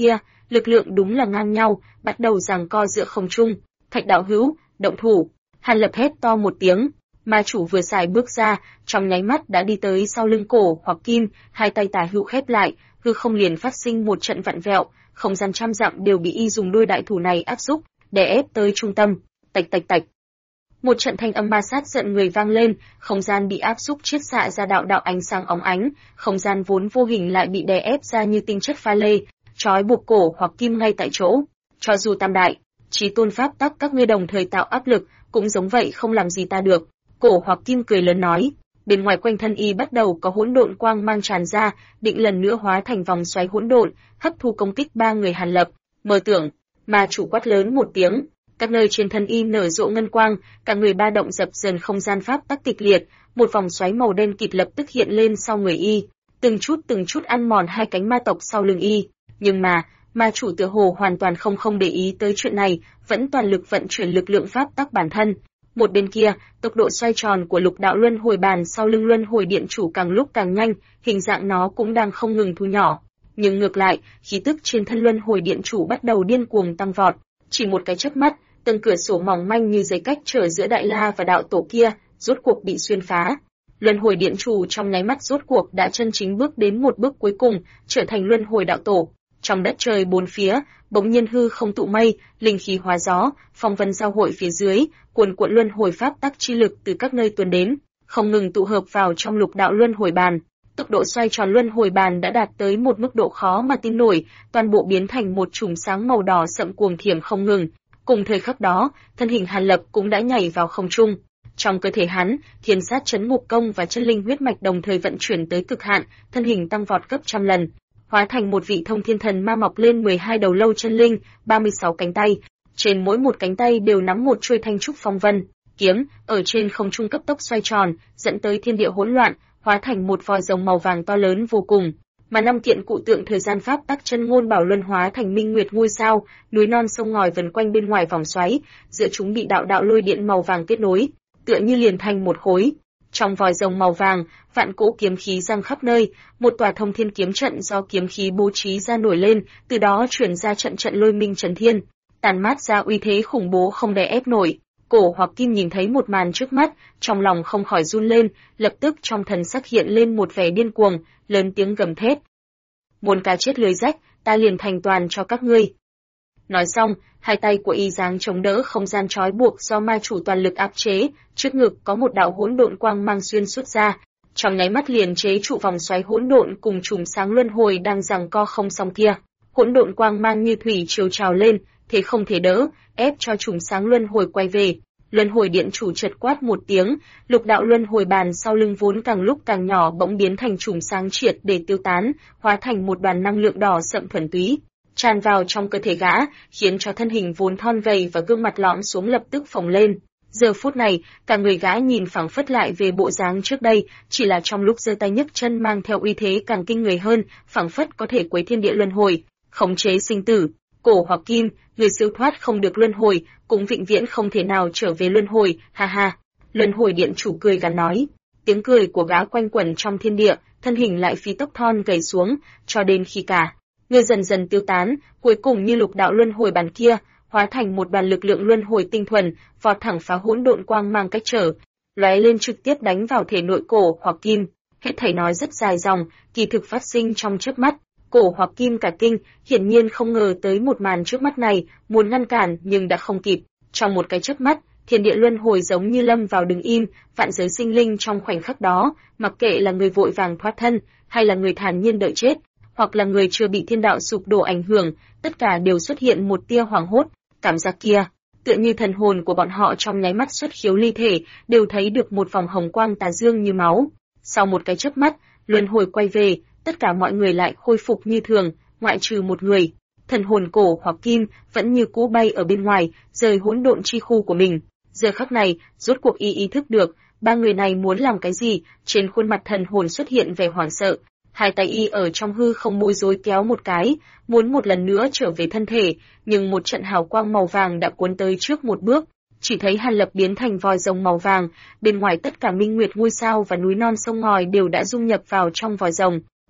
lực lượng đúng là ngang nhau, bắt đầu giằng co giữa không trung. Thạch đạo hữu, động thủ! Hàn Lập hét to một tiếng, ma chủ vừa xài bước ra, trong nháy mắt đã đi tới sau lưng Cổ Hoặc Kim, hai tay tả hữu khép lại, hư không liền phát sinh một trận vặn vẹo, không gian trăm dặm đều bị y dùng đôi đại thủ này áp xúc, đè ép tới trung tâm. Tạch tạch tạch. Một trận thanh âm ma sát giận người vang lên, không gian bị áp xúc chiết xạ ra đạo đạo ánh sáng óng ánh, không gian vốn vô hình lại bị đè ép ra như tinh chất pha lê, trói buộc Cổ Hoặc Kim ngay tại chỗ. Cho dù tam đại, chí tôn pháp tắc các ngươi đồng thời tạo áp lực, cũng giống vậy không làm gì ta được. Cổ Hoặc Kim cười lớn nói, bên ngoài quanh thân y bắt đầu có hỗn độn quang mang tràn ra, định lần nữa hóa thành vòng xoáy hỗn độn, hấp thu công kích ba người Hàn Lập. Mơ tưởng, ma chủ quát lớn một tiếng, các nơi trên thân y nở rộ ngân quang, cả người ba động dập dần không gian pháp tắc kịch liệt, một vòng xoáy màu đen kịt lập tức hiện lên sau người y, từng chút ăn mòn hai cánh ma tộc sau lưng y. Nhưng mà, ma chủ tựa hồ hoàn toàn không để ý tới chuyện này, vẫn toàn lực vận chuyển lực lượng pháp tắc bản thân. Một bên kia, tốc độ xoay tròn của lục đạo luân hồi bàn sau lưng luân hồi điện chủ càng lúc càng nhanh, hình dạng nó cũng đang không ngừng thu nhỏ. Nhưng ngược lại, khí tức trên thân luân hồi điện chủ bắt đầu điên cuồng tăng vọt. Chỉ một cái chớp mắt, từng cửa sổ mỏng manh như giấy cách trở giữa Đại La và đạo tổ kia, rốt cuộc bị xuyên phá. Luân hồi điện chủ trong nháy mắt rốt cuộc đã chân chính bước đến một bước cuối cùng, trở thành luân hồi đạo tổ. Trong đất trời bốn phía, bỗng nhiên hư không tụ mây, linh khí hóa gió, phong vân giao hội phía dưới, cuồn cuộn luân hồi pháp tắc chi lực từ các nơi tuôn đến, không ngừng tụ hợp vào trong lục đạo luân hồi bàn. Tốc độ xoay tròn luân hồi bàn đã đạt tới một mức độ khó mà tin nổi, toàn bộ biến thành một chùm sáng màu đỏ sậm cuồng thiểm không ngừng. Cùng thời khắc đó, thân hình Hàn Lập cũng đã nhảy vào không trung. Trong cơ thể hắn, thiên sát chấn ngục công và chân linh huyết mạch đồng thời vận chuyển tới cực hạn, thân hình tăng vọt gấp trăm lần, hóa thành một vị thông thiên thần ma mọc lên 12 đầu lâu chân linh, 36 cánh tay. Trên mỗi một cánh tay đều nắm một chuôi thanh trúc phong vân kiếm, ở trên không trung cấp tốc xoay tròn, dẫn tới thiên địa hỗn loạn, hóa thành một vòi rồng màu vàng to lớn vô cùng. Mà năm kiện cụ tượng thời gian pháp tắc chân ngôn bảo luân hóa thành minh nguyệt ngôi sao, núi non sông ngòi vần quanh bên ngoài vòng xoáy, giữa chúng bị đạo đạo lôi điện màu vàng kết nối, tựa như liền thành một khối. Trong vòi rồng màu vàng, vạn cỗ kiếm khí giăng khắp nơi, một tòa thông thiên kiếm trận do kiếm khí bố trí ra nổi lên, từ đó truyền ra trận trận lôi minh trấn thiên, tàn mát ra uy thế khủng bố không đè ép nổi. Cổ Hoặc Kim nhìn thấy một màn trước mắt, trong lòng không khỏi run lên, lập tức trong thần sắc hiện lên một vẻ điên cuồng, lớn tiếng gầm thét: "Muốn cá chết lưới rách, ta liền thành toàn cho các ngươi." Nói xong, hai tay của y giáng chống đỡ không gian trói buộc do ma chủ toàn lực áp chế, trước ngực có một đạo hỗn độn quang mang xuyên suốt ra, trong nháy mắt liền chế trụ vòng xoáy hỗn độn cùng chùm sáng luân hồi đang giằng co không xong kia. Hỗn độn quang mang như thủy triều trào lên, thế không thể đỡ, ép cho chùm sáng luân hồi quay về. Luân hồi điện chủ chợt quát một tiếng, lục đạo luân hồi bàn sau lưng vốn càng lúc càng nhỏ bỗng biến thành chùm sáng triệt để tiêu tán, hóa thành một đoàn năng lượng đỏ sậm thuần túy, tràn vào trong cơ thể gã, khiến cho thân hình vốn thon gầy và gương mặt lõm xuống lập tức phồng lên. Giờ phút này, cả người gã nhìn phảng phất lại về bộ dáng trước đây, chỉ là trong lúc giơ tay nhấc chân mang theo uy thế càng kinh người hơn, phảng phất có thể quấy thiên địa luân hồi, khống chế sinh tử. Cổ Hoặc Kim, người siêu thoát không được luân hồi, cũng vĩnh viễn không thể nào trở về luân hồi, ha ha. Luân hồi điện chủ cười gằn nói. Tiếng cười của gã quanh quẩn trong thiên địa, thân hình lại phi tốc thon gầy xuống, cho đến khi cả người dần dần tiêu tán, cuối cùng như lục đạo luân hồi bàn kia, hóa thành một đoàn lực lượng luân hồi tinh thuần, vọt thẳng phá hỗn độn quang mang cách trở, lóe lên trực tiếp đánh vào thể nội Cổ Hoặc Kim. Hết thảy nói rất dài dòng, kỳ thực phát sinh trong chớp mắt. Cổ Hoặc Kim cả kinh, hiển nhiên không ngờ tới một màn trước mắt này, muốn ngăn cản nhưng đã không kịp. Trong một cái chớp mắt, thiên địa luân hồi giống như lâm vào đứng im, vạn giới sinh linh trong khoảnh khắc đó, mặc kệ là người vội vàng thoát thân, hay là người thản nhiên đợi chết, hoặc là người chưa bị thiên đạo sụp đổ ảnh hưởng, tất cả đều xuất hiện một tia hoảng hốt. Cảm giác kia, tựa như thần hồn của bọn họ trong nháy mắt xuất khiếu ly thể, đều thấy được một vòng hồng quang tà dương như máu. Sau một cái chớp mắt, luân hồi quay về, tất cả mọi người lại khôi phục như thường, ngoại trừ một người. Thần hồn Cổ Hoặc Kim vẫn như cũ bay ở bên ngoài, rời hỗn độn chi khu của mình. Giờ khắc này, rốt cuộc ý thức được, ba người này muốn làm cái gì, trên khuôn mặt thần hồn xuất hiện vẻ hoảng sợ. Hai tay y ở trong hư không bối rối kéo một cái, muốn một lần nữa trở về thân thể, nhưng một trận hào quang màu vàng đã cuốn tới trước một bước. Chỉ thấy Hàn Lập biến thành vòi rồng màu vàng, bên ngoài tất cả minh nguyệt ngôi sao và núi non sông ngòi đều đã dung nhập vào trong vòi rồng.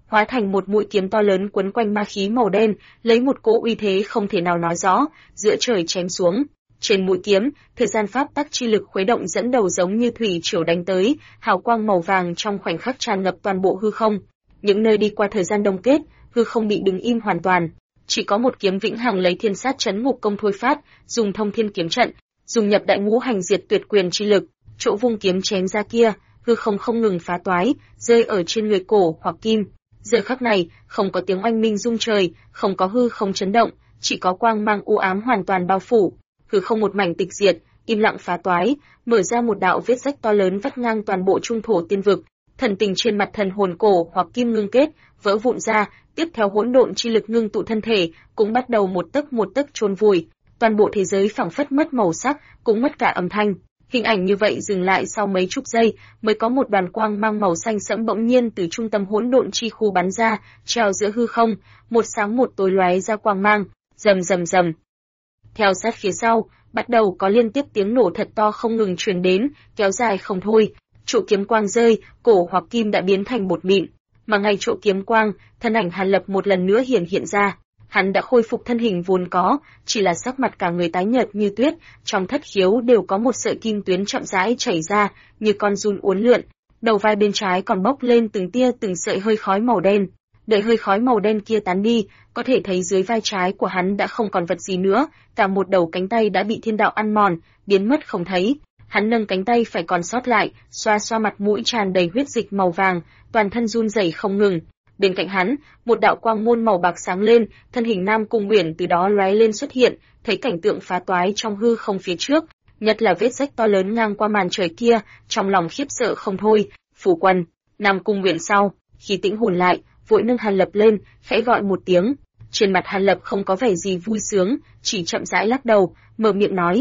hóa thành một mũi kiếm to lớn quấn quanh ma khí màu đen, lấy một cỗ uy thế không thể nào nói rõ, giữa trời chém xuống. Trên mũi kiếm, thời gian pháp tắc chi lực khuấy động dẫn đầu giống như thủy triều đánh tới, hào quang màu vàng trong khoảnh khắc tràn ngập toàn bộ hư không. Những nơi đi qua thời gian đông kết, hư không bị đứng im hoàn toàn, chỉ có một kiếm vĩnh hằng lấy thiên sát chấn ngục công thôi phát, dùng thông thiên kiếm trận, dùng nhập đại ngũ hành diệt tuyệt quyền chi lực, chỗ vung kiếm chém ra kia, hư không không ngừng phá toái, rơi ở trên người Cổ Hoặc Kim. Giờ khắc này, không có tiếng oanh minh rung trời, không có hư không chấn động, chỉ có quang mang u ám hoàn toàn bao phủ, hư không một mảnh tịch diệt, im lặng phá toái, mở ra một đạo vết rách to lớn vắt ngang toàn bộ trung thổ tiên vực. Thần tình trên mặt thần hồn Cổ Hoặc Kim ngưng kết, vỡ vụn ra, tiếp theo hỗn độn chi lực ngưng tụ thân thể, cũng bắt đầu một tấc chôn vùi. Toàn bộ thế giới phảng phất mất màu sắc, cũng mất cả âm thanh. Hình ảnh như vậy dừng lại sau mấy chục giây, mới có một đoàn quang mang màu xanh sẫm bỗng nhiên từ trung tâm hỗn độn chi khu bắn ra, treo giữa hư không, một sáng một tối lóe ra quang mang, rầm rầm rầm. Theo sát phía sau, bắt đầu có liên tiếp tiếng nổ thật to không ngừng truyền đến, kéo dài không thôi. Trụ kiếm quang rơi, Cổ Hoặc Kim đã biến thành bột mịn, mà ngay chỗ kiếm quang, thân ảnh Hàn Lập một lần nữa hiện ra. Hắn đã khôi phục thân hình vốn có, chỉ là sắc mặt cả người tái nhợt như tuyết, trong thất khiếu đều có một sợi kim tuyến chậm rãi chảy ra, như con giun uốn lượn. Đầu vai bên trái còn bốc lên từng tia từng sợi hơi khói màu đen. Đợi hơi khói màu đen kia tán đi, có thể thấy dưới vai trái của hắn đã không còn vật gì nữa, cả một đầu cánh tay đã bị thiên đạo ăn mòn, biến mất không thấy. Hắn nâng cánh tay phải còn sót lại, xoa xoa mặt mũi tràn đầy huyết dịch màu vàng, toàn thân run rẩy không ngừng. Bên cạnh hắn, một đạo quang môn màu bạc sáng lên, thân hình Nam Cung Uyển từ đó lóe lên xuất hiện, thấy cảnh tượng phá toái trong hư không phía trước, nhất là vết rách to lớn ngang qua màn trời kia, trong lòng khiếp sợ không thôi. Phủ Quân, Nam Cung Uyển sau, khi tĩnh hồn lại, vội nâng Hàn Lập lên, khẽ gọi một tiếng. Trên mặt Hàn Lập không có vẻ gì vui sướng, chỉ chậm rãi lắc đầu, mở miệng nói: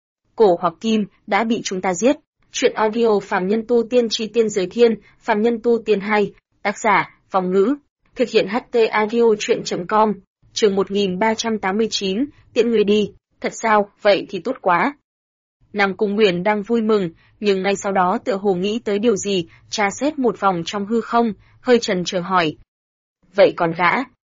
Cổ Hoặc Kim đã bị chúng ta giết. Truyện audio Phàm Nhân Tu Tiên Chi Tiên Giới Thiên, Phàm Nhân Tu Tiên 2, tác giả Phong Ngữ, thực hiện HT audio truyện.com. Chương 1389, tiện người đi. Thật sao? Vậy thì tốt quá. Nam Cung Uyển đang vui mừng, nhưng ngay sau đó tựa hồ nghĩ tới điều gì, tra xét một vòng trong hư không, hơi chần chờ hỏi: Vậy còn gã?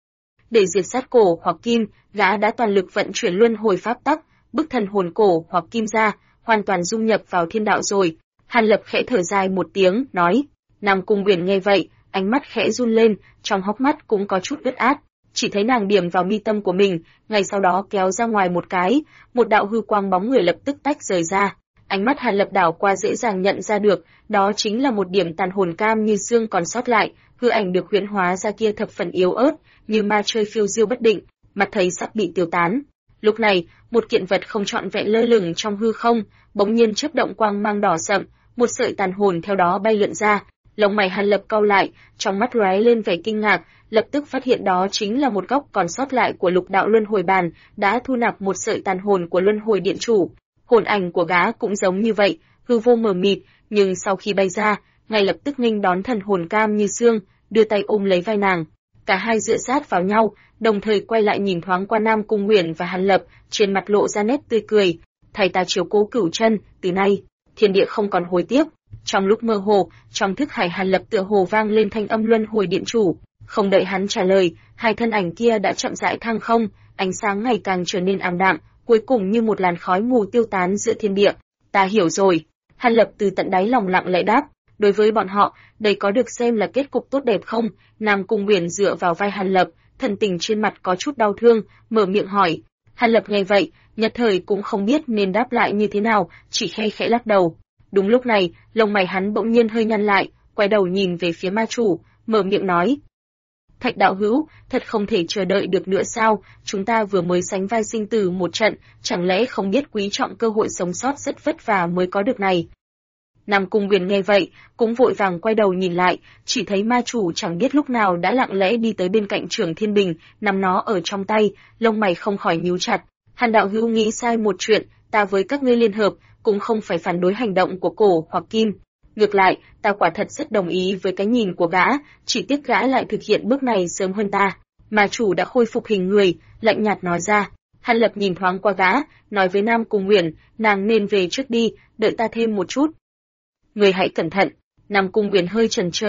Để diệt sát Cổ Hoặc Kim, gã đã toàn lực vận chuyển luân hồi pháp tắc, bức thần hồn Cổ Hoặc Kim ra, hoàn toàn dung nhập vào thiên đạo rồi. Hàn Lập khẽ thở dài một tiếng, nói. Nam Cung Uyển nghe vậy, ánh mắt khẽ run lên, trong hốc mắt cũng có chút ướt át. Chỉ thấy nàng điểm vào mi tâm của mình, ngay sau đó kéo ra ngoài một cái, một đạo hư quang bóng người lập tức tách rời ra. Ánh mắt Hàn Lập đảo qua dễ dàng nhận ra được, đó chính là một điểm tàn hồn cam như xương còn sót lại, hư ảnh được huyễn hóa ra kia thập phần yếu ớt, như ma chơi phiêu diêu bất định, mặt thấy sắp bị tiêu tán. Lúc này, một kiện vật không trọn vẹn lơ lửng trong hư không, bỗng nhiên chớp động quang mang đỏ sậm, một sợi tàn hồn theo đó bay lượn ra. Lông mày Hàn Lập cau lại, trong mắt lóe lên vẻ kinh ngạc, lập tức phát hiện đó chính là một góc còn sót lại của lục đạo luân hồi bàn, đã thu nạp một sợi tàn hồn của luân hồi điện chủ. Hồn ảnh của gã cũng giống như vậy, hư vô mờ mịt, nhưng sau khi bay ra, ngay lập tức nghênh đón thần hồn cam như xương, đưa tay ôm lấy vai nàng. Cả hai dựa sát vào nhau, đồng thời quay lại nhìn thoáng qua Nam Cung Uyển và Hàn Lập, trên mặt lộ ra nét tươi cười. Thầy ta chiếu cố Cửu Chân, từ nay, thiên địa không còn hối tiếc. Trong lúc mơ hồ, trong thức hải Hàn Lập tựa hồ vang lên thanh âm luân hồi điện chủ. Không đợi hắn trả lời, hai thân ảnh kia đã chậm rãi thăng không, ánh sáng ngày càng trở nên ảm đạm, cuối cùng như một làn khói mù tiêu tán giữa thiên địa. Ta hiểu rồi. Hàn Lập từ tận đáy lòng lặng lẽ đáp. Đối với bọn họ, đây có được xem là kết cục tốt đẹp không? Nam Cung Uyển dựa vào vai Hàn Lập, thần tình trên mặt có chút đau thương, mở miệng hỏi. Hàn Lập nghe vậy, nhất thời cũng không biết nên đáp lại như thế nào, chỉ khẽ khẽ lắc đầu. Đúng lúc này, lông mày hắn bỗng nhiên hơi nhăn lại, quay đầu nhìn về phía ma chủ, mở miệng nói. Thạch đạo hữu, thật không thể chờ đợi được nữa sao, chúng ta vừa mới sánh vai sinh tử một trận, chẳng lẽ không biết quý trọng cơ hội sống sót rất vất vả mới có được này. Nam Cung Uyển nghe vậy, cũng vội vàng quay đầu nhìn lại, chỉ thấy ma chủ chẳng biết lúc nào đã lặng lẽ đi tới bên cạnh Trường Thiên Bình, nắm nó ở trong tay, lông mày không khỏi nhíu chặt. Hàn đạo hữu nghĩ sai một chuyện, ta với các ngươi liên hợp, cũng không phải phản đối hành động của Cổ hoặc Kim. Ngược lại, ta quả thật rất đồng ý với cái nhìn của gã, chỉ tiếc gã lại thực hiện bước này sớm hơn ta. Ma chủ đã khôi phục hình người, lạnh nhạt nói ra. Hàn Lập nhìn thoáng qua gã, nói với Nam Cung Uyển, nàng nên về trước đi, đợi ta thêm một chút. Người hãy cẩn thận. Nam Cung Uyển hơi chần chờ,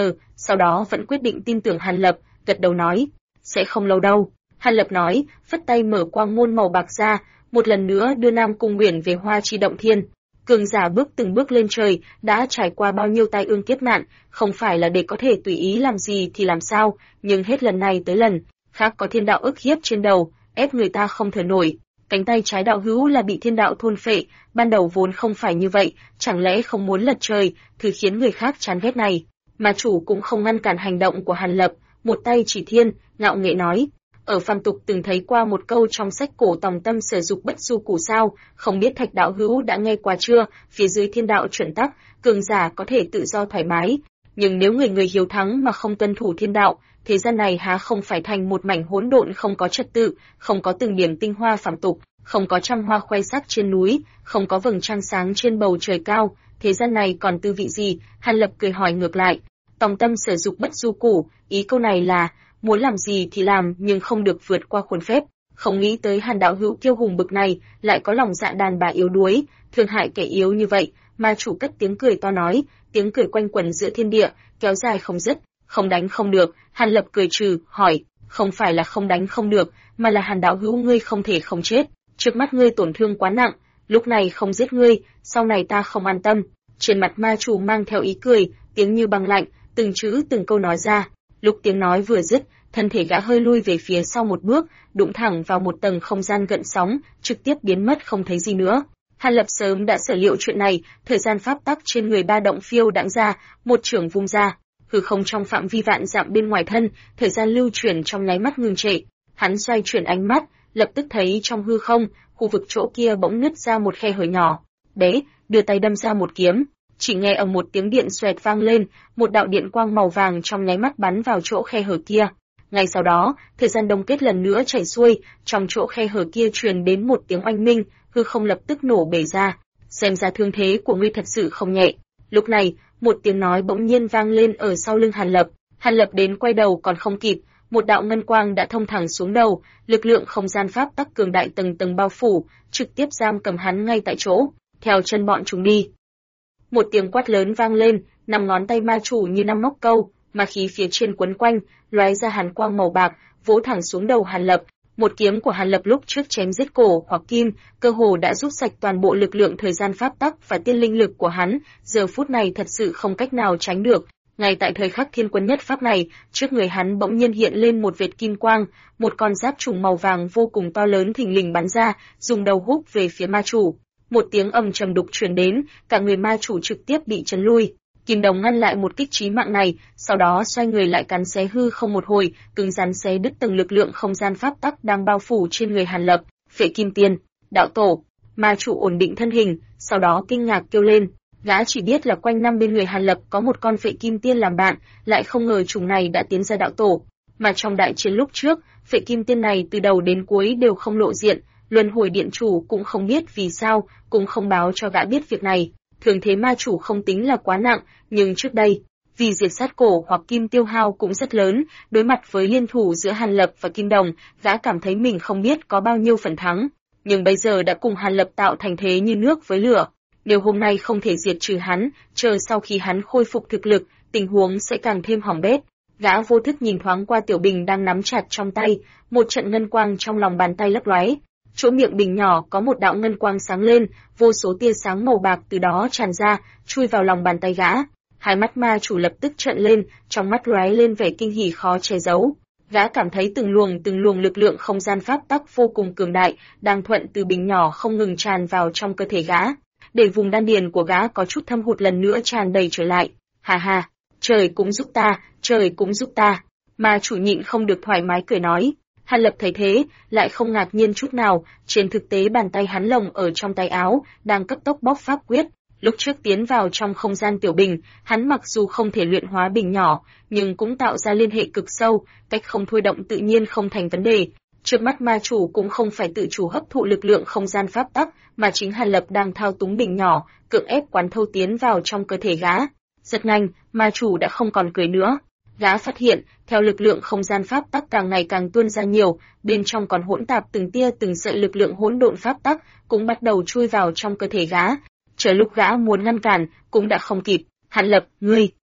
sau đó vẫn quyết định tin tưởng Hàn Lập, gật đầu nói, sẽ không lâu đâu. Hàn Lập nói, phất tay mở quang môn màu bạc ra, một lần nữa đưa Nam Cung Uyển về Hoa Chi Động Thiên. Cường giả bước từng bước lên trời, đã trải qua bao nhiêu tai ương kiếp nạn, không phải là để có thể tùy ý làm gì thì làm sao, nhưng hết lần này tới lần khác có thiên đạo ức hiếp trên đầu, ép người ta không thở nổi. Cánh tay trái đạo hữu là bị thiên đạo thôn phệ, ban đầu vốn không phải như vậy, chẳng lẽ không muốn lật trời, thứ khiến người khác chán ghét này. Mà chủ cũng không ngăn cản hành động của Hàn Lập, một tay chỉ thiên, ngạo nghễ nói. Ở phàm tục từng thấy qua một câu trong sách cổ tòng tâm sở dục bất du củ sao, không biết Thạch đạo hữu đã nghe qua chưa, phía dưới thiên đạo chuẩn tắc, cường giả có thể tự do thoải mái. Nhưng nếu người người hiếu thắng mà không tuân thủ thiên đạo, thế gian này há không phải thành một mảnh hỗn độn không có trật tự, không có từng điểm tinh hoa phàm tục, không có trăm hoa khoe sắc trên núi, không có vầng trăng sáng trên bầu trời cao, thế gian này còn tư vị gì? Hàn Lập cười hỏi ngược lại. Tòng tâm sở dục bất du củ, ý câu này là muốn làm gì thì làm nhưng không được vượt qua khuôn phép. Không nghĩ tới Hàn đạo hữu kiêu hùng bực này lại có lòng dạ đàn bà yếu đuối, thương hại kẻ yếu như vậy. Ma chủ cất tiếng cười to nói, tiếng cười quanh quẩn giữa thiên địa, kéo dài không dứt. Không đánh không được. Hàn Lập cười trừ, hỏi, không phải là không đánh không được, mà là Hàn đạo hữu ngươi không thể không chết. Trước mắt ngươi tổn thương quá nặng, lúc này không giết ngươi, sau này ta không an tâm. Trên mặt ma chủ mang theo ý cười, tiếng như băng lạnh, từng chữ từng câu nói ra. Lúc tiếng nói vừa dứt, thân thể gã hơi lui về phía sau một bước, đụng thẳng vào một tầng không gian gợn sóng, trực tiếp biến mất không thấy gì nữa. Hàn Lập sớm đã sở liệu chuyện này, thời gian pháp tắc trên người ba động phiêu đãng ra, một chưởng vung ra, hư không trong phạm vi vạn dặm bên ngoài thân, thời gian lưu chuyển trong nháy mắt ngừng trệ. Hắn xoay chuyển ánh mắt, lập tức thấy trong hư không, khu vực chỗ kia bỗng nứt ra một khe hở nhỏ. Bé, đưa tay đâm ra một kiếm, chỉ nghe ầm một tiếng điện xoẹt vang lên, một đạo điện quang màu vàng trong nháy mắt bắn vào chỗ khe hở kia. Ngay sau đó, thời gian đông kết lần nữa chảy xuôi, trong chỗ khe hở kia truyền đến một tiếng oanh minh, hư không lập tức nổ bể ra. Xem ra thương thế của ngươi thật sự không nhẹ. Lúc này, một tiếng nói bỗng nhiên vang lên ở sau lưng Hàn Lập. Hàn Lập đến quay đầu còn không kịp, một đạo ngân quang đã thông thẳng xuống đầu, lực lượng không gian pháp tắc cường đại tầng tầng bao phủ, trực tiếp giam cầm hắn ngay tại chỗ. Theo chân bọn chúng đi. Một tiếng quát lớn vang lên, năm ngón tay ma chủ như năm móc câu, ma khí phía trên quấn quanh, lóe ra hàn quang màu bạc, vỗ thẳng xuống đầu Hàn Lập. Một kiếm của Hàn Lập lúc trước chém giết cổ hoặc kim, cơ hồ đã rút sạch toàn bộ lực lượng thời gian pháp tắc và tiên linh lực của hắn, giờ phút này thật sự không cách nào tránh được. Ngay tại thời khắc thiên quân nhất pháp này, trước người hắn bỗng nhiên hiện lên một vệt kim quang, một con giáp trùng màu vàng vô cùng to lớn thình lình bắn ra, dùng đầu húc về phía ma chủ. Một tiếng ầm trầm đục truyền đến, cả người ma chủ trực tiếp bị chấn lui. Kim đồng ngăn lại một kích chí mạng này, sau đó xoay người lại cắn xé hư không một hồi, cứng rắn xé đứt tầng lực lượng không gian pháp tắc đang bao phủ trên người Hàn Lập. Phệ Kim Tiên, đạo tổ. Ma chủ ổn định thân hình, sau đó kinh ngạc kêu lên. Gã chỉ biết là quanh năm bên người Hàn Lập có một con Phệ Kim Tiên làm bạn, lại không ngờ trùng này đã tiến ra đạo tổ. Mà trong đại chiến lúc trước, Phệ Kim Tiên này từ đầu đến cuối đều không lộ diện, Luân Hồi Điện chủ cũng không biết vì sao, cũng không báo cho gã biết việc này. Thường thế ma chủ không tính là quá nặng, nhưng trước đây, vì diệt sát cổ hoặc kim tiêu hao cũng rất lớn, đối mặt với liên thủ giữa Hàn Lập và Kim Đồng, gã cảm thấy mình không biết có bao nhiêu phần thắng. Nhưng bây giờ đã cùng Hàn Lập tạo thành thế như nước với lửa. Nếu hôm nay không thể diệt trừ hắn, chờ sau khi hắn khôi phục thực lực, tình huống sẽ càng thêm hỏng bét. Gã vô thức nhìn thoáng qua tiểu bình đang nắm chặt trong tay, một trận ngân quang trong lòng bàn tay lấp lóe. Chỗ miệng bình nhỏ có một đạo ngân quang sáng lên, vô số tia sáng màu bạc từ đó tràn ra, chui vào lòng bàn tay gã. Hai mắt ma chủ lập tức trợn lên, trong mắt lóe lên vẻ kinh hỉ khó che giấu. Gã cảm thấy từng luồng lực lượng không gian pháp tắc vô cùng cường đại, đang thuận từ bình nhỏ không ngừng tràn vào trong cơ thể gã, để vùng đan điền của gã có chút thâm hụt lần nữa tràn đầy trở lại. Hà hà, trời cũng giúp ta, trời cũng giúp ta. Ma chủ nhịn không được thoải mái cười nói. Hàn Lập thấy thế, lại không ngạc nhiên chút nào, trên thực tế bàn tay hắn lồng ở trong tay áo, đang cấp tốc bóc pháp quyết. Lúc trước tiến vào trong không gian tiểu bình, hắn mặc dù không thể luyện hóa bình nhỏ, nhưng cũng tạo ra liên hệ cực sâu, cách không thôi động tự nhiên không thành vấn đề. Trước mắt ma chủ cũng không phải tự chủ hấp thụ lực lượng không gian pháp tắc, mà chính Hàn Lập đang thao túng bình nhỏ, cưỡng ép quán thâu tiến vào trong cơ thể gã. Rất nhanh, ma chủ đã không còn cười nữa. Gã phát hiện, theo lực lượng không gian pháp tắc càng ngày càng tuôn ra nhiều, bên trong còn hỗn tạp từng tia từng sợi lực lượng hỗn độn pháp tắc, cũng bắt đầu chui vào trong cơ thể gã. Chờ lúc gã muốn ngăn cản, cũng đã không kịp. Hàn Lập, ngươi!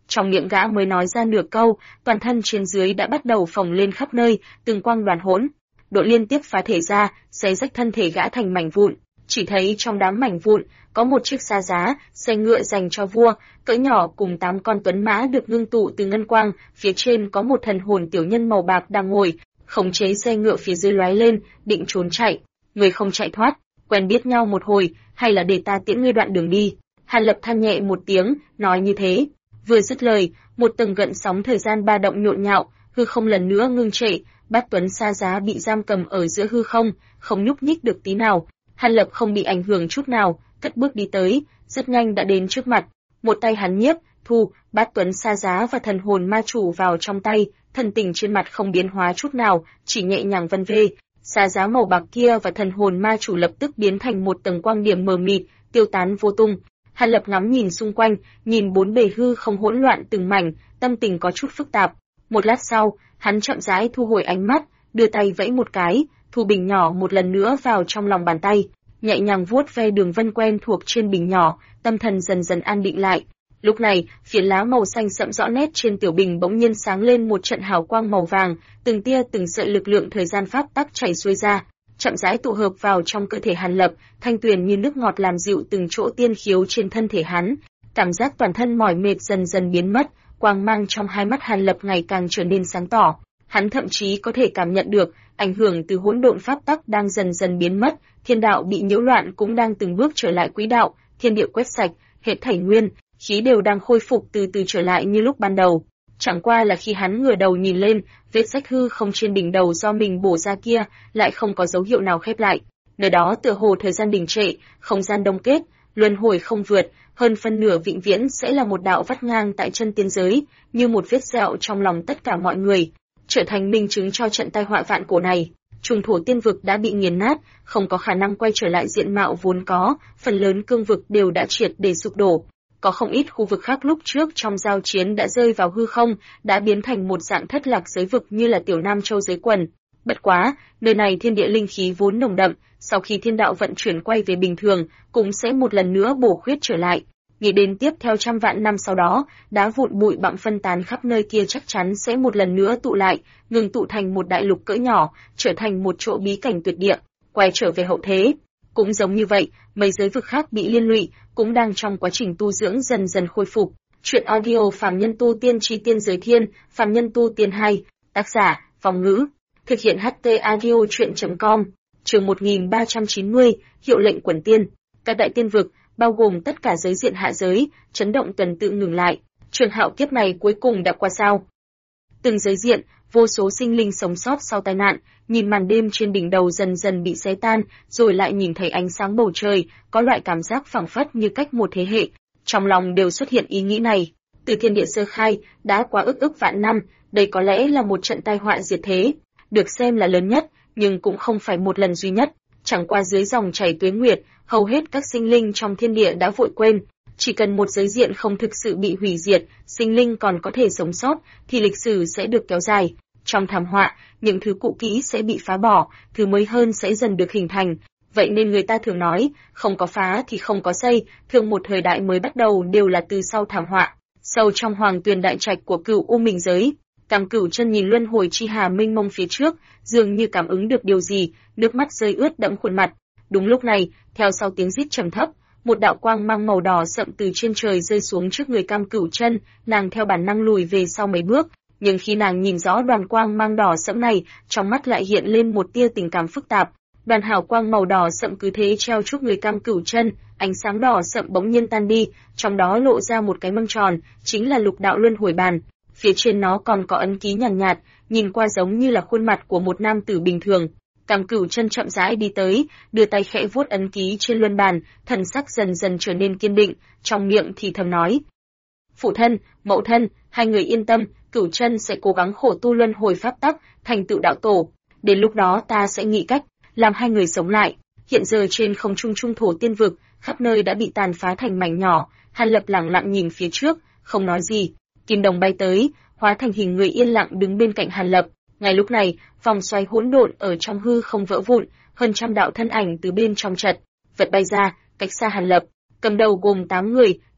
Trong miệng gã mới nói ra nửa câu, toàn thân trên dưới đã bắt đầu phồng lên khắp nơi, từng quang đoàn hỗn độ liên tiếp phá thể ra, xé rách thân thể gã thành mảnh vụn. Chỉ thấy trong đám mảnh vụn có một chiếc xa giá, xe ngựa dành cho vua, cỡ nhỏ cùng 8 con tuấn mã được ngưng tụ từ ngân quang, phía trên có một thần hồn tiểu nhân màu bạc đang ngồi, khống chế xe ngựa phía dưới lóe lên, định trốn chạy. Người không chạy thoát, quen biết nhau một hồi, hay là để ta tiễn ngươi đoạn đường đi. Hàn Lập than nhẹ một tiếng, nói như thế. Vừa dứt lời, một tầng gợn sóng thời gian ba động nhộn nhạo, hư không lần nữa ngưng trệ, Bát Tuấn xa giá bị giam cầm ở giữa hư không nhúc nhích được tí nào. Hàn Lập không bị ảnh hưởng chút nào, cất bước đi tới, rất nhanh đã đến trước mặt. Một tay hắn nhiếp, thu, Bát Tuấn xa giá và thần hồn ma chủ vào trong tay, thần tình trên mặt không biến hóa chút nào, chỉ nhẹ nhàng vân vê. Xa giá màu bạc kia và thần hồn ma chủ lập tức biến thành một tầng quang điểm mờ mịt, tiêu tán vô tung. Hàn Lập ngắm nhìn xung quanh, nhìn bốn bề hư không hỗn loạn từng mảnh, tâm tình có chút phức tạp. Một lát sau, hắn chậm rãi thu hồi ánh mắt, đưa tay vẫy một cái, thu bình nhỏ một lần nữa vào trong lòng bàn tay, nhẹ nhàng vuốt ve đường vân quen thuộc trên bình nhỏ, tâm thần dần dần an định lại. Lúc này, phiến lá màu xanh sẫm rõ nét trên tiểu bình bỗng nhiên sáng lên một trận hào quang màu vàng, từng tia từng sợi lực lượng thời gian pháp tắc chảy xuôi ra, chậm rãi tụ hợp vào trong cơ thể Hàn Lập, thanh tuyền như nước ngọt làm dịu từng chỗ tiên khiếu trên thân thể hắn. Cảm giác toàn thân mỏi mệt dần dần biến mất, quang mang trong hai mắt Hàn Lập ngày càng trở nên sáng tỏ. Hắn thậm chí có thể cảm nhận được ảnh hưởng từ hỗn độn pháp tắc đang dần dần biến mất, thiên đạo bị nhiễu loạn cũng đang từng bước trở lại quỹ đạo, thiên địa quét sạch, hết thảy nguyên khí đều đang khôi phục từ từ trở lại như lúc ban đầu. Chẳng qua là khi hắn ngửa đầu nhìn lên, vết rách hư không trên đỉnh đầu do mình bổ ra kia lại không có dấu hiệu nào khép lại. Nơi đó tựa hồ thời gian đình trệ, không gian đông kết, luân hồi không vượt, hơn phân nửa vĩnh viễn sẽ là một đạo vắt ngang tại chân tiên giới, như một vết sẹo trong lòng tất cả mọi người, trở thành minh chứng cho trận tai họa vạn cổ này. Trùng thổ tiên vực đã bị nghiền nát, không có khả năng quay trở lại diện mạo vốn có, phần lớn cương vực đều đã triệt để sụp đổ. Có không ít khu vực khác lúc trước trong giao chiến đã rơi vào hư không, đã biến thành một dạng thất lạc giới vực như là Tiểu Nam Châu giới quần. Bất quá, nơi này thiên địa linh khí vốn nồng đậm, sau khi thiên đạo vận chuyển quay về bình thường, cũng sẽ một lần nữa bổ khuyết trở lại. Nghĩ đến tiếp theo trăm vạn năm sau đó, đá vụn bụi bặm phân tán khắp nơi kia chắc chắn sẽ một lần nữa tụ lại, ngừng tụ thành một đại lục cỡ nhỏ, trở thành một chỗ bí cảnh tuyệt địa, quay trở về hậu thế. Cũng giống như vậy, mấy giới vực khác bị liên lụy, cũng đang trong quá trình tu dưỡng dần dần khôi phục. Chuyện audio Phàm Nhân Tu Tiên Chi Tiên Giới Thiên, Phàm Nhân Tu Tiên 2, tác giả, Phong Ngữ, thực hiện HT audio chuyện.com, chương 1390, hiệu lệnh quần tiên. Các đại tiên vực, bao gồm tất cả giới diện hạ giới, chấn động tuần tự ngừng lại. Trường hạo kiếp này cuối cùng đã qua sao? Từng giới diện, vô số sinh linh sống sót sau tai nạn, nhìn màn đêm trên đỉnh đầu dần dần bị xé tan, rồi lại nhìn thấy ánh sáng bầu trời, có loại cảm giác phảng phất như cách một thế hệ. Trong lòng đều xuất hiện ý nghĩ này. Từ thiên địa sơ khai, đã qua ức vạn năm, đây có lẽ là một trận tai họa diệt thế, được xem là lớn nhất, nhưng cũng không phải một lần duy nhất. Chẳng qua dưới dòng chảy tuế nguyệt, hầu hết các sinh linh trong thiên địa đã vội quên. Chỉ cần một giới diện không thực sự bị hủy diệt, sinh linh còn có thể sống sót, thì lịch sử sẽ được kéo dài. Trong thảm họa, những thứ cũ kỹ sẽ bị phá bỏ, thứ mới hơn sẽ dần được hình thành. Vậy nên người ta thường nói, không có phá thì không có xây, thường một thời đại mới bắt đầu đều là từ sau thảm họa. Sâu trong hoàng tuyền đại trạch của Cửu U Minh giới, Cam Cửu Chân nhìn luân hồi chi hà mênh mông phía trước, dường như cảm ứng được điều gì, nước mắt rơi ướt đẫm khuôn mặt. Đúng lúc này, theo sau tiếng rít trầm thấp, một đạo quang mang màu đỏ sậm từ trên trời rơi xuống trước người Cam Cửu Chân, nàng theo bản năng lùi về sau mấy bước, nhưng khi nàng nhìn rõ đoàn quang mang đỏ sẫm này, trong mắt lại hiện lên một tia tình cảm phức tạp. Đoàn hào quang màu đỏ sậm cứ thế treo trước người Cam Cửu Chân, ánh sáng đỏ sậm bỗng nhiên tan đi, trong đó lộ ra một cái mâm tròn, chính là lục đạo luân hồi bàn. Phía trên nó còn có ấn ký nhàn nhạt, nhìn qua giống như là khuôn mặt của một nam tử bình thường. Cam Cửu Chân chậm rãi đi tới, đưa tay khẽ vuốt ấn ký trên luân bàn, thần sắc dần dần trở nên kiên định, trong miệng thì thầm nói: "Phụ thân, mẫu thân, hai người yên tâm, Cửu Chân sẽ cố gắng khổ tu luân hồi pháp tắc, thành tựu đạo tổ. Đến lúc đó ta sẽ nghĩ cách làm hai người sống lại." Hiện giờ trên không trung trung thổ tiên vực, khắp nơi đã bị tàn phá thành mảnh nhỏ. Hàn Lập lặng lặng nhìn phía trước, không nói gì. Kim đồng bay tới, hóa thành hình người yên lặng đứng bên cạnh Hàn Lập. Ngay lúc này, vòng xoáy hỗn độn ở trong hư không vỡ vụn, hơn trăm đạo thân ảnh từ bên trong chật vật bay ra, cách xa Hàn Lập. Cầm đầu gồm 8 người,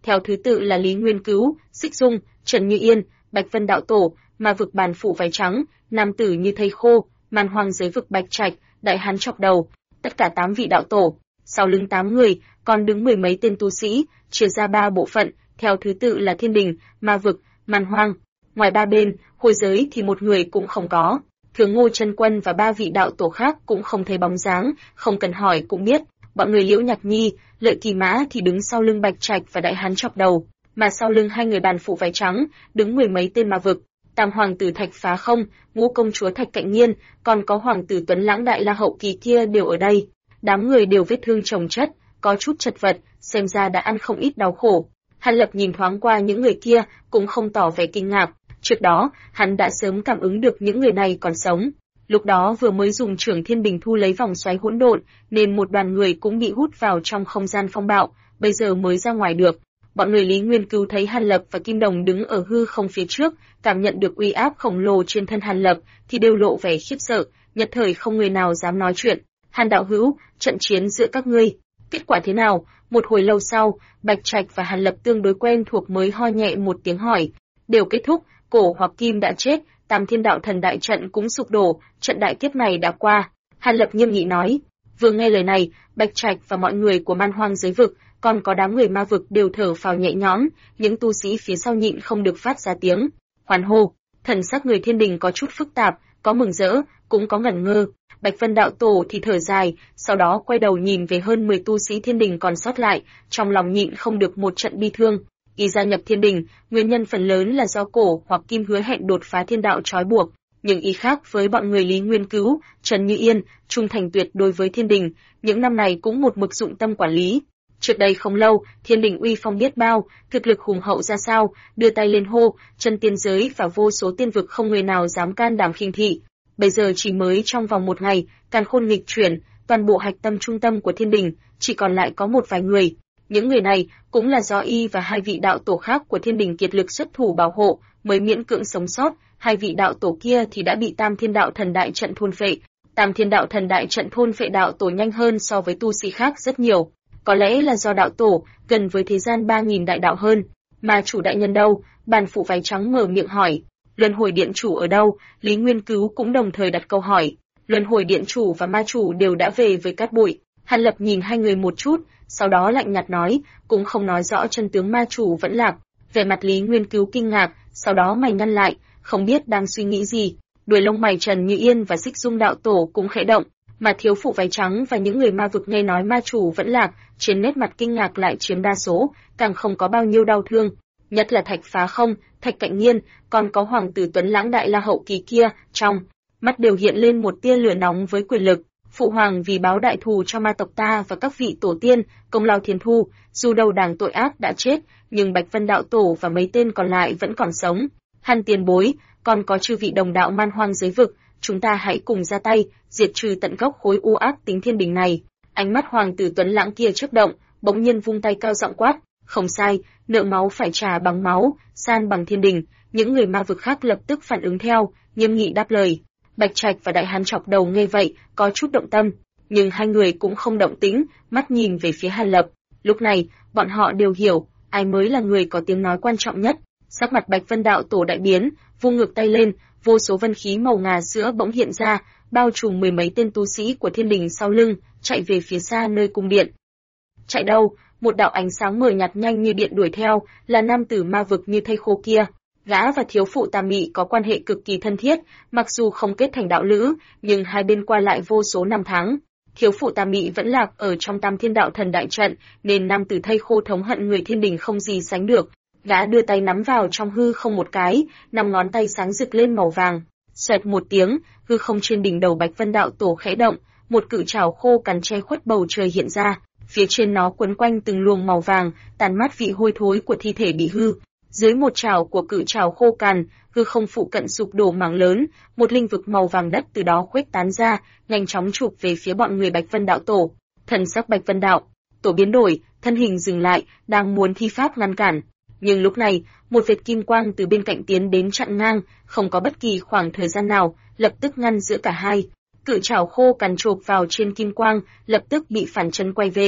theo thứ tự là Lý Nguyên Cữu, Xích Dung, Trần Như Yên, Bạch Vân Đạo Tổ, Ma vực Bàn Phủ Váy Trắng, Nam Tử Như Thây Khô, Man Hoang Giới vực Bạch Trạch, Đại Hán Chọc Đầu, tất cả 8 vị đạo tổ. Sau lưng 8 người, còn đứng mười mấy tên tu sĩ, chia ra 3 bộ phận, theo thứ tự là Thiên Đình, Ma vực, Man Hoang. Ngoài 3 bên, Hồi Giới thì một người cũng không có. Thường Ngô Chân Quân và 3 vị đạo tổ khác cũng không thấy bóng dáng, không cần hỏi cũng biết, bọn người Liễu Nhạc Nhi, Lợi Kỳ Mã thì đứng sau lưng Bạch Trạch và Đại Hán Chọc Đầu, mà sau lưng hai người Bàn Phủ Váy Trắng, đứng mười mấy tên Ma vực. Tam hoàng tử Thạch Phá Không, Ngũ công chúa Thạch Cạnh Nghiên, còn có hoàng tử Tuấn Lãng Đại La hậu kỳ kia đều ở đây. Đám người đều vết thương chồng chất, có chút chật vật, xem ra đã ăn không ít đau khổ. Hàn Lập nhìn thoáng qua những người kia, cũng không tỏ vẻ kinh ngạc. Trước đó, hắn đã sớm cảm ứng được những người này còn sống. Lúc đó vừa mới dùng Trưởng Thiên Bình thu lấy vòng xoáy hỗn độn, nên một đoàn người cũng bị hút vào trong không gian phong bạo, bây giờ mới ra ngoài được. Bọn người Lý Nguyên Cữu thấy Hàn Lập và Kim Đồng đứng ở hư không phía trước, cảm nhận được uy áp khổng lồ trên thân Hàn Lập, thì đều lộ vẻ khiếp sợ, nhất thời không người nào dám nói chuyện. Hàn đạo hữu, trận chiến giữa các ngươi, kết quả thế nào? Một hồi lâu sau, Bạch Trạch và Hàn Lập tương đối quen thuộc mới ho nhẹ một tiếng hỏi. Đều kết thúc, Cổ hoặc Kim đã chết, Tam Thiên Đạo Thần đại trận cũng sụp đổ, trận đại kiếp này đã qua. Hàn Lập nghiêm nghị nói. Vừa nghe lời này, Bạch Trạch và mọi người của Man Hoang Giới vực, còn có đám người Ma vực đều thở phào nhẹ nhõm, những tu sĩ phía sau nhịn không được phát ra tiếng hoan hô. Thần sắc người Thiên Đình có chút phức tạp, có mừng rỡ, cũng có ngẩn ngơ. Bạch Vân Đạo Tổ thì thở dài, sau đó quay đầu nhìn về hơn 10 tu sĩ Thiên Đình còn sót lại, trong lòng nhịn không được một trận bi thương. Y gia nhập Thiên Đình, nguyên nhân phần lớn là do Cổ hoặc Kim hứa hẹn đột phá thiên đạo trói buộc, nhưng y khác với bọn người Lý Nguyên Cữu, Trần Như Yên, trung thành tuyệt đối với Thiên Đình, những năm này cũng một mực dụng tâm quản lý. Trước đây không lâu, Thiên Đình uy phong biết bao, thực lực hùng hậu ra sao, đưa tay lên hô, chân tiên giới và vô số tiên vực không người nào dám can đảm khinh thị. Bây giờ chỉ mới trong vòng một ngày, càn khôn nghịch chuyển, toàn bộ hạch tâm trung tâm của Thiên Đình, chỉ còn lại có một vài người. Những người này cũng là do y và hai vị đạo tổ khác của Thiên Đình kiệt lực xuất thủ bảo hộ, mới miễn cưỡng sống sót. Hai vị đạo tổ kia thì đã bị Tam Thiên Đạo Thần đại trận thôn phệ. Tam Thiên Đạo Thần đại trận thôn phệ đạo tổ nhanh hơn so với tu sĩ khác rất nhiều. Có lẽ là do đạo tổ gần với thế gian 3000 đại đạo hơn. Mà chủ đại nhân đâu? Bàn Phủ Váy Trắng mở miệng hỏi. Luân Hồi Điện chủ ở đâu? Lý Nguyên Cữu cũng đồng thời đặt câu hỏi. Luân Hồi Điện chủ và ma chủ đều đã về với cát bụi. Hàn Lập nhìn hai người một chút, sau đó lạnh nhạt nói, cũng không nói rõ chân tướng ma chủ vẫn lạc. Vẻ mặt Lý Nguyên Cữu kinh ngạc, sau đó mày nhăn lại, không biết đang suy nghĩ gì. Đuôi lông mày Trần Như Yên và Xích Dung đạo tổ cũng khẽ động, mà thiếu phụ váy trắng và những người ma vực nghe nói ma chủ vẫn lạc, trên nét mặt kinh ngạc lại chiếm đa số, càng không có bao nhiêu đau thương. Nhất là Thạch Phá Không, Thạch Cạnh Nghiên, còn có hoàng tử Tuấn Lãng Đại La hậu kỳ kia, trong mắt đều hiện lên một tia lửa nóng với quyền lực. Phụ hoàng vì báo đại thù cho ma tộc ta và các vị tổ tiên, công lao thiên thu, dù đầu đảng tội ác đã chết, nhưng Bạch Vân đạo tổ và mấy tên còn lại vẫn còn sống. Hàn tiền bối, còn có chư vị đồng đạo Man Hoang Giới vực, chúng ta hãy cùng ra tay, diệt trừ tận gốc khối u ác tính Thiên Đình này. Ánh mắt hoàng tử Tuấn Lãng kia chớp động, bỗng nhiên vung tay cao giọng quát, không sai, nợ máu phải trả bằng máu, san bằng Thiên Đình. Những người ma vực khác lập tức phản ứng theo, nghiêm nghị đáp lời. Bạch Trạch và Đại Hán Chọc Đầu nghe vậy, có chút động tâm, nhưng hai người cũng không động tĩnh, mắt nhìn về phía Hàn Lập. Lúc này, bọn họ đều hiểu, ai mới là người có tiếng nói quan trọng nhất. Sắc mặt Bạch Vân đạo tổ đại biến, vung ngược tay lên, vô số vân khí màu ngà sữa bỗng hiện ra, bao trùm mười mấy tên tu sĩ của Thiên Đình sau lưng, chạy về phía xa nơi cung điện. Chạy đâu? Một đạo ánh sáng mờ nhạt nhanh như điện đuổi theo, là nam tử ma vực Như Thây Khô kia. Gã và thiếu phụ Tà Mị có quan hệ cực kỳ thân thiết, mặc dù không kết thành đạo lữ, nhưng hai bên qua lại vô số năm tháng. Thiếu phụ Tà Mị vẫn lạc ở trong Tam Thiên Đạo Thần đại trận, nên nam tử Thây Khô thống hận người Thiên Đình không gì sánh được. Gã đưa tay nắm vào trong hư không một cái, 5 ngón tay sáng rực lên màu vàng. Xoẹt một tiếng, hư không trên đỉnh đầu Bạch Vân đạo tổ khẽ động, một cự trảo khô cằn che khuất bầu trời hiện ra, phía trên nó quấn quanh từng luồng màu vàng, tàn mát vị hôi thối của thi thể bị hư. Dưới một trảo của cự trảo khô cằn, hư không phụ cận sụp đổ mảng lớn, một linh vực màu vàng đất từ đó khuếch tán ra, nhanh chóng chụp về phía bọn người Bạch Vân đạo tổ. Thần sắc Bạch Vân đạo tổ biến đổi, thân hình dừng lại, đang muốn thi pháp ngăn cản. Nhưng lúc này, một vệt kim quang từ bên cạnh tiến đến chặn ngang, không có bất kỳ khoảng thời gian nào, lập tức ngăn giữa cả hai. Cự trảo khô cằn chộp vào trên kim quang, lập tức bị phản chân quay về.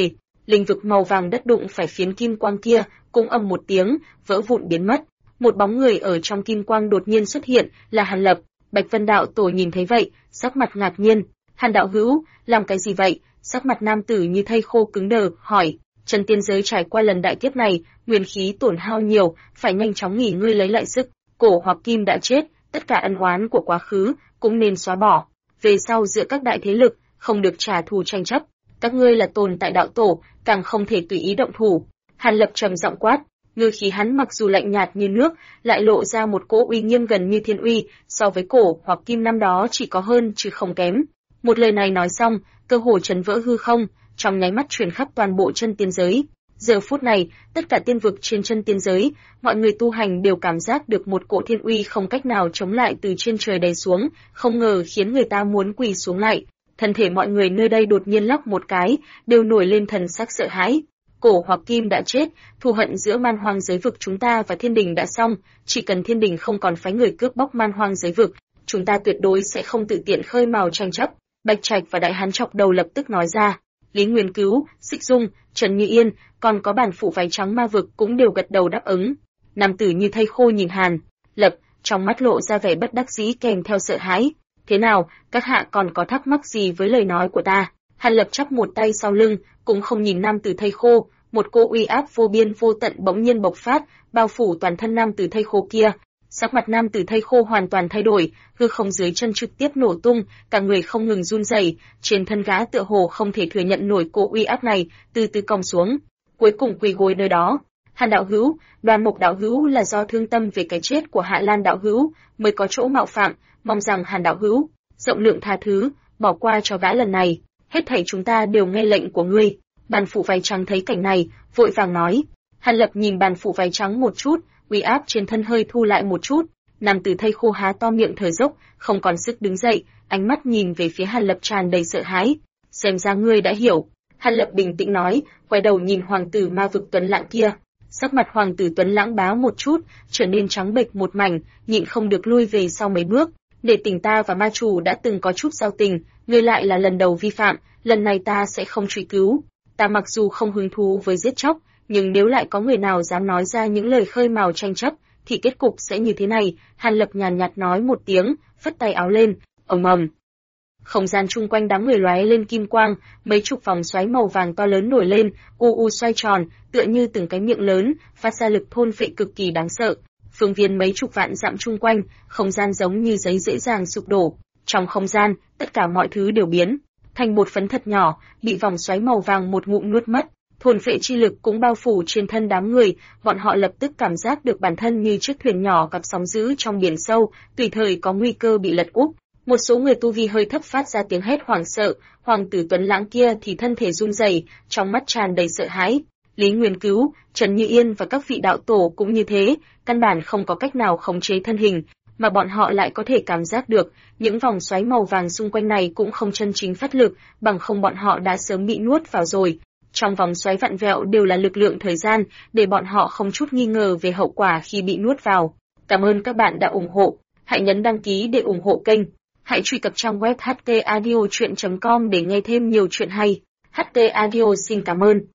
Lĩnh vực màu vàng đất đụng phải phiến kim quang kia, cũng ầm một tiếng, vỡ vụn biến mất. Một bóng người ở trong kim quang đột nhiên xuất hiện, là Hàn Lập. Bạch Vân đạo tổ nhìn thấy vậy, sắc mặt ngạc nhiên. Hàn đạo hữu, làm cái gì vậy? Sắc mặt nam tử như thây khô cứng đờ, hỏi. Chân tiên giới trải qua lần đại kiếp này, nguyên khí tổn hao nhiều, phải nhanh chóng nghỉ ngơi lấy lại sức. Cổ hoặc Kim đã chết, tất cả ân oán của quá khứ cũng nên xóa bỏ. Về sau giữa các đại thế lực, không được trả thù tranh chấp. Các ngươi là tồn tại đạo tổ, càng không thể tùy ý động thủ. Hàn Lập trầm giọng quát. Ngư khí hắn mặc dù lạnh nhạt như nước, lại lộ ra một cỗ uy nghiêm gần như thiên uy, so với cổ hoặc Kim năm đó chỉ có hơn chứ không kém. Một lời này nói xong, cơ hồ chấn vỡ hư không, trong nháy mắt truyền khắp toàn bộ chân tiên giới. Giờ phút này, tất cả tiên vực trên chân tiên giới, mọi người tu hành đều cảm giác được một cỗ thiên uy không cách nào chống lại từ trên trời đè xuống, không ngờ khiến người ta muốn quỳ xuống lại. Thân thể mọi người nơi đây đột nhiên lắc một cái, đều nổi lên thần sắc sợ hãi. Cổ hoặc Kim đã chết, thù hận giữa man hoang giới vực chúng ta và thiên đình đã xong, chỉ cần thiên đình không còn phái người cướp bóc man hoang giới vực, chúng ta tuyệt đối sẽ không tự tiện khơi mào tranh chấp. Bạch Trạch và Đại Hán chọc đầu lập tức nói ra. Lý Nguyên Cứu, Xích Dung, Trần Như Yên, còn có bản phụ váy trắng ma vực cũng đều gật đầu đáp ứng. Nam tử như thây khô nhìn Hàn Lập, trong mắt lộ ra vẻ bất đắc dĩ kèm theo sợ hãi. Thế nào, các hạ còn có thắc mắc gì với lời nói của ta? Hàn Lập chắp một tay sau lưng, cũng không nhìn nam tử thây khô, một cỗ uy áp vô biên vô tận bỗng nhiên bộc phát, bao phủ toàn thân nam tử thây khô kia. Sắc mặt nam tử thây khô hoàn toàn thay đổi, hư không dưới chân trực tiếp nổ tung, cả người không ngừng run rẩy, trên thân gã tựa hồ không thể thừa nhận nổi cỗ uy áp này, từ từ cong xuống, cuối cùng quỳ gối nơi đó. Hàn đạo hữu, Đoàn Mộc đạo hữu là do thương tâm về cái chết của Hạ Lan đạo hữu mới có chỗ mạo phạm, mong rằng Hàn đạo hữu rộng lượng tha thứ, bỏ qua cho gã lần này. Hết thảy chúng ta đều nghe lệnh của ngươi. Bàn phụ váy trắng thấy cảnh này, vội vàng nói. Hàn Lập nhìn bàn phụ váy trắng một chút, uy áp trên thân hơi thu lại một chút. Nam tử thây khô há to miệng thở dốc, không còn sức đứng dậy, ánh mắt nhìn về phía Hàn Lập tràn đầy sợ hãi. Xem ra ngươi đã hiểu. Hàn Lập bình tĩnh nói, quay đầu nhìn hoàng tử ma vực Tuấn Lãng kia. Sắc mặt hoàng tử Tuấn Lãng báo một chút, trở nên trắng bệch một mảnh, nhịn không được lui về sau mấy bước. Để tỉnh ta và ma chủ đã từng có chút giao tình, ngươi lại là lần đầu vi phạm, lần này ta sẽ không truy cứu. Ta mặc dù không hứng thú với giết chóc, nhưng nếu lại có người nào dám nói ra những lời khơi mào tranh chấp, thì kết cục sẽ như thế này. Hàn Lập nhàn nhạt nói một tiếng, phất tay áo lên, ầm ầm. Không gian chung quanh đám người lóe lên kim quang, mấy chục vòng xoáy màu vàng to lớn nổi lên, xoay tròn, tựa như từng cái miệng lớn, phát ra lực thôn phệ cực kỳ đáng sợ. Phương viên mấy chục vạn dặm chung quanh, không gian giống như giấy dễ dàng sụp đổ. Trong không gian, tất cả mọi thứ đều biến thành bột phấn thật nhỏ, bị vòng xoáy màu vàng một ngụm nuốt mất. Thôn phệ chi lực cũng bao phủ trên thân đám người, bọn họ lập tức cảm giác được bản thân như chiếc thuyền nhỏ gặp sóng dữ trong biển sâu, tùy thời có nguy cơ bị lật úp. Một số người tu vi hơi thấp phát ra tiếng hét hoảng sợ, hoàng tử Tuấn Lãng kia thì thân thể run rẩy, trong mắt tràn đầy sợ hãi. Lý Nguyên Cứu, Trần Như Yên và các vị đạo tổ cũng như thế, căn bản không có cách nào khống chế thân hình, mà bọn họ lại có thể cảm giác được, những vòng xoáy màu vàng xung quanh này cũng không chân chính phát lực, bằng không bọn họ đã sớm bị nuốt vào rồi. Trong vòng xoáy vặn vẹo đều là lực lượng thời gian, để bọn họ không chút nghi ngờ về hậu quả khi bị nuốt vào. Cảm ơn các bạn đã ủng hộ, hãy nhấn đăng ký để ủng hộ kênh. Hãy truy cập trang web htaudio.com để nghe thêm nhiều chuyện hay. HT Audio xin cảm ơn.